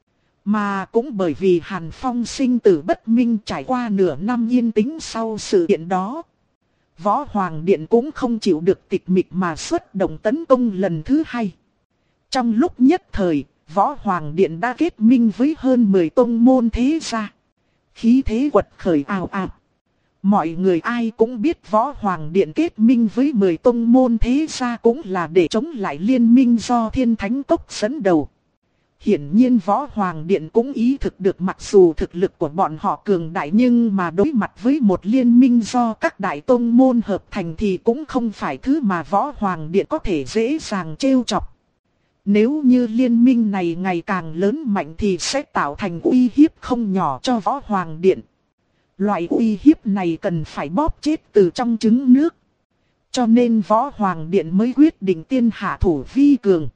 Mà cũng bởi vì Hàn Phong sinh tử bất minh trải qua nửa năm yên tĩnh sau sự kiện đó. Võ Hoàng Điện cũng không chịu được tịch mịch mà xuất động tấn công lần thứ hai. Trong lúc nhất thời, Võ Hoàng Điện đã kết minh với hơn mười tông môn thế gia. Khí thế quật khởi ào ào. Mọi người ai cũng biết Võ Hoàng Điện kết minh với mười tông môn thế gia cũng là để chống lại liên minh do Thiên Thánh Cốc dẫn đầu. Hiển nhiên Võ Hoàng Điện cũng ý thức được mặc dù thực lực của bọn họ cường đại nhưng mà đối mặt với một liên minh do các đại tông môn hợp thành thì cũng không phải thứ mà Võ Hoàng Điện có thể dễ dàng trêu chọc. Nếu như liên minh này ngày càng lớn mạnh thì sẽ tạo thành uy hiếp không nhỏ cho Võ Hoàng Điện. Loại uy hiếp này cần phải bóp chết từ trong trứng nước. Cho nên Võ Hoàng Điện mới quyết định tiên hạ thủ vi cường.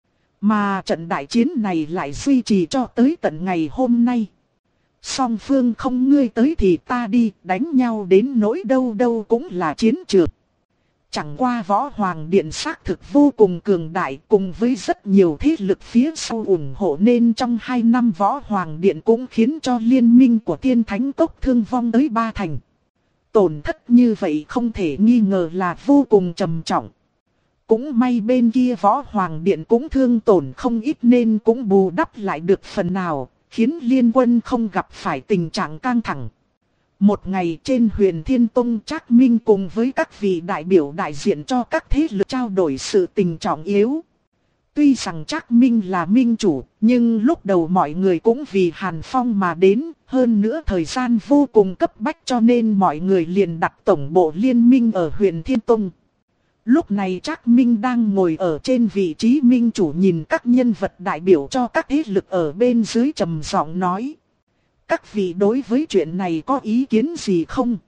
Mà trận đại chiến này lại duy trì cho tới tận ngày hôm nay. Song phương không ngươi tới thì ta đi, đánh nhau đến nỗi đâu đâu cũng là chiến trường. Chẳng qua Võ Hoàng Điện xác thực vô cùng cường đại, cùng với rất nhiều thế lực phía sau ủng hộ, nên trong hai năm Võ Hoàng Điện cũng khiến cho liên minh của Thiên Thánh Cốc thương vong tới ba thành. Tổn thất như vậy không thể nghi ngờ là vô cùng trầm trọng. Cũng may bên kia Võ Hoàng Điện cũng thương tổn không ít nên cũng bù đắp lại được phần nào, khiến liên quân không gặp phải tình trạng căng thẳng. Một ngày trên Huyền Thiên Tông, Trác Minh cùng với các vị đại biểu đại diện cho các thế lực trao đổi sự tình trọng yếu. Tuy rằng Trác Minh là minh chủ, nhưng lúc đầu mọi người cũng vì Hàn Phong mà đến, hơn nữa thời gian vô cùng cấp bách cho nên mọi người liền đặt tổng bộ liên minh ở Huyền Thiên Tông. Lúc này Trác Minh đang ngồi ở trên vị trí minh chủ, nhìn các nhân vật đại biểu cho các thế lực ở bên dưới trầm giọng nói. Các vị đối với chuyện này có ý kiến gì không?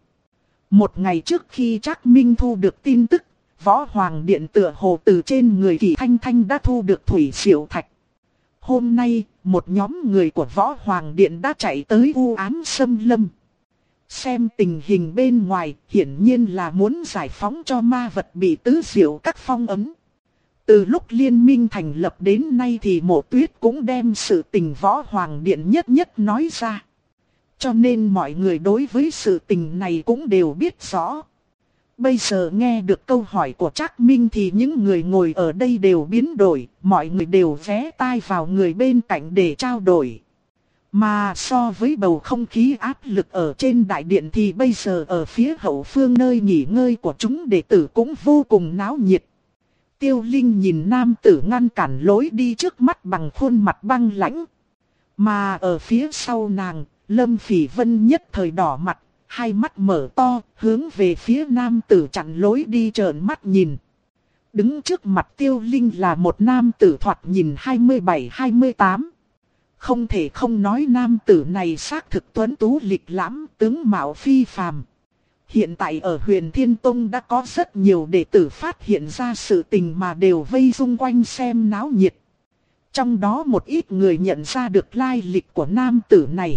Một ngày trước khi Trác Minh thu được tin tức, Võ Hoàng Điện tựa hồ từ trên người Kỷ Thanh Thanh đã thu được thủy diệu thạch. Hôm nay, một nhóm người của Võ Hoàng Điện đã chạy tới U Ám Sâm Lâm. Xem tình hình bên ngoài, hiển nhiên là muốn giải phóng cho ma vật bị tứ diệu các phong ấn. Từ lúc liên minh thành lập đến nay thì Mộ Tuyết cũng đem sự tình Võ Hoàng Điện nhất nhất nói ra. Cho nên mọi người đối với sự tình này cũng đều biết rõ. Bây giờ nghe được câu hỏi của Trác Minh thì những người ngồi ở đây đều biến đổi, mọi người đều ghé tai vào người bên cạnh để trao đổi. Mà so với bầu không khí áp lực ở trên đại điện thì bây giờ ở phía hậu phương nơi nghỉ ngơi của chúng đệ tử cũng vô cùng náo nhiệt. Tiêu Linh nhìn nam tử ngăn cản lối đi trước mắt bằng khuôn mặt băng lãnh. Mà ở phía sau nàng, Lâm Phỉ Vân nhất thời đỏ mặt, hai mắt mở to, hướng về phía nam tử chặn lối đi trợn mắt nhìn. Đứng trước mặt Tiêu Linh là một nam tử thoạt nhìn hai mươi bảy hai mươi tám. Không thể không nói nam tử này xác thực tuấn tú lịch lãm, tướng mạo phi phàm. Hiện tại ở Huyền Thiên Tông đã có rất nhiều đệ tử phát hiện ra sự tình mà đều vây xung quanh xem náo nhiệt. Trong đó một ít người nhận ra được lai lịch của nam tử này.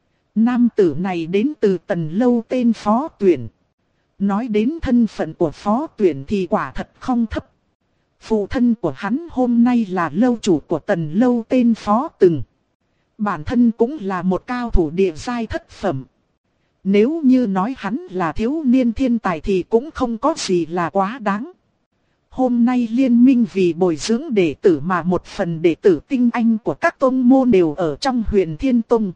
Nam tử này đến từ Tần Lâu tên Phó Tuyển. Nói đến thân phận của Phó Tuyển thì quả thật không thấp. Phụ thân của hắn hôm nay là lâu chủ của Tần Lâu tên Phó Từng. Bản thân cũng là một cao thủ địa giai thất phẩm. Nếu như nói hắn là thiếu niên thiên tài thì cũng không có gì là quá đáng. Hôm nay liên minh vì bồi dưỡng đệ tử mà một phần đệ tử tinh anh của các tông môn đều ở trong Huyền Thiên Tông.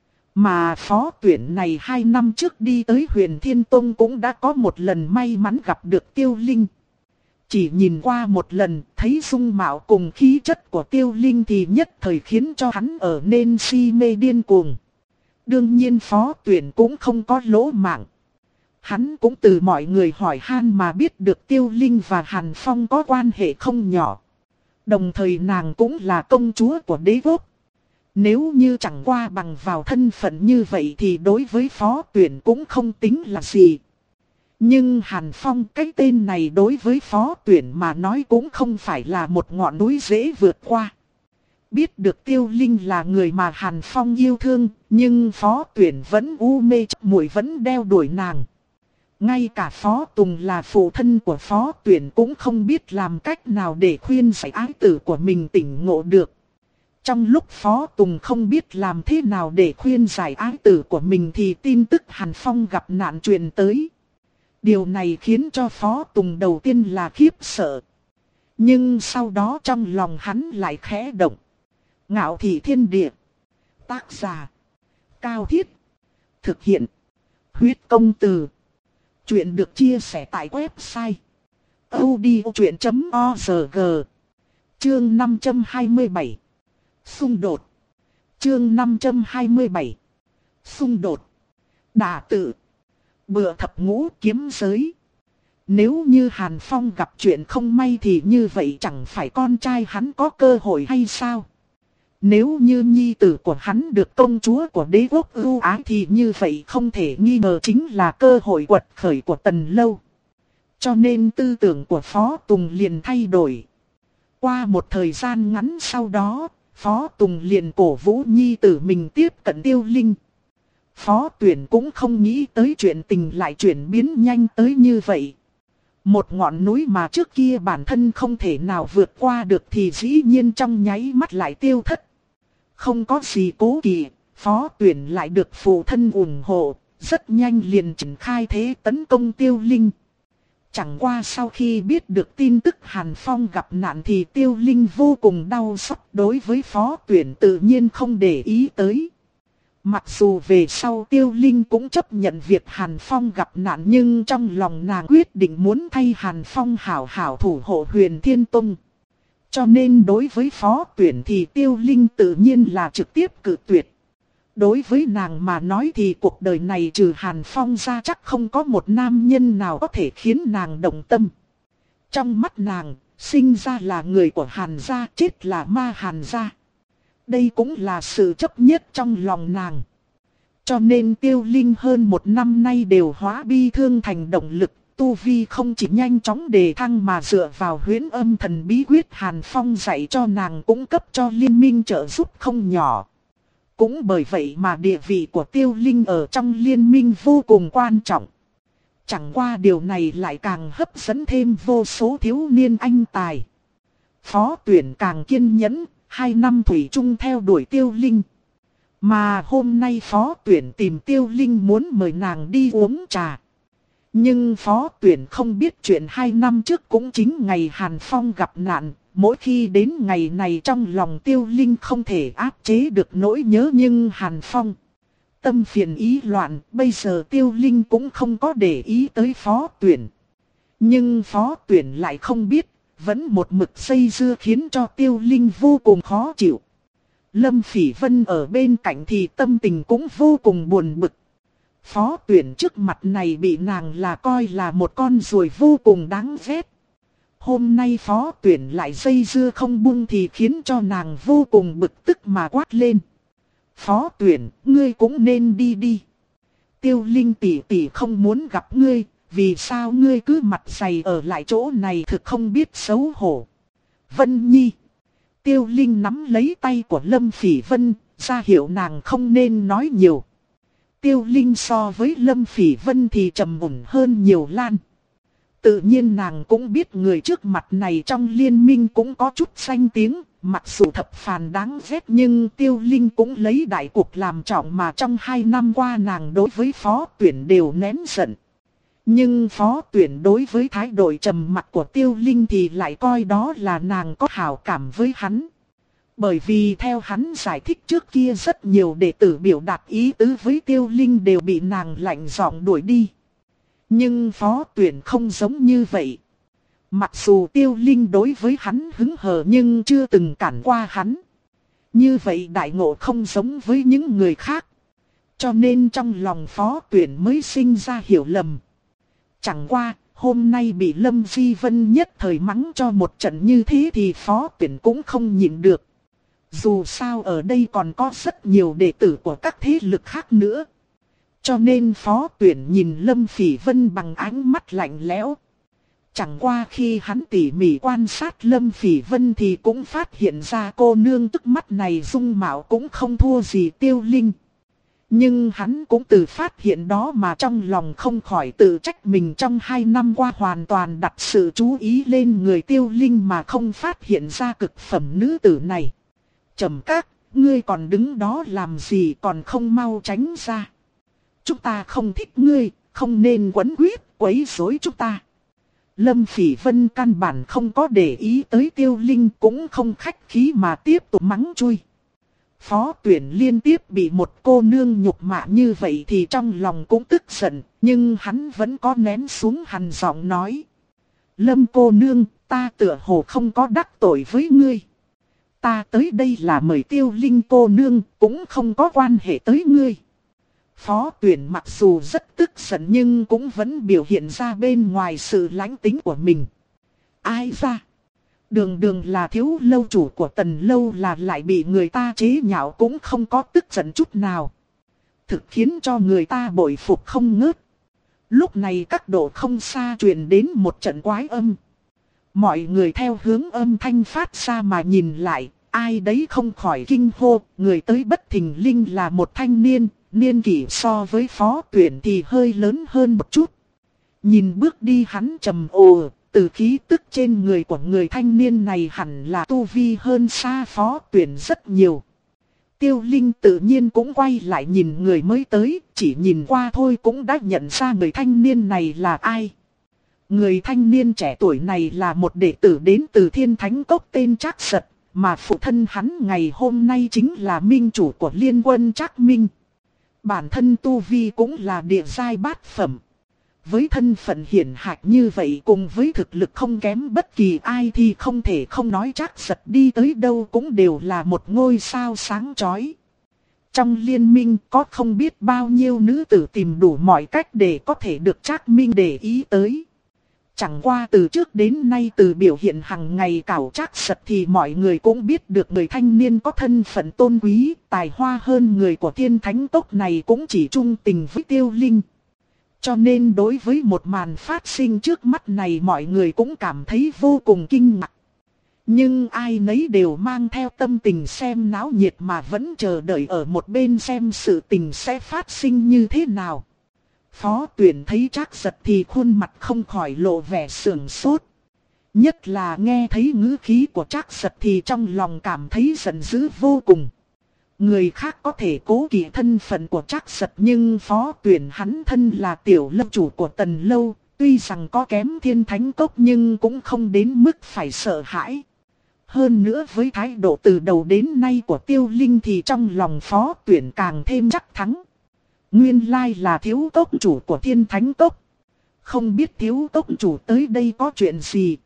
Mà Phó Tuyển này hai năm trước đi tới Huyền Thiên Tông cũng đã có một lần may mắn gặp được Tiêu Linh. Chỉ nhìn qua một lần, thấy dung mạo cùng khí chất của Tiêu Linh thì nhất thời khiến cho hắn ở nên si mê điên cuồng. Đương nhiên Phó Tuyển cũng không có lỗ mạng. Hắn cũng từ mọi người hỏi han mà biết được Tiêu Linh và Hàn Phong có quan hệ không nhỏ. Đồng thời nàng cũng là công chúa của đế quốc. Nếu như chẳng qua bằng vào thân phận như vậy thì đối với Phó Tuyển cũng không tính là gì. Nhưng Hàn Phong, cái tên này đối với Phó Tuyển mà nói cũng không phải là một ngọn núi dễ vượt qua. Biết được Tiêu Linh là người mà Hàn Phong yêu thương, nhưng Phó Tuyển vẫn u mê chấp muội vẫn đeo đuổi nàng. Ngay cả Phó Tùng là phụ thân của Phó Tuyển cũng không biết làm cách nào để khuyên giải ái tử của mình tỉnh ngộ được. Trong lúc Phó Tùng không biết làm thế nào để khuyên giải ái tử của mình thì tin tức Hàn Phong gặp nạn truyền tới. Điều này khiến cho Phó Tùng đầu tiên là khiếp sợ. Nhưng sau đó trong lòng hắn lại khẽ động. Ngạo Thị Thiên Địa. Tác giả. Cao Thiết. Thực hiện. Huyết Công Từ. Chuyện được chia sẻ tại website. odchuyện chấm org. Chương năm trăm hai mươi bảy. Xung đột. Chương năm trăm hai mươi bảy. Xung đột. Đả tự. Bựa thập ngũ kiếm giới. Nếu như Hàn Phong gặp chuyện không may thì như vậy chẳng phải con trai hắn có cơ hội hay sao? Nếu như nhi tử của hắn được công chúa của đế quốc ưu ái thì như vậy không thể nghi ngờ chính là cơ hội quật khởi của Tần Lâu. Cho nên tư tưởng của Phó Tùng liền thay đổi. Qua một thời gian ngắn sau đó, Phó Tùng liền cổ vũ nhi tử mình tiếp cận Tiêu Linh. Phó Tuyển cũng không nghĩ tới chuyện tình lại chuyển biến nhanh tới như vậy. Một ngọn núi mà trước kia bản thân không thể nào vượt qua được thì dĩ nhiên trong nháy mắt lại tiêu thất. Không có gì cố kỵ, Phó Tuyển lại được phụ thân ủng hộ, rất nhanh liền triển khai thế tấn công Tiêu Linh. Chẳng qua sau khi biết được tin tức Hàn Phong gặp nạn thì Tiêu Linh vô cùng đau xót, đối với Phó Tuyển tự nhiên không để ý tới. Mặc dù về sau Tiêu Linh cũng chấp nhận việc Hàn Phong gặp nạn, nhưng trong lòng nàng quyết định muốn thay Hàn Phong hảo hảo thủ hộ Huyền Thiên Tông. Cho nên đối với Phó Tuyển thì Tiêu Linh tự nhiên là trực tiếp cự tuyệt. Đối với nàng mà nói thì cuộc đời này trừ Hàn Phong ra chắc không có một nam nhân nào có thể khiến nàng động tâm. Trong mắt nàng, sinh ra là người của Hàn gia, chết là ma Hàn gia. Đây cũng là sự chấp nhất trong lòng nàng. Cho nên Tiêu Linh hơn một năm nay đều hóa bi thương thành động lực. Tu vi không chỉ nhanh chóng đề thăng mà dựa vào huyễn âm thần bí quyết Hàn Phong dạy cho nàng cũng cấp cho liên minh trợ giúp không nhỏ. Cũng bởi vậy mà địa vị của Tiêu Linh ở trong liên minh vô cùng quan trọng. Chẳng qua điều này lại càng hấp dẫn thêm vô số thiếu niên anh tài. Phó Tuyển càng kiên nhẫn, hai năm thủy chung theo đuổi Tiêu Linh. Mà hôm nay Phó Tuyển tìm Tiêu Linh muốn mời nàng đi uống trà. Nhưng Phó Tuyển không biết chuyện hai năm trước cũng chính ngày Hàn Phong gặp nạn. Mỗi khi đến ngày này trong lòng Tiêu Linh không thể áp chế được nỗi nhớ nhưng Hàn Phong. Tâm phiền ý loạn, bây giờ Tiêu Linh cũng không có để ý tới Phó Tuyển. Nhưng Phó Tuyển lại không biết, vẫn một mực dây dưa khiến cho Tiêu Linh vô cùng khó chịu. Lâm Phỉ Vân ở bên cạnh thì tâm tình cũng vô cùng buồn bực. Phó Tuyển trước mặt này bị nàng là coi là một con ruồi vô cùng đáng ghét. Hôm nay Phó Tuyển lại dây dưa không buông thì khiến cho nàng vô cùng bực tức mà quát lên. Phó Tuyển, ngươi cũng nên đi đi. Tiêu Linh tỷ tỷ không muốn gặp ngươi, vì sao ngươi cứ mặt dày ở lại chỗ này thực không biết xấu hổ. Vân Nhi. Tiêu Linh nắm lấy tay của Lâm Phỉ Vân, ra hiệu nàng không nên nói nhiều. Tiêu Linh so với Lâm Phỉ Vân thì trầm ổn hơn nhiều lan. Tự nhiên nàng cũng biết người trước mặt này trong liên minh cũng có chút danh tiếng, mặc dù thập phàn đáng ghét nhưng Tiêu Linh cũng lấy đại cục làm trọng mà trong hai năm qua nàng đối với Phó Tuyển đều nén giận. Nhưng Phó Tuyển đối với thái độ trầm mặc của Tiêu Linh thì lại coi đó là nàng có hảo cảm với hắn. Bởi vì theo hắn giải thích trước kia rất nhiều đệ tử biểu đạt ý tứ với Tiêu Linh đều bị nàng lạnh giọng đuổi đi. Nhưng Phó Tuyển không giống như vậy. Mặc dù Tiêu Linh đối với hắn hứng hờ nhưng chưa từng cản qua hắn. Như vậy đại ngộ không giống với những người khác. Cho nên trong lòng Phó Tuyển mới sinh ra hiểu lầm. Chẳng qua, hôm nay bị Lâm Di Vân nhất thời mắng cho một trận như thế thì Phó Tuyển cũng không nhịn được. Dù sao ở đây còn có rất nhiều đệ tử của các thế lực khác nữa. Cho nên Phó Tuyển nhìn Lâm Phỉ Vân bằng ánh mắt lạnh lẽo. Chẳng qua khi hắn tỉ mỉ quan sát Lâm Phỉ Vân thì cũng phát hiện ra cô nương tức mắt này dung mạo cũng không thua gì Tiêu Linh. Nhưng hắn cũng từ phát hiện đó mà trong lòng không khỏi tự trách mình trong hai năm qua hoàn toàn đặt sự chú ý lên người Tiêu Linh mà không phát hiện ra cực phẩm nữ tử này. Trầm Các, ngươi còn đứng đó làm gì còn không mau tránh ra. Chúng ta không thích ngươi, không nên quấn quýt, quấy rối chúng ta. Lâm Phỉ Vân căn bản không có để ý tới Tiêu Linh cũng không khách khí mà tiếp tục mắng chui. Phó Tuyển liên tiếp bị một cô nương nhục mạ như vậy thì trong lòng cũng tức giận, nhưng hắn vẫn có nén xuống hằn giọng nói. Lâm cô nương, ta tựa hồ không có đắc tội với ngươi. Ta tới đây là mời Tiêu Linh cô nương, cũng không có quan hệ tới ngươi. Phó Tuyển mặc dù rất tức giận nhưng cũng vẫn biểu hiện ra bên ngoài sự lãnh tính của mình. Ai ra? Đường đường là thiếu lâu chủ của Tần lâu là lại bị người ta chế nhạo cũng không có tức giận chút nào. Thực khiến cho người ta bội phục không ngớt. Lúc này các độ không xa truyền đến một trận quái âm. Mọi người theo hướng âm thanh phát ra mà nhìn lại, ai đấy không khỏi kinh hô, người tới bất thình lình là một thanh niên, niên kỷ so với Phó Tuyển thì hơi lớn hơn một chút. Nhìn bước đi hắn trầm ồ, từ khí tức trên người của người thanh niên này hẳn là tu vi hơn xa Phó Tuyển rất nhiều. Tiêu Linh tự nhiên cũng quay lại nhìn người mới tới, chỉ nhìn qua thôi cũng đã nhận ra người thanh niên này là ai. Người thanh niên trẻ tuổi này là một đệ tử đến từ Thiên Thánh Cốc tên Trác Sật, mà phụ thân hắn ngày hôm nay chính là minh chủ của Liên Quân Trác Minh. Bản thân tu vi cũng là địa giai bát phẩm. Với thân phận hiển hách như vậy cùng với thực lực không kém bất kỳ ai thì không thể không nói Trác Sật đi tới đâu cũng đều là một ngôi sao sáng chói. Trong liên minh có không biết bao nhiêu nữ tử tìm đủ mọi cách để có thể được Trác Minh để ý tới. Chẳng qua từ trước đến nay từ biểu hiện hàng ngày cảo Trác Sật thì mọi người cũng biết được người thanh niên có thân phận tôn quý, tài hoa hơn người của Thiên Thánh Cốc này cũng chỉ trung tình với Tiêu Linh. Cho nên đối với một màn phát sinh trước mắt này mọi người cũng cảm thấy vô cùng kinh ngạc. Nhưng ai nấy đều mang theo tâm tình xem náo nhiệt mà vẫn chờ đợi ở một bên xem sự tình sẽ phát sinh như thế nào. Phó Tuyển thấy Trác Sật thì khuôn mặt không khỏi lộ vẻ sườn sốt. Nhất là nghe thấy ngữ khí của Trác Sật thì trong lòng cảm thấy giận dữ vô cùng. Người khác có thể cố kỵ thân phận của Trác Sật nhưng Phó Tuyển hắn thân là tiểu lâu chủ của Tần lâu, tuy rằng có kém Thiên Thánh Cốc nhưng cũng không đến mức phải sợ hãi. Hơn nữa với thái độ từ đầu đến nay của Tiêu Linh thì trong lòng Phó Tuyển càng thêm chắc thắng. Nguyên lai là thiếu cốc chủ của Thiên Thánh Cốc. Không biết thiếu cốc chủ tới đây có chuyện gì.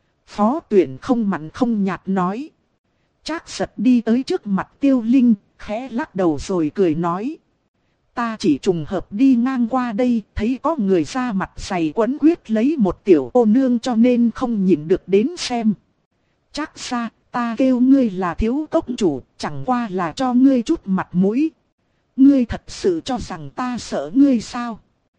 Phó Tuyển không mặn không nhạt nói. Trác Sật đi tới trước mặt Tiêu Linh, khẽ lắc đầu rồi cười nói. Ta chỉ trùng hợp đi ngang qua đây, thấy có người ra mặt dày quấn quyết lấy một tiểu cô nương cho nên không nhịn được đến xem. Trác gia, ta kêu ngươi là thiếu cốc chủ, chẳng qua là cho ngươi chút mặt mũi. Ngươi thật sự cho rằng ta sợ ngươi sao?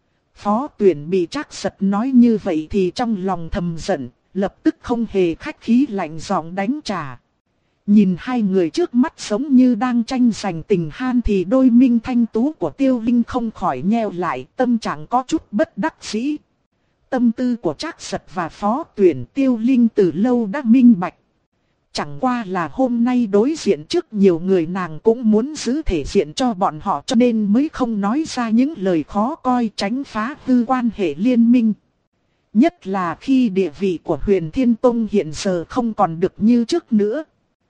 Phó Tuyển bị Trác Sật nói như vậy thì trong lòng thầm giận, lập tức không hề khách khí lạnh giọng đánh trả. Nhìn hai người trước mắt giống như đang tranh giành tình han thì đôi minh thanh tú của Tiêu Linh không khỏi nheo lại, tâm trạng có chút bất đắc dĩ. Tâm tư của Trác Sật và Phó Tuyển Tiêu Linh từ lâu đã minh bạch. Chẳng qua là hôm nay đối diện trước nhiều người nàng cũng muốn giữ thể diện cho bọn họ cho nên mới không nói ra những lời khó coi tránh phá hư quan hệ liên minh. Nhất là khi địa vị của Huyền Thiên Tông hiện giờ không còn được như trước nữa.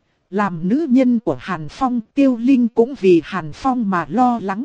Làm nữ nhân của Hàn Phong, Tiêu Linh cũng vì Hàn Phong mà lo lắng.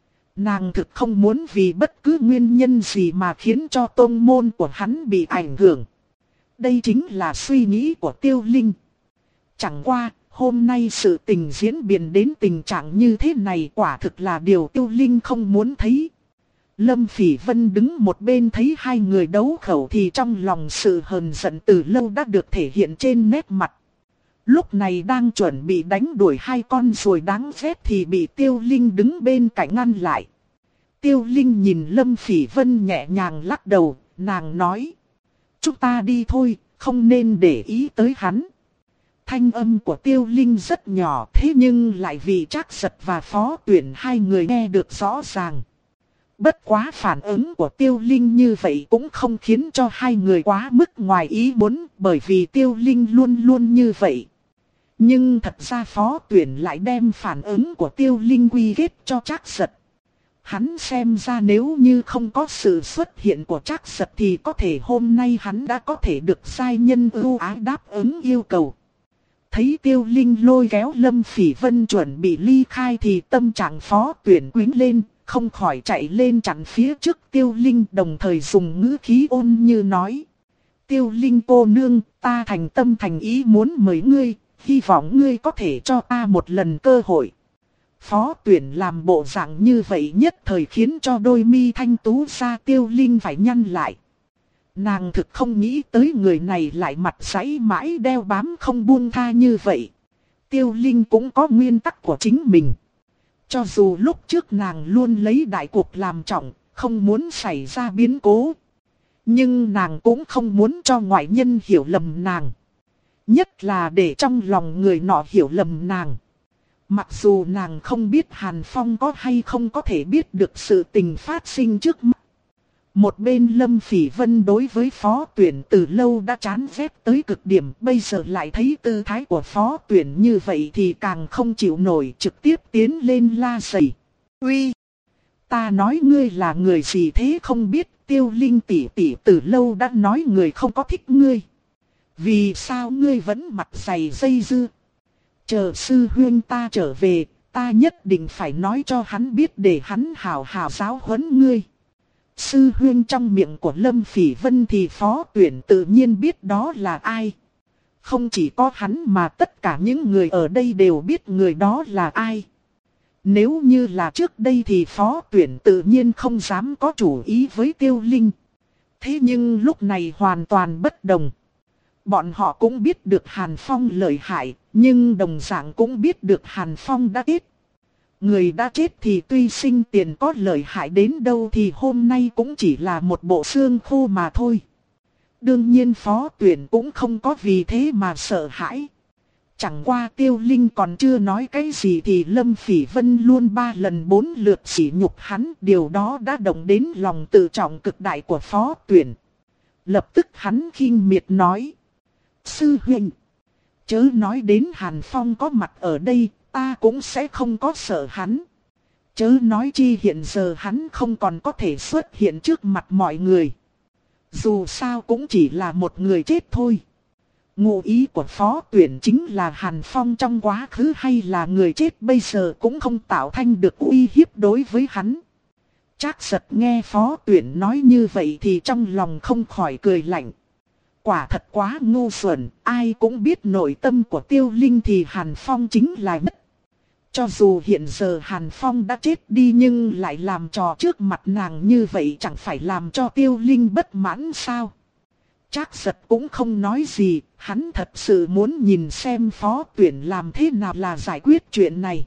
Nàng thực không muốn vì bất cứ nguyên nhân gì mà khiến cho tông môn của hắn bị ảnh hưởng. Đây chính là suy nghĩ của Tiêu Linh. Chẳng qua, hôm nay sự tình diễn biến đến tình trạng như thế này quả thực là điều Tiêu Linh không muốn thấy. Lâm Phỉ Vân đứng một bên thấy hai người đấu khẩu thì trong lòng sự hờn giận từ lâu đã được thể hiện trên nét mặt. Lúc này đang chuẩn bị đánh đuổi hai con ruồi đáng ghét thì bị Tiêu Linh đứng bên cạnh ngăn lại. Tiêu Linh nhìn Lâm Phỉ Vân nhẹ nhàng lắc đầu, nàng nói. Chúng ta đi thôi, không nên để ý tới hắn. Thanh âm của Tiêu Linh rất nhỏ thế nhưng lại vì Trác Sật và Phó Tuyển hai người nghe được rõ ràng. Bất quá phản ứng của Tiêu Linh như vậy cũng không khiến cho hai người quá mức ngoài ý muốn bởi vì Tiêu Linh luôn luôn như vậy. Nhưng thật ra Phó Tuyển lại đem phản ứng của Tiêu Linh quy kết cho Trác Sật. Hắn xem ra nếu như không có sự xuất hiện của Trác Sật thì có thể hôm nay hắn đã có thể được giai nhân ưu ái đáp ứng yêu cầu. Thấy Tiêu Linh lôi kéo Lâm Phỉ Vân chuẩn bị ly khai thì tâm trạng Phó Tuyển quýnh lên, không khỏi chạy lên chặn phía trước Tiêu Linh đồng thời dùng ngữ khí ôn như nói. Tiêu Linh cô nương, ta thành tâm thành ý muốn mời ngươi, hy vọng ngươi có thể cho ta một lần cơ hội. Phó Tuyển làm bộ dạng như vậy nhất thời khiến cho đôi mi thanh tú ra Tiêu Linh phải nhăn lại. Nàng thực không nghĩ tới người này lại mặt giãy mãi đeo bám không buông tha như vậy. Tiêu Linh cũng có nguyên tắc của chính mình. Cho dù lúc trước nàng luôn lấy đại cuộc làm trọng, không muốn xảy ra biến cố. Nhưng nàng cũng không muốn cho ngoại nhân hiểu lầm nàng. Nhất là để trong lòng người nọ hiểu lầm nàng. Mặc dù nàng không biết Hàn Phong có hay không có thể biết được sự tình phát sinh trước mắt. Một bên Lâm Phỉ Vân đối với Phó Tuyển từ lâu đã chán ghét tới cực điểm. Bây giờ lại thấy tư thái của Phó Tuyển như vậy thì càng không chịu nổi, trực tiếp tiến lên la rầy. Uy! Ta nói ngươi là người gì thế không biết, Tiêu Linh tỷ tỷ từ lâu đã nói người không có thích ngươi. Vì sao ngươi vẫn mặt dày dây dưa? Chờ sư huynh ta trở về, ta nhất định phải nói cho hắn biết để hắn hào hào giáo huấn ngươi. Sư huynh trong miệng của Lâm Phỉ Vân thì Phó Tuyển tự nhiên biết đó là ai. Không chỉ có hắn mà tất cả những người ở đây đều biết người đó là ai. Nếu như là trước đây thì Phó Tuyển tự nhiên không dám có chủ ý với Tiêu Linh. Thế nhưng lúc này hoàn toàn bất đồng. Bọn họ cũng biết được Hàn Phong lợi hại, nhưng đồng dạng cũng biết được Hàn Phong đã chết. Người đã chết thì tuy sinh tiền có lợi hại đến đâu thì hôm nay cũng chỉ là một bộ xương khô mà thôi. Đương nhiên Phó Tuyển cũng không có vì thế mà sợ hãi. Chẳng qua Tiêu Linh còn chưa nói cái gì thì Lâm Phỉ Vân luôn ba lần bốn lượt sỉ nhục hắn. Điều đó đã động đến lòng tự trọng cực đại của Phó Tuyển. Lập tức hắn khinh miệt nói. Sư huynh, chớ nói đến Hàn Phong có mặt ở đây, ta cũng sẽ không có sợ hắn. Chớ nói chi hiện giờ hắn không còn có thể xuất hiện trước mặt mọi người. Dù sao cũng chỉ là một người chết thôi. Ngụ ý của Phó Tuyển chính là Hàn Phong trong quá khứ hay là người chết bây giờ cũng không tạo thành được uy hiếp đối với hắn. Trác Giật nghe Phó Tuyển nói như vậy thì trong lòng không khỏi cười lạnh. Quả thật quá ngu xuẩn, ai cũng biết nội tâm của Tiêu Linh thì Hàn Phong chính là nhất. Cho dù hiện giờ Hàn Phong đã chết đi nhưng lại làm trò trước mặt nàng như vậy chẳng phải làm cho Tiêu Linh bất mãn sao? Trác Giật cũng không nói gì, hắn thật sự muốn nhìn xem Phó Tuyển làm thế nào là giải quyết chuyện này.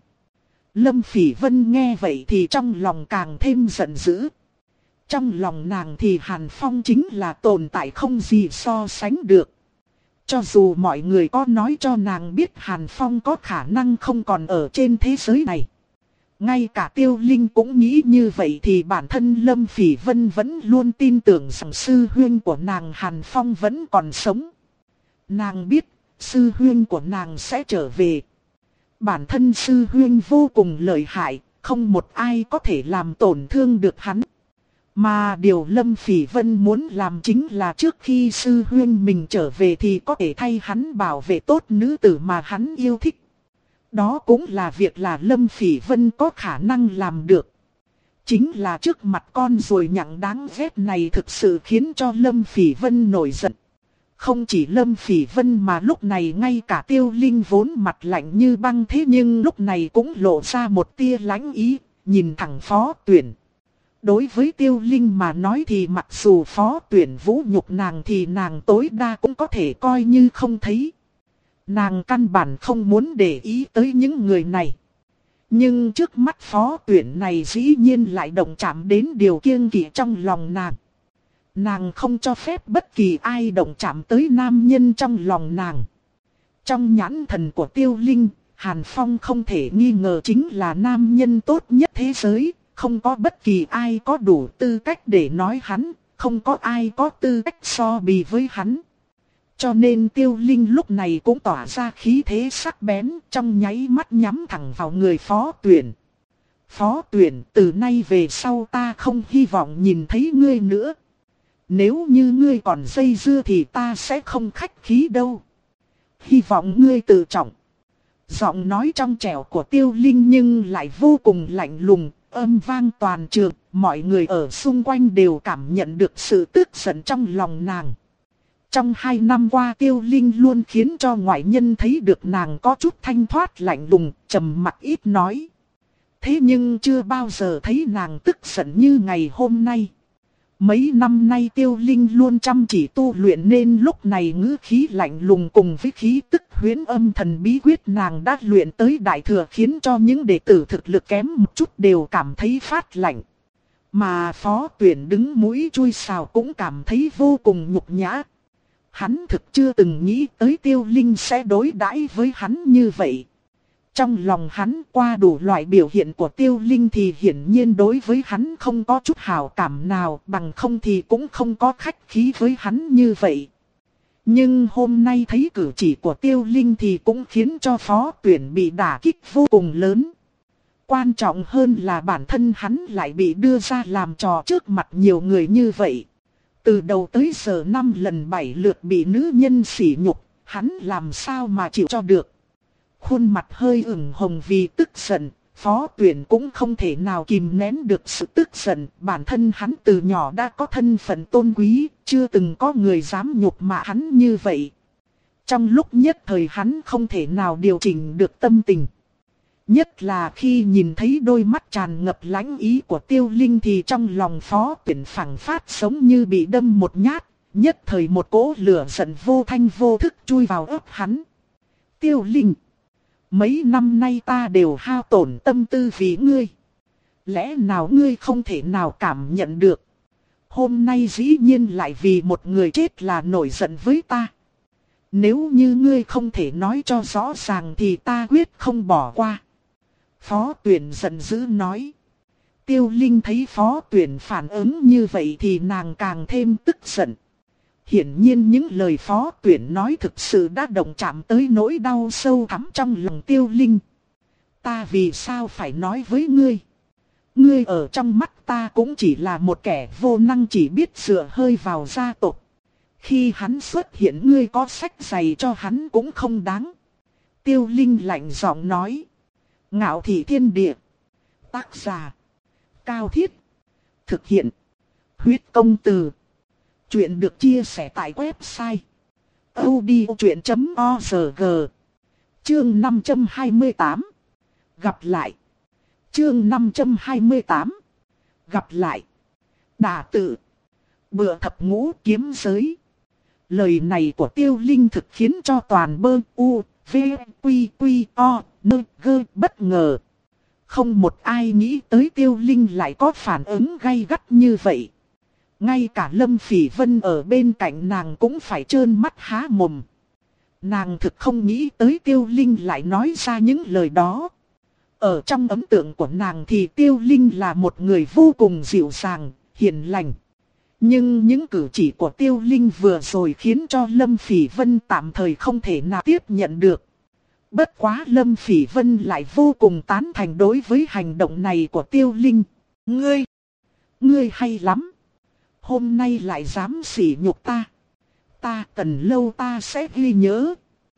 Lâm Phỉ Vân nghe vậy thì trong lòng càng thêm giận dữ. Trong lòng nàng thì Hàn Phong chính là tồn tại không gì so sánh được. Cho dù mọi người có nói cho nàng biết Hàn Phong có khả năng không còn ở trên thế giới này. Ngay cả Tiêu Linh cũng nghĩ như vậy thì bản thân Lâm Phỉ Vân vẫn luôn tin tưởng rằng sư huynh của nàng Hàn Phong vẫn còn sống. Nàng biết sư huynh của nàng sẽ trở về. Bản thân sư huynh vô cùng lợi hại, không một ai có thể làm tổn thương được hắn. Mà điều Lâm Phỉ Vân muốn làm chính là trước khi sư huynh mình trở về thì có thể thay hắn bảo vệ tốt nữ tử mà hắn yêu thích. Đó cũng là việc là Lâm Phỉ Vân có khả năng làm được. Chính là trước mặt con ruồi nhặng đáng ghét này thực sự khiến cho Lâm Phỉ Vân nổi giận. Không chỉ Lâm Phỉ Vân mà lúc này ngay cả Tiêu Linh vốn mặt lạnh như băng thế nhưng lúc này cũng lộ ra một tia lãnh ý, nhìn thẳng Phó Tuyển. Đối với Tiêu Linh mà nói thì mặc dù Phó Tuyển vũ nhục nàng thì nàng tối đa cũng có thể coi như không thấy. Nàng căn bản không muốn để ý tới những người này. Nhưng trước mắt Phó Tuyển này dĩ nhiên lại động chạm đến điều kiêng kỵ trong lòng nàng. Nàng không cho phép bất kỳ ai động chạm tới nam nhân trong lòng nàng. Trong nhãn thần của Tiêu Linh, Hàn Phong không thể nghi ngờ chính là nam nhân tốt nhất thế giới. Không có bất kỳ ai có đủ tư cách để nói hắn, không có ai có tư cách so bì với hắn. Cho nên Tiêu Linh lúc này cũng tỏa ra khí thế sắc bén trong nháy mắt nhắm thẳng vào người Phó Tuyển. Phó Tuyển, từ nay về sau ta không hy vọng nhìn thấy ngươi nữa. Nếu như ngươi còn dây dưa thì ta sẽ không khách khí đâu. Hy vọng ngươi tự trọng. Giọng nói trong trẻo của Tiêu Linh nhưng lại vô cùng lạnh lùng. Âm vang toàn trường, mọi người ở xung quanh đều cảm nhận được sự tức giận trong lòng nàng. Trong hai năm qua Tiêu Linh luôn khiến cho ngoại nhân thấy được nàng có chút thanh thoát lạnh lùng, trầm mặc ít nói. Thế nhưng chưa bao giờ thấy nàng tức giận như ngày hôm nay. Mấy năm nay Tiêu Linh luôn chăm chỉ tu luyện nên lúc này ngữ khí lạnh lùng cùng với khí tức huyễn âm thần bí quyết nàng đã luyện tới đại thừa, khiến cho những đệ tử thực lực kém một chút đều cảm thấy phát lạnh. Mà Phó Tuyển đứng mũi chui sào cũng cảm thấy vô cùng nhục nhã. Hắn thực chưa từng nghĩ tới Tiêu Linh sẽ đối đãi với hắn như vậy. Trong lòng hắn qua đủ loại biểu hiện của Tiêu Linh thì hiển nhiên đối với hắn không có chút hảo cảm nào, bằng không thì cũng không có khách khí với hắn như vậy. Nhưng hôm nay thấy cử chỉ của Tiêu Linh thì cũng khiến cho Phó Tuyển bị đả kích vô cùng lớn. Quan trọng hơn là bản thân hắn lại bị đưa ra làm trò trước mặt nhiều người như vậy. Từ đầu tới giờ năm lần bảy lượt bị nữ nhân sỉ nhục, hắn làm sao mà chịu cho được. Khuôn mặt hơi ửng hồng vì tức giận, Phó Tuyển cũng không thể nào kìm nén được sự tức giận. Bản thân hắn từ nhỏ đã có thân phận tôn quý, chưa từng có người dám nhục mạ hắn như vậy. Trong lúc nhất thời hắn không thể nào điều chỉnh được tâm tình. Nhất là khi nhìn thấy đôi mắt tràn ngập lãnh ý của Tiêu Linh thì trong lòng Phó Tuyển phảng phát giống như bị đâm một nhát, nhất thời một cỗ lửa giận vô thanh vô thức chui vào ấp hắn. Tiêu Linh, mấy năm nay ta đều hao tổn tâm tư vì ngươi. Lẽ nào ngươi không thể nào cảm nhận được? Hôm nay dĩ nhiên lại vì một người chết là nổi giận với ta. Nếu như ngươi không thể nói cho rõ ràng thì ta quyết không bỏ qua. Phó Tuyển giận dữ nói. Tiêu Linh thấy Phó Tuyển phản ứng như vậy thì nàng càng thêm tức giận. Hiển nhiên những lời Phó Tuyển nói thực sự đã động chạm tới nỗi đau sâu thẳm trong lòng Tiêu Linh. Ta vì sao phải nói với ngươi? Ngươi ở trong mắt ta cũng chỉ là một kẻ vô năng chỉ biết dựa hơi vào gia tộc. Khi hắn xuất hiện ngươi có sách giày cho hắn cũng không đáng. Tiêu Linh lạnh giọng nói. Ngạo thị thiên địa. Tác giả. Cao Thiết. Thực hiện. Huyết công từ. Chuyện được chia sẻ tại website. odchuyện chấm org. Chương năm trăm hai mươi tám. Gặp lại. Chương năm trăm hai mươi tám. Gặp lại. Đả tự. Bựa thập ngũ kiếm giới. Lời này của Tiêu Linh thực khiến cho toàn bơ u, v, quy, quy, o, nơ, gơ bất ngờ. Không một ai nghĩ tới Tiêu Linh lại có phản ứng gay gắt như vậy. Ngay cả Lâm Phỉ Vân ở bên cạnh nàng cũng phải trơn mắt há mồm. Nàng thực không nghĩ tới Tiêu Linh lại nói ra những lời đó. Ở trong ấn tượng của nàng thì Tiêu Linh là một người vô cùng dịu dàng, hiền lành. Nhưng những cử chỉ của Tiêu Linh vừa rồi khiến cho Lâm Phỉ Vân tạm thời không thể nào tiếp nhận được. Bất quá Lâm Phỉ Vân lại vô cùng tán thành đối với hành động này của Tiêu Linh. Ngươi, ngươi hay lắm. Hôm nay lại dám sỉ nhục ta. Ta Tần Lâu ta sẽ ghi nhớ.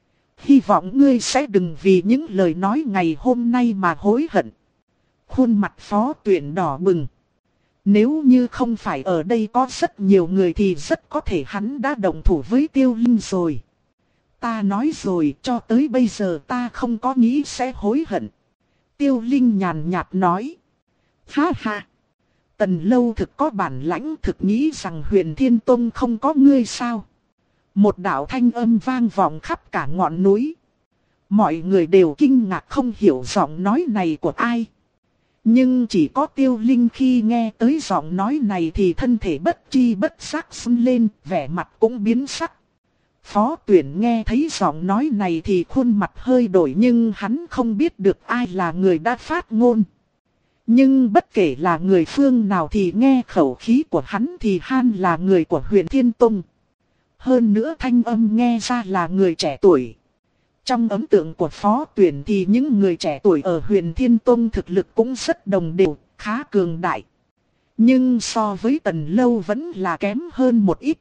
Hy vọng ngươi sẽ đừng vì những lời nói ngày hôm nay mà hối hận. Khuôn mặt Phó Tuyển đỏ bừng. Nếu như không phải ở đây có rất nhiều người thì rất có thể hắn đã đồng thủ với Tiêu Linh rồi. Ta nói rồi, cho tới bây giờ ta không có nghĩ sẽ hối hận. Tiêu Linh nhàn nhạt nói. Ha ha. Tần Lâu thực có bản lãnh, thực nghĩ rằng Huyền Thiên Tông không có ngươi sao? Một đạo thanh âm vang vọng khắp cả ngọn núi. Mọi người đều kinh ngạc không hiểu giọng nói này của ai. Nhưng chỉ có Tiêu Linh khi nghe tới giọng nói này thì thân thể bất chi bất giác run lên, vẻ mặt cũng biến sắc. Phó Tuyển nghe thấy giọng nói này thì khuôn mặt hơi đổi, nhưng hắn không biết được ai là người đã phát ngôn. Nhưng bất kể là người phương nào thì nghe khẩu khí của hắn thì han là người của Huyền Thiên Tông. Hơn nữa thanh âm nghe ra là người trẻ tuổi. Trong ấn tượng của Phó Tuyển thì những người trẻ tuổi ở Huyền Thiên Tông thực lực cũng rất đồng đều, khá cường đại. Nhưng so với Tần Lâu vẫn là kém hơn một ít.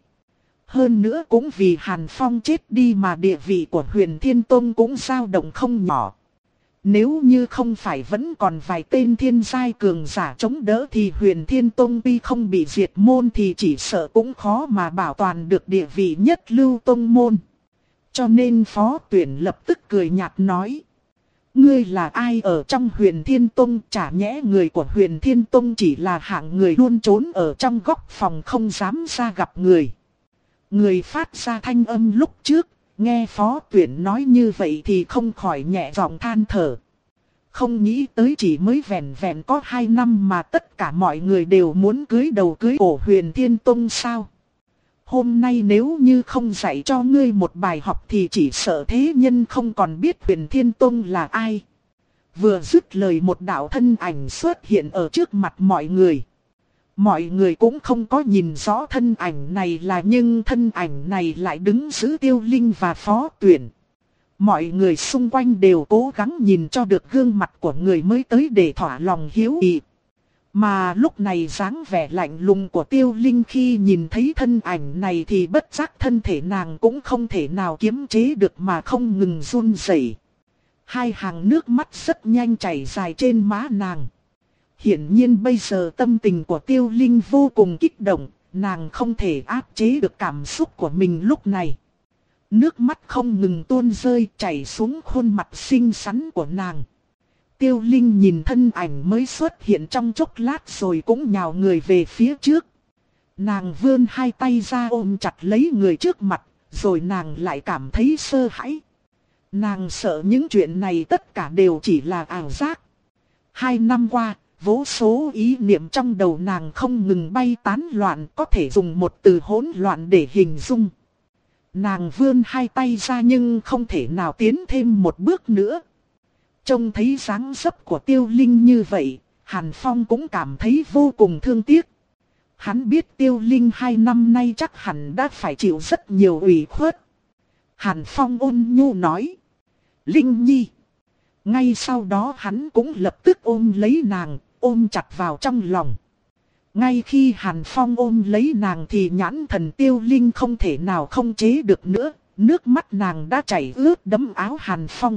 Hơn nữa cũng vì Hàn Phong chết đi mà địa vị của Huyền Thiên Tông cũng dao động không nhỏ. Nếu như không phải vẫn còn vài tên thiên giai cường giả chống đỡ thì Huyền Thiên Tông tuy không bị diệt môn thì chỉ sợ cũng khó mà bảo toàn được địa vị nhất lưu tông môn. Cho nên Phó Tuyển lập tức cười nhạt nói. Ngươi là ai ở trong Huyền Thiên Tông? Chả nhẽ người của Huyền Thiên Tông chỉ là hạng người luôn trốn ở trong góc phòng không dám ra gặp người. Người phát ra thanh âm lúc trước, nghe Phó Tuyển nói như vậy thì không khỏi nhẹ giọng than thở. Không nghĩ tới chỉ mới vẹn vẹn có hai năm mà tất cả mọi người đều muốn cưới đầu cưới cổ Huyền Thiên Tông sao? Hôm nay nếu như không dạy cho ngươi một bài học thì chỉ sợ thế nhân không còn biết Huyền Thiên Tông là ai. Vừa dứt lời một đạo thân ảnh xuất hiện ở trước mặt mọi người. Mọi người cũng không có nhìn rõ thân ảnh này là, nhưng thân ảnh này lại đứng giữ Tiêu Linh và Phó Tuyển. Mọi người xung quanh đều cố gắng nhìn cho được gương mặt của người mới tới để thỏa lòng hiếu kỳ. Mà lúc này dáng vẻ lạnh lùng của Tiêu Linh khi nhìn thấy thân ảnh này thì bất giác thân thể nàng cũng không thể nào kiềm chế được mà không ngừng run rẩy. Hai hàng nước mắt rất nhanh chảy dài trên má nàng. Hiển nhiên bây giờ tâm tình của Tiêu Linh vô cùng kích động, nàng không thể áp chế được cảm xúc của mình lúc này. Nước mắt không ngừng tuôn rơi chảy xuống khuôn mặt xinh xắn của nàng. Tiêu Linh nhìn thân ảnh mới xuất hiện trong chốc lát rồi cũng nhào người về phía trước. Nàng vươn hai tay ra ôm chặt lấy người trước mặt, rồi nàng lại cảm thấy sợ hãi. Nàng sợ những chuyện này tất cả đều chỉ là ảo giác. Hai năm qua, vô số ý niệm trong đầu nàng không ngừng bay tán loạn, có thể dùng một từ hỗn loạn để hình dung. Nàng vươn hai tay ra nhưng không thể nào tiến thêm một bước nữa. Trông thấy dáng dấp của Tiêu Linh như vậy, Hàn Phong cũng cảm thấy vô cùng thương tiếc. Hắn biết Tiêu Linh hai năm nay chắc hẳn đã phải chịu rất nhiều ủy khuất. Hàn Phong ôn nhu nói: Linh Nhi. Ngay sau đó hắn cũng lập tức ôm lấy nàng, ôm chặt vào trong lòng. Ngay khi Hàn Phong ôm lấy nàng thì nhãn thần Tiêu Linh không thể nào không chế được nữa, nước mắt nàng đã chảy ướt đẫm áo Hàn Phong.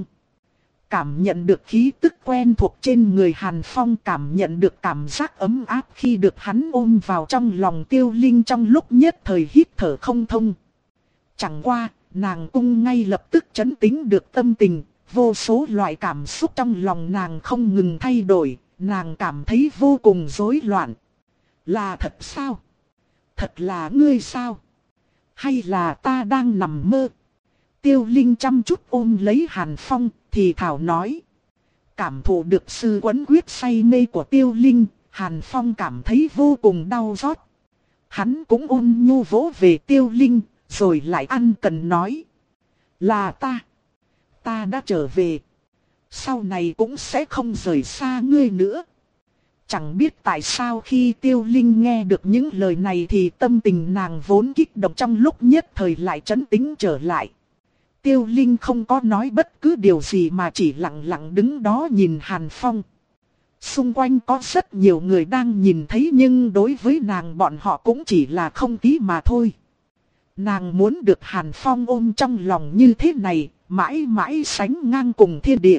Cảm nhận được khí tức quen thuộc trên người Hàn Phong, cảm nhận được cảm giác ấm áp khi được hắn ôm vào trong lòng Tiêu Linh trong lúc nhất thời hít thở không thông. Chẳng qua, nàng cũng ngay lập tức trấn tĩnh được tâm tình, vô số loại cảm xúc trong lòng nàng không ngừng thay đổi, nàng cảm thấy vô cùng rối loạn. Là thật sao? Thật là ngươi sao? Hay là ta đang nằm mơ? Tiêu Linh chăm chút ôm lấy Hàn Phong, thì thảo nói. Cảm thụ được sự quấn quyết say mê của Tiêu Linh, Hàn Phong cảm thấy vô cùng đau xót. Hắn cũng ôn nhu vỗ về Tiêu Linh, rồi lại ân cần nói. Là ta. Ta đã trở về. Sau này cũng sẽ không rời xa ngươi nữa. Chẳng biết tại sao khi Tiêu Linh nghe được những lời này thì tâm tình nàng vốn kích động trong lúc nhất thời lại trấn tĩnh trở lại. Tiêu Linh không có nói bất cứ điều gì mà chỉ lặng lặng đứng đó nhìn Hàn Phong. Xung quanh có rất nhiều người đang nhìn thấy nhưng đối với nàng bọn họ cũng chỉ là không khí mà thôi. Nàng muốn được Hàn Phong ôm trong lòng như thế này, mãi mãi sánh ngang cùng thiên địa.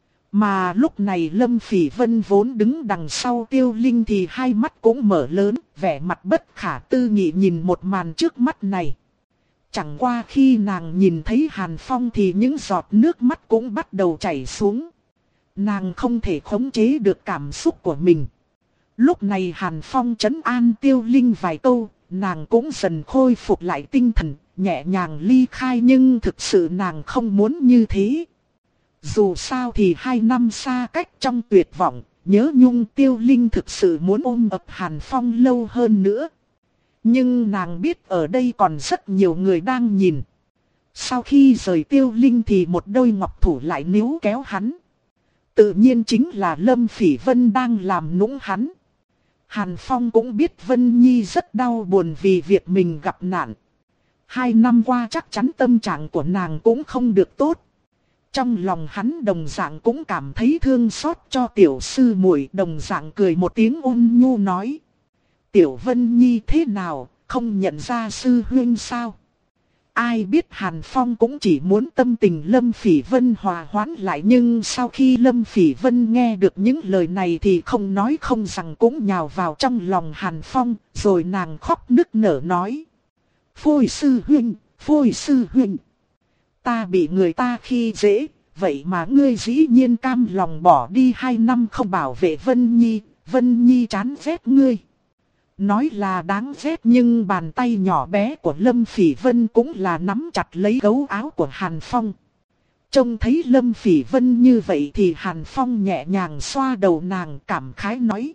Mà lúc này Lâm Phỉ Vân vốn đứng đằng sau Tiêu Linh thì hai mắt cũng mở lớn, vẻ mặt bất khả tư nghị nhìn một màn trước mắt này. Chẳng qua khi nàng nhìn thấy Hàn Phong thì những giọt nước mắt cũng bắt đầu chảy xuống. Nàng không thể khống chế được cảm xúc của mình. Lúc này Hàn Phong trấn an Tiêu Linh vài câu, nàng cũng dần khôi phục lại tinh thần, nhẹ nhàng ly khai nhưng thực sự nàng không muốn như thế. Dù sao thì hai năm xa cách trong tuyệt vọng, nhớ nhung Tiêu Linh thực sự muốn ôm ấp Hàn Phong lâu hơn nữa. Nhưng nàng biết ở đây còn rất nhiều người đang nhìn. Sau khi rời Tiêu Linh thì một đôi ngọc thủ lại níu kéo hắn. Tự nhiên chính là Lâm Phỉ Vân đang làm nũng hắn. Hàn Phong cũng biết Vân Nhi rất đau buồn vì việc mình gặp nạn. Hai năm qua chắc chắn tâm trạng của nàng cũng không được tốt. Trong lòng hắn đồng dạng cũng cảm thấy thương xót cho tiểu sư muội, đồng dạng cười một tiếng ôn nhu nói. Tiểu Vân Nhi thế nào, không nhận ra sư huynh sao? Ai biết Hàn Phong cũng chỉ muốn tâm tình Lâm Phỉ Vân hòa hoãn lại, nhưng sau khi Lâm Phỉ Vân nghe được những lời này thì không nói không rằng cũng nhào vào trong lòng Hàn Phong, rồi nàng khóc nức nở nói. Phôi sư huynh, phôi sư huynh. Ta bị người ta khi dễ, vậy mà ngươi dĩ nhiên cam lòng bỏ đi hai năm không bảo vệ Vân Nhi, Vân Nhi chán ghét ngươi. Nói là đáng ghét nhưng bàn tay nhỏ bé của Lâm Phỉ Vân cũng là nắm chặt lấy gấu áo của Hàn Phong. Trông thấy Lâm Phỉ Vân như vậy thì Hàn Phong nhẹ nhàng xoa đầu nàng, cảm khái nói.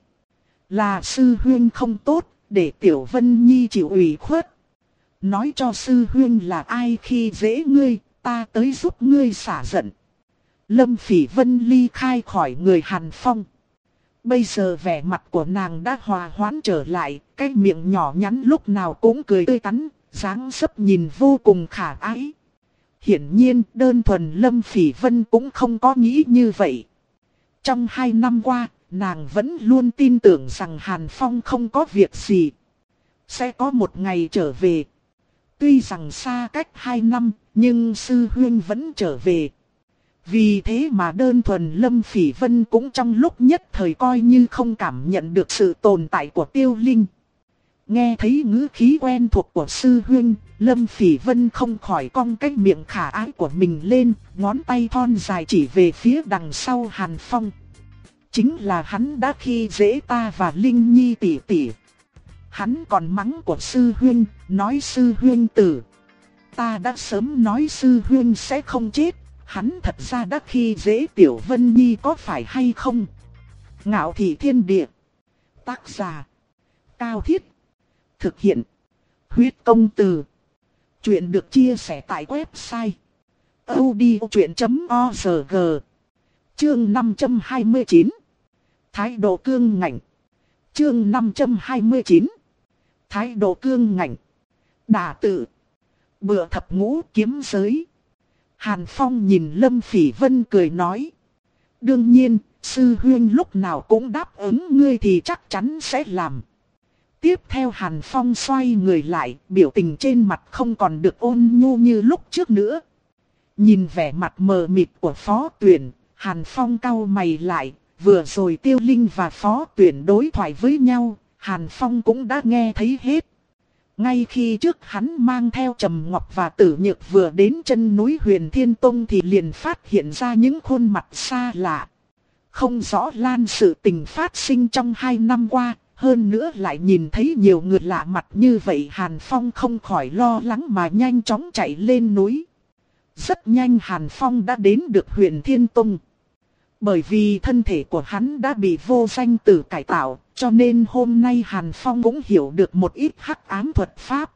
Là sư huynh không tốt, để Tiểu Vân Nhi chịu ủy khuất. Nói cho sư huynh là ai khi dễ ngươi, ta tới giúp ngươi xả giận. Lâm Phỉ Vân ly khai khỏi người Hàn Phong. Bây giờ vẻ mặt của nàng đã hòa hoãn trở lại, cái miệng nhỏ nhắn lúc nào cũng cười tươi tắn, dáng dấp nhìn vô cùng khả ái. Hiển nhiên đơn thuần Lâm Phỉ Vân cũng không có nghĩ như vậy. Trong hai năm qua, nàng vẫn luôn tin tưởng rằng Hàn Phong không có việc gì. Sẽ có một ngày trở về. Tuy rằng xa cách hai năm, nhưng sư huynh vẫn trở về. Vì thế mà đơn thuần Lâm Phỉ Vân cũng trong lúc nhất thời coi như không cảm nhận được sự tồn tại của Tiêu Linh. Nghe thấy ngữ khí quen thuộc của sư huynh, Lâm Phỉ Vân không khỏi cong cái miệng khả ái của mình lên, ngón tay thon dài chỉ về phía đằng sau Hàn Phong. Chính là hắn đã khi dễ ta và Linh Nhi tỷ tỷ. Hắn còn mắng của sư huynh, nói sư huynh tử. Ta đã sớm nói sư huynh sẽ không chết, hắn thật ra đã khi dễ Tiểu Vân Nhi có phải hay không? Ngạo Thị Thiên Địa. Tác giả Cao Thiết. Thực hiện Huyết Công Từ. Chuyện được chia sẻ tại website audiochuyện chấm org. Chương năm trăm hai mươi chín. Thái độ cương ngạnh. Chương năm trăm hai mươi chín. Thái độ cương ngạnh. Đả tự. Bựa thập ngũ kiếm giới. Hàn Phong nhìn Lâm Phỉ Vân cười nói. Đương nhiên, sư huynh lúc nào cũng đáp ứng ngươi thì chắc chắn sẽ làm. Tiếp theo Hàn Phong xoay người lại, biểu tình trên mặt không còn được ôn nhu như lúc trước nữa. Nhìn vẻ mặt mờ mịt của Phó Tuyển, Hàn Phong cau mày lại, vừa rồi Tiêu Linh và Phó Tuyển đối thoại với nhau, Hàn Phong cũng đã nghe thấy hết. Ngay khi trước hắn mang theo Trầm Ngọc và Tử Nhược vừa đến chân núi Huyền Thiên Tông thì liền phát hiện ra những khuôn mặt xa lạ. Không rõ lan sự tình phát sinh trong hai năm qua, hơn nữa lại nhìn thấy nhiều người lạ mặt như vậy, Hàn Phong không khỏi lo lắng mà nhanh chóng chạy lên núi. Rất nhanh Hàn Phong đã đến được Huyền Thiên Tông. Bởi vì thân thể của hắn đã bị vô danh tử cải tạo, cho nên hôm nay Hàn Phong cũng hiểu được một ít hắc ám thuật pháp.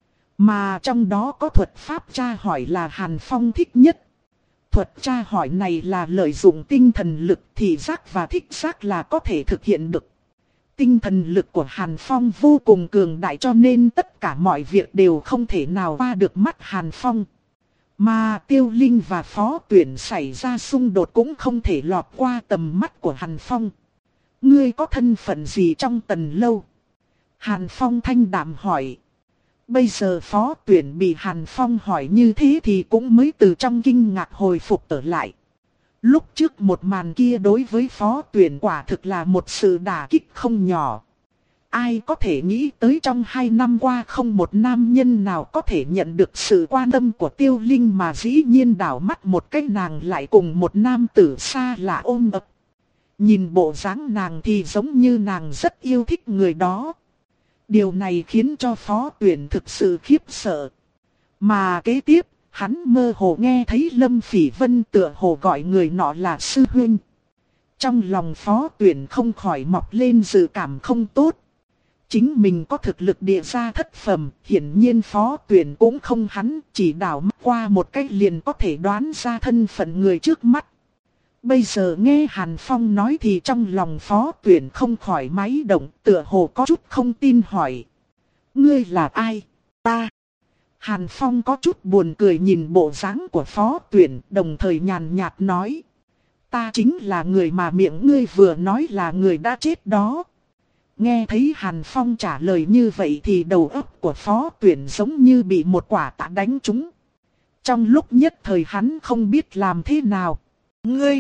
Mà trong đó có thuật pháp tra hỏi là Hàn Phong thích nhất. Thuật tra hỏi này là lợi dụng tinh thần lực, thị giác và thích giác là có thể thực hiện được. Tinh thần lực của Hàn Phong vô cùng cường đại cho nên tất cả mọi việc đều không thể nào qua được mắt Hàn Phong. Mà Tiêu Linh và Phó Tuyển xảy ra xung đột cũng không thể lọt qua tầm mắt của Hàn Phong. Ngươi có thân phận gì trong Tần Lâu? Hàn Phong thanh đạm hỏi. Bây giờ Phó Tuyển bị Hàn Phong hỏi như thế thì cũng mới từ trong kinh ngạc hồi phục trở lại. Lúc trước một màn kia đối với Phó Tuyển quả thực là một sự đả kích không nhỏ. Ai có thể nghĩ tới trong hai năm qua không một nam nhân nào có thể nhận được sự quan tâm của Tiêu Linh mà dĩ nhiên đảo mắt một cái nàng lại cùng một nam tử xa lạ ôm ấp. Nhìn bộ dáng nàng thì giống như nàng rất yêu thích người đó. Điều này khiến cho Phó Tuyển thực sự khiếp sợ. Mà kế tiếp, hắn mơ hồ nghe thấy Lâm Phỉ Vân tựa hồ gọi người nọ là sư huynh. Trong lòng Phó Tuyển không khỏi mọc lên dự cảm không tốt. Chính mình có thực lực địa gia thất phẩm, hiển nhiên Phó Tuyển cũng không hắn, chỉ đảo mắt qua một cách liền có thể đoán ra thân phận người trước mắt. Bây giờ nghe Hàn Phong nói thì trong lòng Phó Tuyển không khỏi máy động, tựa hồ có chút không tin hỏi. Ngươi là ai? Ta. Hàn Phong có chút buồn cười nhìn bộ dáng của Phó Tuyển, đồng thời nhàn nhạt nói. Ta chính là người mà miệng ngươi vừa nói là người đã chết đó. Nghe thấy Hàn Phong trả lời như vậy thì đầu óc của Phó Tuyển giống như bị một quả tạ đánh trúng. Trong lúc nhất thời hắn không biết làm thế nào. Ngươi!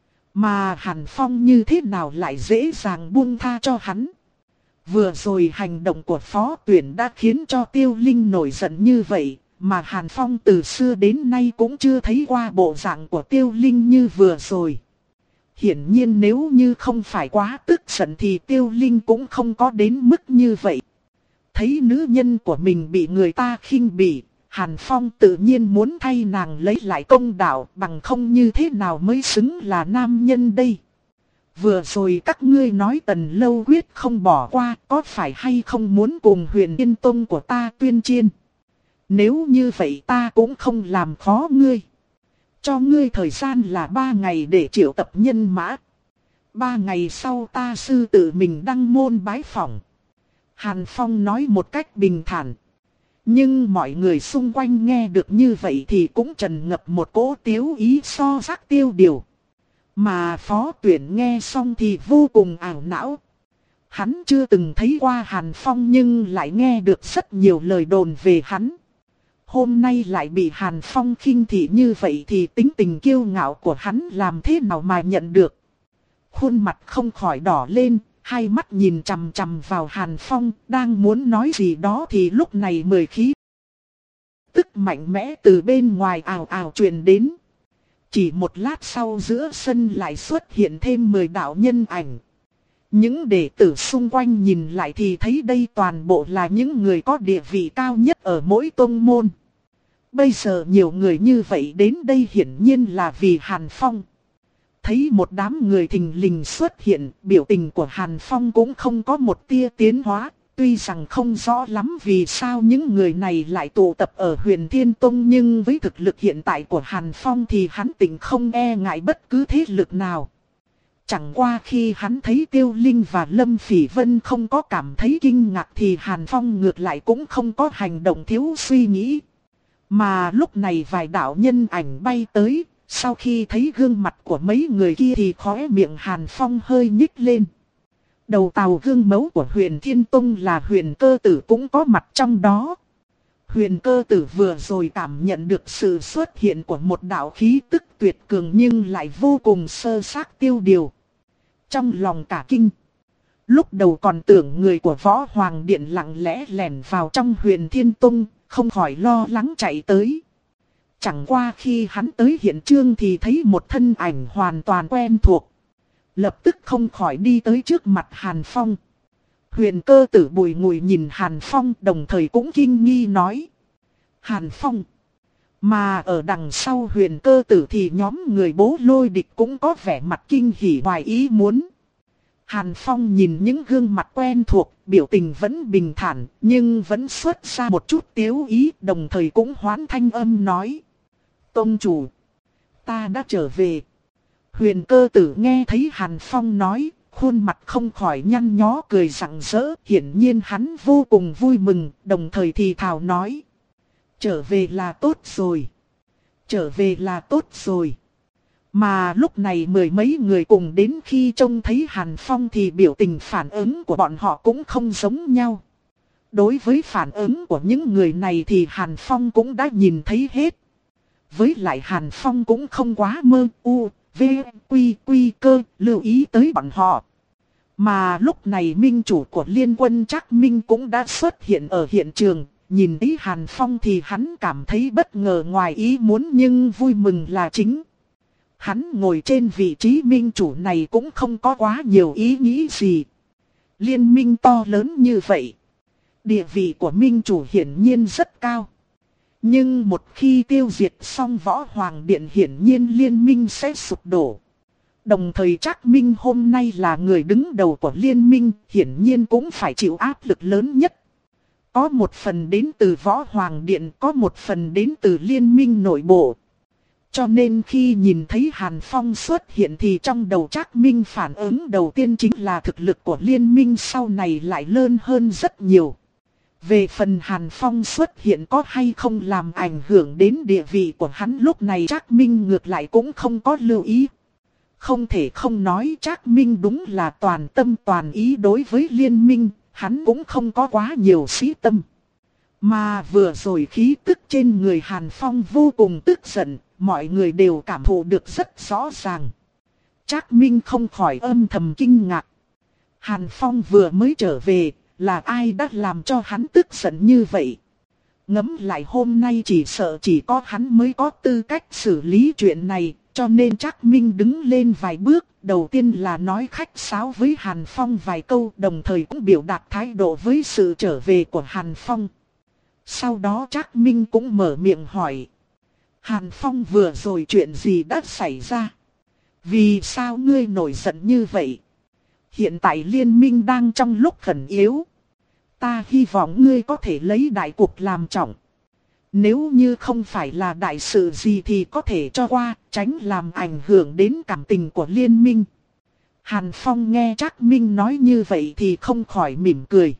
Mà Hàn Phong như thế nào lại dễ dàng buông tha cho hắn? Vừa rồi hành động của Phó Tuyển đã khiến cho Tiêu Linh nổi giận như vậy, mà Hàn Phong từ xưa đến nay cũng chưa thấy qua bộ dạng của Tiêu Linh như vừa rồi. Hiển nhiên nếu như không phải quá tức giận thì Tiêu Linh cũng không có đến mức như vậy. Thấy nữ nhân của mình bị người ta khinh bỉ, Hàn Phong tự nhiên muốn thay nàng lấy lại công đạo, bằng không như thế nào mới xứng là nam nhân đây. Vừa rồi các ngươi nói Tần Lâu quyết không bỏ qua, có phải hay không muốn cùng Huyền Yên Tông của ta tuyên chiến? Nếu như vậy ta cũng không làm khó ngươi. Cho ngươi thời gian là ba ngày để triệu tập nhân mã. Ba ngày sau ta sư tự mình đăng môn bái phỏng. Hàn Phong nói một cách bình thản. Nhưng mọi người xung quanh nghe được như vậy thì cũng tràn ngập một cỗ tiếu ý so sắc tiêu điều. Mà Phó Tuyển nghe xong thì vô cùng ảo não. Hắn chưa từng thấy qua Hàn Phong nhưng lại nghe được rất nhiều lời đồn về hắn. Hôm nay lại bị Hàn Phong khinh thị như vậy thì tính tình kiêu ngạo của hắn làm thế nào mà nhận được. Khuôn mặt không khỏi đỏ lên, hai mắt nhìn chằm chằm vào Hàn Phong, đang muốn nói gì đó thì lúc này mười khí tức mạnh mẽ từ bên ngoài ào ào truyền đến. Chỉ một lát sau giữa sân lại xuất hiện thêm mười đạo nhân ảnh. Những đệ tử xung quanh nhìn lại thì thấy đây toàn bộ là những người có địa vị cao nhất ở mỗi tông môn. Bây giờ nhiều người như vậy đến đây hiển nhiên là vì Hàn Phong. Thấy một đám người thình lình xuất hiện, biểu tình của Hàn Phong cũng không có một tia tiến hóa. Tuy rằng không rõ lắm vì sao những người này lại tụ tập ở Huyền Thiên Tông, nhưng với thực lực hiện tại của Hàn Phong thì hắn tình không e ngại bất cứ thế lực nào. Chẳng qua khi hắn thấy Tiêu Linh và Lâm Phỉ Vân không có cảm thấy kinh ngạc thì Hàn Phong ngược lại cũng không có hành động thiếu suy nghĩ. Mà lúc này vài đạo nhân ảnh bay tới, sau khi thấy gương mặt của mấy người kia thì khóe miệng Hàn Phong hơi nhích lên. Đầu tàu gương mẫu của Huyền Thiên Tông là Huyền Cơ Tử cũng có mặt trong đó. Huyền Cơ Tử vừa rồi cảm nhận được sự xuất hiện của một đạo khí tức tuyệt cường nhưng lại vô cùng sơ xác tiêu điều. Trong lòng cả kinh. Lúc đầu còn tưởng người của Võ Hoàng Điện lặng lẽ lẻn vào trong Huyền Thiên Tông, không khỏi lo lắng chạy tới. Chẳng qua khi hắn tới hiện trường thì thấy một thân ảnh hoàn toàn quen thuộc. Lập tức không khỏi đi tới trước mặt Hàn Phong. Huyền Cơ Tử bùi ngùi nhìn Hàn Phong đồng thời cũng kinh nghi nói. Hàn Phong. Mà ở đằng sau Huyền Cơ Tử thì nhóm người Bố Lôi Địch cũng có vẻ mặt kinh hỉ ngoài ý muốn. Hàn Phong nhìn những gương mặt quen thuộc, biểu tình vẫn bình thản, nhưng vẫn xuất ra một chút tiếu ý, đồng thời cũng hoán thanh âm nói. Tông chủ, ta đã trở về. Huyền Cơ Tử nghe thấy Hàn Phong nói, khuôn mặt không khỏi nhăn nhó cười rạng rỡ, hiển nhiên hắn vô cùng vui mừng, đồng thời thì thào nói. Trở về là tốt rồi. Trở về là tốt rồi. Mà lúc này mười mấy người cùng đến khi trông thấy Hàn Phong thì biểu tình phản ứng của bọn họ cũng không giống nhau. Đối với phản ứng của những người này thì Hàn Phong cũng đã nhìn thấy hết. Với lại Hàn Phong cũng không quá mơ u, v, quy, quy cơ, lưu ý tới bọn họ. Mà lúc này minh chủ của liên quân Trác Minh cũng đã xuất hiện ở hiện trường. Nhìn thấy Hàn Phong thì hắn cảm thấy bất ngờ ngoài ý muốn nhưng vui mừng là chính. Hắn ngồi trên vị trí minh chủ này cũng không có quá nhiều ý nghĩ gì. Liên minh to lớn như vậy. Địa vị của minh chủ hiển nhiên rất cao. Nhưng một khi tiêu diệt xong Võ Hoàng Điện hiển nhiên liên minh sẽ sụp đổ. Đồng thời Trác Minh hôm nay là người đứng đầu của liên minh, hiển nhiên cũng phải chịu áp lực lớn nhất. Có một phần đến từ Võ Hoàng Điện, có một phần đến từ liên minh nội bộ. Cho nên khi nhìn thấy Hàn Phong xuất hiện thì trong đầu Trác Minh phản ứng đầu tiên chính là thực lực của liên minh sau này lại lớn hơn rất nhiều. Về phần Hàn Phong xuất hiện có hay không làm ảnh hưởng đến địa vị của hắn lúc này Trác Minh ngược lại cũng không có lưu ý. Không thể không nói Trác Minh đúng là toàn tâm toàn ý đối với liên minh, hắn cũng không có quá nhiều sĩ tâm. Mà vừa rồi khí tức trên người Hàn Phong vô cùng tức giận, mọi người đều cảm thụ được rất rõ ràng. Trác Minh không khỏi âm thầm kinh ngạc. Hàn Phong vừa mới trở về, là ai đã làm cho hắn tức giận như vậy? ngẫm lại hôm nay chỉ sợ chỉ có hắn mới có tư cách xử lý chuyện này, cho nên Trác Minh đứng lên vài bước, đầu tiên là nói khách sáo với Hàn Phong vài câu, đồng thời cũng biểu đạt thái độ với sự trở về của Hàn Phong. Sau đó Trác Minh cũng mở miệng hỏi: Hàn Phong, vừa rồi chuyện gì đã xảy ra? Vì sao ngươi nổi giận như vậy? Hiện tại liên minh đang trong lúc khẩn yếu. Ta hy vọng ngươi có thể lấy đại cuộc làm trọng. Nếu như không phải là đại sự gì thì có thể cho qua, tránh làm ảnh hưởng đến cảm tình của liên minh. Hàn Phong nghe Trác Minh nói như vậy thì không khỏi mỉm cười.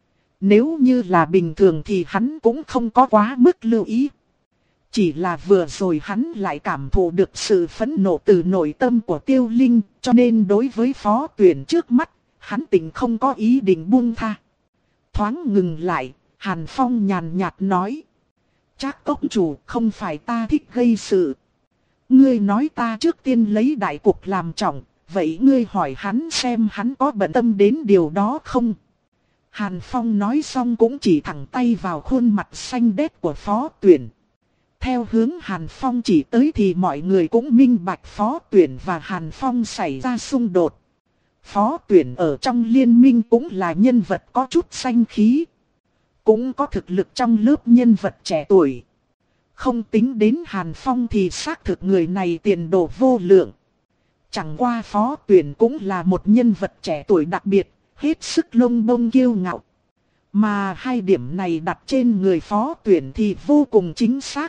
Nếu như là bình thường thì hắn cũng không có quá mức lưu ý. Chỉ là vừa rồi hắn lại cảm thụ được sự phẫn nộ từ nội tâm của Tiêu Linh, cho nên đối với Phó Tuyển trước mắt, hắn tỉnh không có ý định buông tha. Thoáng ngừng lại, Hàn Phong nhàn nhạt nói: Trác cốc chủ, không phải ta thích gây sự. Ngươi nói ta trước tiên lấy đại cục làm trọng, vậy ngươi hỏi hắn xem hắn có bận tâm đến điều đó không? Hàn Phong nói xong cũng chỉ thẳng tay vào khuôn mặt xanh đét của Phó Tuyển. Theo hướng Hàn Phong chỉ tới thì mọi người cũng minh bạch Phó Tuyển và Hàn Phong xảy ra xung đột. Phó Tuyển ở trong liên minh cũng là nhân vật có chút danh khí. Cũng có thực lực trong lớp nhân vật trẻ tuổi. Không tính đến Hàn Phong thì xác thực người này tiền đồ vô lượng. Chẳng qua Phó Tuyển cũng là một nhân vật trẻ tuổi đặc biệt, hết sức lông bông kiêu ngạo. Mà hai điểm này đặt trên người Phó Tuyển thì vô cùng chính xác.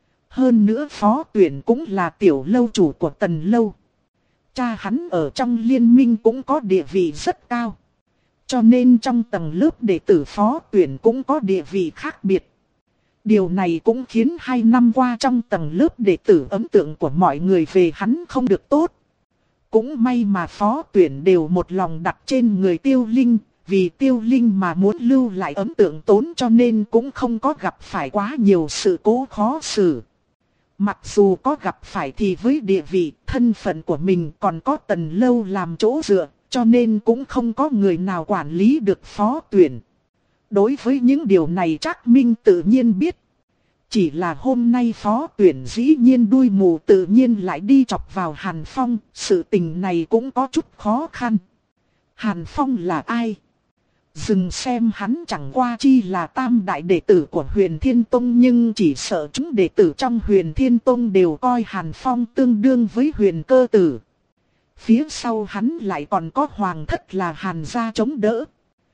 Hơn nữa Phó Tuyển cũng là tiểu lâu chủ của Tần Lâu. Cha hắn ở trong liên minh cũng có địa vị rất cao. Cho nên trong tầng lớp đệ tử Phó Tuyển cũng có địa vị khác biệt. Điều này cũng khiến hai năm qua trong tầng lớp đệ tử ấn tượng của mọi người về hắn không được tốt. Cũng may mà Phó Tuyển đều một lòng đặt trên người Tiêu Linh, vì Tiêu Linh mà muốn lưu lại ấn tượng tốn cho nên cũng không có gặp phải quá nhiều sự cố khó xử. Mặc dù có gặp phải thì với địa vị, thân phận của mình còn có Tần Lâu làm chỗ dựa, cho nên cũng không có người nào quản lý được Phó Tuyển. Đối với những điều này Trác Minh tự nhiên biết. Chỉ là hôm nay Phó Tuyển dĩ nhiên đuôi mù tự nhiên lại đi chọc vào Hàn Phong, sự tình này cũng có chút khó khăn. Hàn Phong là ai? Dừng xem, hắn chẳng qua chi là tam đại đệ tử của Huyền Thiên Tông, nhưng chỉ sợ chúng đệ tử trong Huyền Thiên Tông đều coi Hàn Phong tương đương với Huyền Cơ Tử. Phía sau hắn lại còn có hoàng thất là Hàn gia chống đỡ.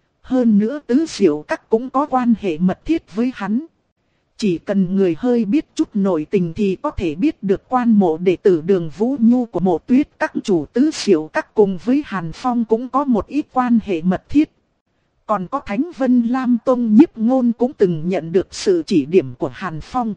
Hơn nữa tứ diệu các cũng có quan hệ mật thiết với hắn. Chỉ cần người hơi biết chút nội tình thì có thể biết được quan mộ đệ tử Đường Vũ Nhu của Mộ Tuyết các chủ tứ diệu các cùng với Hàn Phong cũng có một ít quan hệ mật thiết. Còn có Thánh Vân Lam Tông Nhiếp Ngôn cũng từng nhận được sự chỉ điểm của Hàn Phong.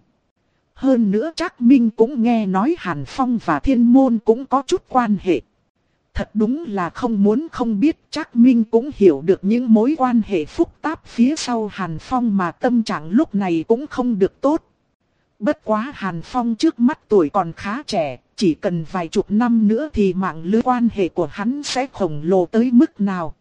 Hơn nữa Trác Minh cũng nghe nói Hàn Phong và Thiên Môn cũng có chút quan hệ. Thật đúng là không muốn không biết, Trác Minh cũng hiểu được những mối quan hệ phức tạp phía sau Hàn Phong mà tâm trạng lúc này cũng không được tốt. Bất quá Hàn Phong trước mắt tuổi còn khá trẻ, chỉ cần vài chục năm nữa thì mạng lưới quan hệ của hắn sẽ khổng lồ tới mức nào.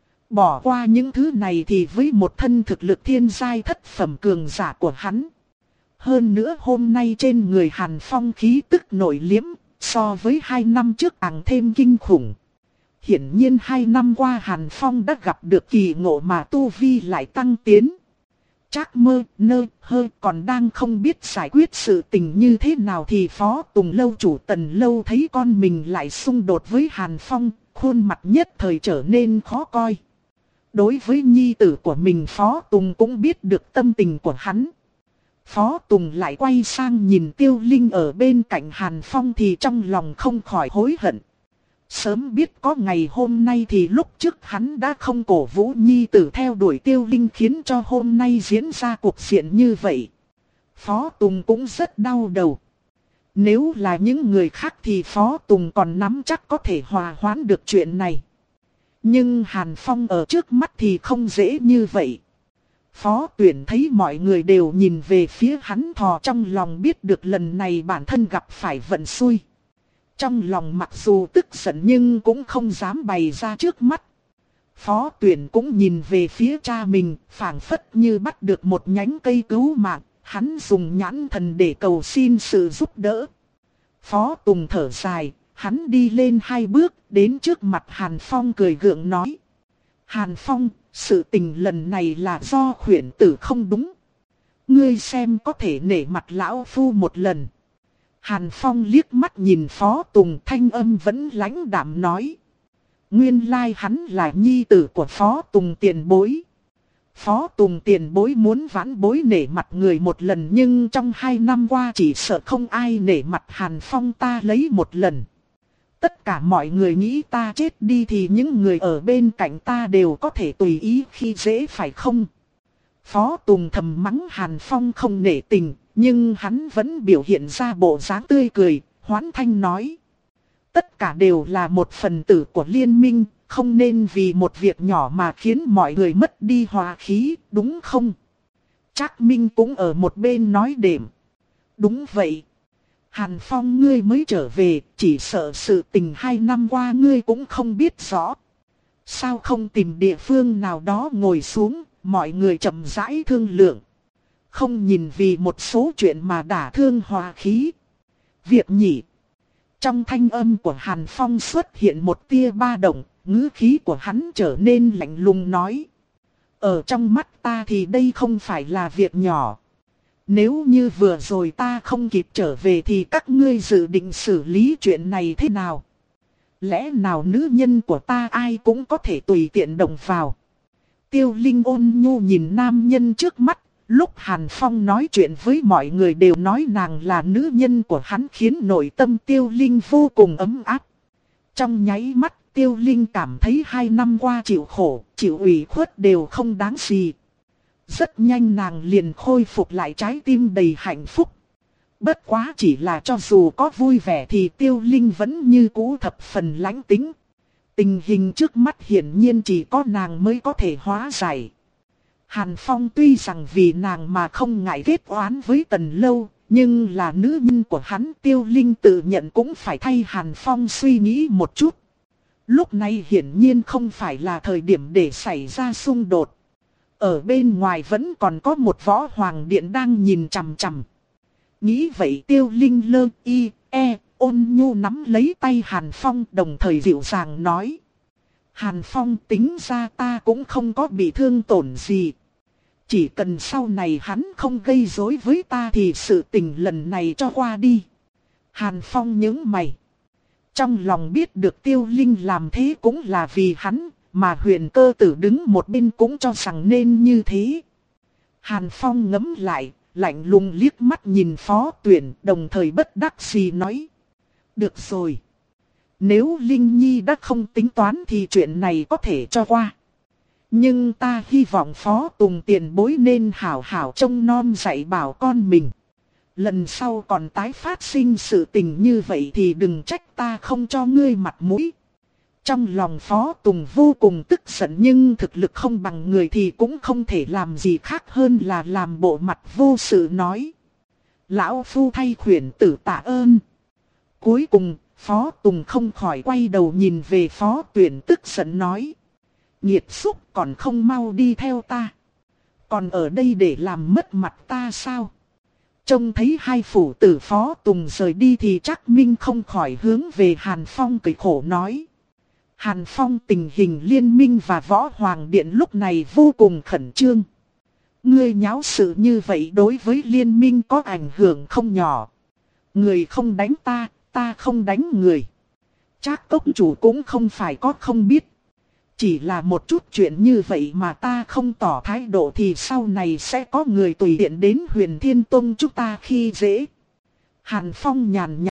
Bỏ qua những thứ này thì với một thân thực lực thiên giai thất phẩm cường giả của hắn. Hơn nữa hôm nay trên người Hàn Phong khí tức nổi liếm, so với hai năm trước càng thêm kinh khủng. Hiển nhiên hai năm qua Hàn Phong đã gặp được kỳ ngộ mà tu vi lại tăng tiến. Trác Mơ Nơ Hơ còn đang không biết giải quyết sự tình như thế nào thì Phó Tùng lâu chủ Tần Lâu thấy con mình lại xung đột với Hàn Phong, khuôn mặt nhất thời trở nên khó coi. Đối với nhi tử của mình Phó Tùng cũng biết được tâm tình của hắn. Phó Tùng lại quay sang nhìn Tiêu Linh ở bên cạnh Hàn Phong thì trong lòng không khỏi hối hận. Sớm biết có ngày hôm nay thì lúc trước hắn đã không cổ vũ nhi tử theo đuổi Tiêu Linh, khiến cho hôm nay diễn ra cuộc diện như vậy. Phó Tùng cũng rất đau đầu. Nếu là những người khác thì Phó Tùng còn nắm chắc có thể hòa hoãn được chuyện này. Nhưng Hàn Phong ở trước mắt thì không dễ như vậy. Phó Tuyển thấy mọi người đều nhìn về phía hắn, thò trong lòng biết được lần này bản thân gặp phải vận xui. Trong lòng mặc dù tức giận nhưng cũng không dám bày ra trước mắt. Phó Tuyển cũng nhìn về phía cha mình, phảng phất như bắt được một nhánh cây cứu mạng, hắn dùng nhãn thần để cầu xin sự giúp đỡ. Phó Tùng thở dài, hắn đi lên hai bước, đến trước mặt Hàn Phong cười gượng nói. Hàn Phong, sự tình lần này là do khuyển tử không đúng. Ngươi xem có thể nể mặt lão phu một lần. Hàn Phong liếc mắt nhìn Phó Tùng, thanh âm vẫn lãnh đạm nói. Nguyên lai hắn là nhi tử của Phó Tùng tiền bối. Phó Tùng tiền bối muốn vãn bối nể mặt người một lần, nhưng trong hai năm qua chỉ sợ không ai nể mặt Hàn Phong ta lấy một lần. Tất cả mọi người nghĩ ta chết đi thì những người ở bên cạnh ta đều có thể tùy ý khi dễ phải không? Phó Tùng thầm mắng Hàn Phong không nể tình, nhưng hắn vẫn biểu hiện ra bộ dáng tươi cười, hoán thanh nói. Tất cả đều là một phần tử của liên minh, không nên vì một việc nhỏ mà khiến mọi người mất đi hòa khí, đúng không? Trác Minh cũng ở một bên nói đệm. Đúng vậy. Hàn Phong ngươi mới trở về, chỉ sợ sự tình hai năm qua ngươi cũng không biết rõ. Sao không tìm địa phương nào đó ngồi xuống, mọi người chậm rãi thương lượng. Không nhìn vì một số chuyện mà đả thương hòa khí. Việc nhỉ. Trong thanh âm của Hàn Phong xuất hiện một tia ba động, ngữ khí của hắn trở nên lạnh lùng nói. Ở trong mắt ta thì đây không phải là việc nhỏ. Nếu như vừa rồi ta không kịp trở về thì các ngươi dự định xử lý chuyện này thế nào? Lẽ nào nữ nhân của ta ai cũng có thể tùy tiện động vào? Tiêu Linh ôn nhu nhìn nam nhân trước mắt, lúc Hàn Phong nói chuyện với mọi người đều nói nàng là nữ nhân của hắn, khiến nội tâm Tiêu Linh vô cùng ấm áp. Trong nháy mắt Tiêu Linh cảm thấy hai năm qua chịu khổ, chịu ủy khuất đều không đáng gì. Rất nhanh nàng liền khôi phục lại trái tim đầy hạnh phúc. Bất quá chỉ là cho dù có vui vẻ thì Tiêu Linh vẫn như cũ thập phần lãnh tính. Tình hình trước mắt hiển nhiên chỉ có nàng mới có thể hóa giải. Hàn Phong tuy rằng vì nàng mà không ngại kết oán với Tần Lâu, nhưng là nữ nhân của hắn, Tiêu Linh tự nhận cũng phải thay Hàn Phong suy nghĩ một chút. Lúc này hiển nhiên không phải là thời điểm để xảy ra xung đột. Ở bên ngoài vẫn còn có một võ hoàng điện đang nhìn chằm chằm. Nghĩ vậy Tiêu Linh lơ y, e, ôn nhu nắm lấy tay Hàn Phong, đồng thời dịu dàng nói. Hàn Phong, tính ra ta cũng không có bị thương tổn gì. Chỉ cần sau này hắn không gây rối với ta thì sự tình lần này cho qua đi. Hàn Phong nhướng mày. Trong lòng biết được Tiêu Linh làm thế cũng là vì hắn, mà Huyền Cơ Tử đứng một bên cũng cho rằng nên như thế. Hàn Phong ngẫm lại, lạnh lùng liếc mắt nhìn Phó Tuyển, đồng thời bất đắc dĩ nói. Được rồi. Nếu Linh Nhi đã không tính toán thì chuyện này có thể cho qua. Nhưng ta hy vọng Phó Tùng tiền bối nên hảo hảo trông nom dạy bảo con mình. Lần sau còn tái phát sinh sự tình như vậy thì đừng trách ta không cho ngươi mặt mũi. Trong lòng Phó Tùng vô cùng tức giận, nhưng thực lực không bằng người thì cũng không thể làm gì khác hơn là làm bộ mặt vô sự nói. Lão phu thay khuyển tử tạ ơn. Cuối cùng, Phó Tùng không khỏi quay đầu nhìn về Phó Tuyển tức giận nói. Nhiệt xúc, còn không mau đi theo ta. Còn ở đây để làm mất mặt ta sao? Trông thấy hai phủ tử Phó Tùng rời đi thì Trác Minh không khỏi hướng về Hàn Phong cười khổ nói. Hàn Phong, tình hình liên minh và võ hoàng điện lúc này vô cùng khẩn trương. Ngươi nháo sự như vậy đối với liên minh có ảnh hưởng không nhỏ. Người không đánh ta, ta không đánh người. Trác cốc chủ cũng không phải có không biết. Chỉ là một chút chuyện như vậy mà ta không tỏ thái độ thì sau này sẽ có người tùy tiện đến Huyền Thiên Tông chúng ta khi dễ. Hàn Phong nhàn nhạt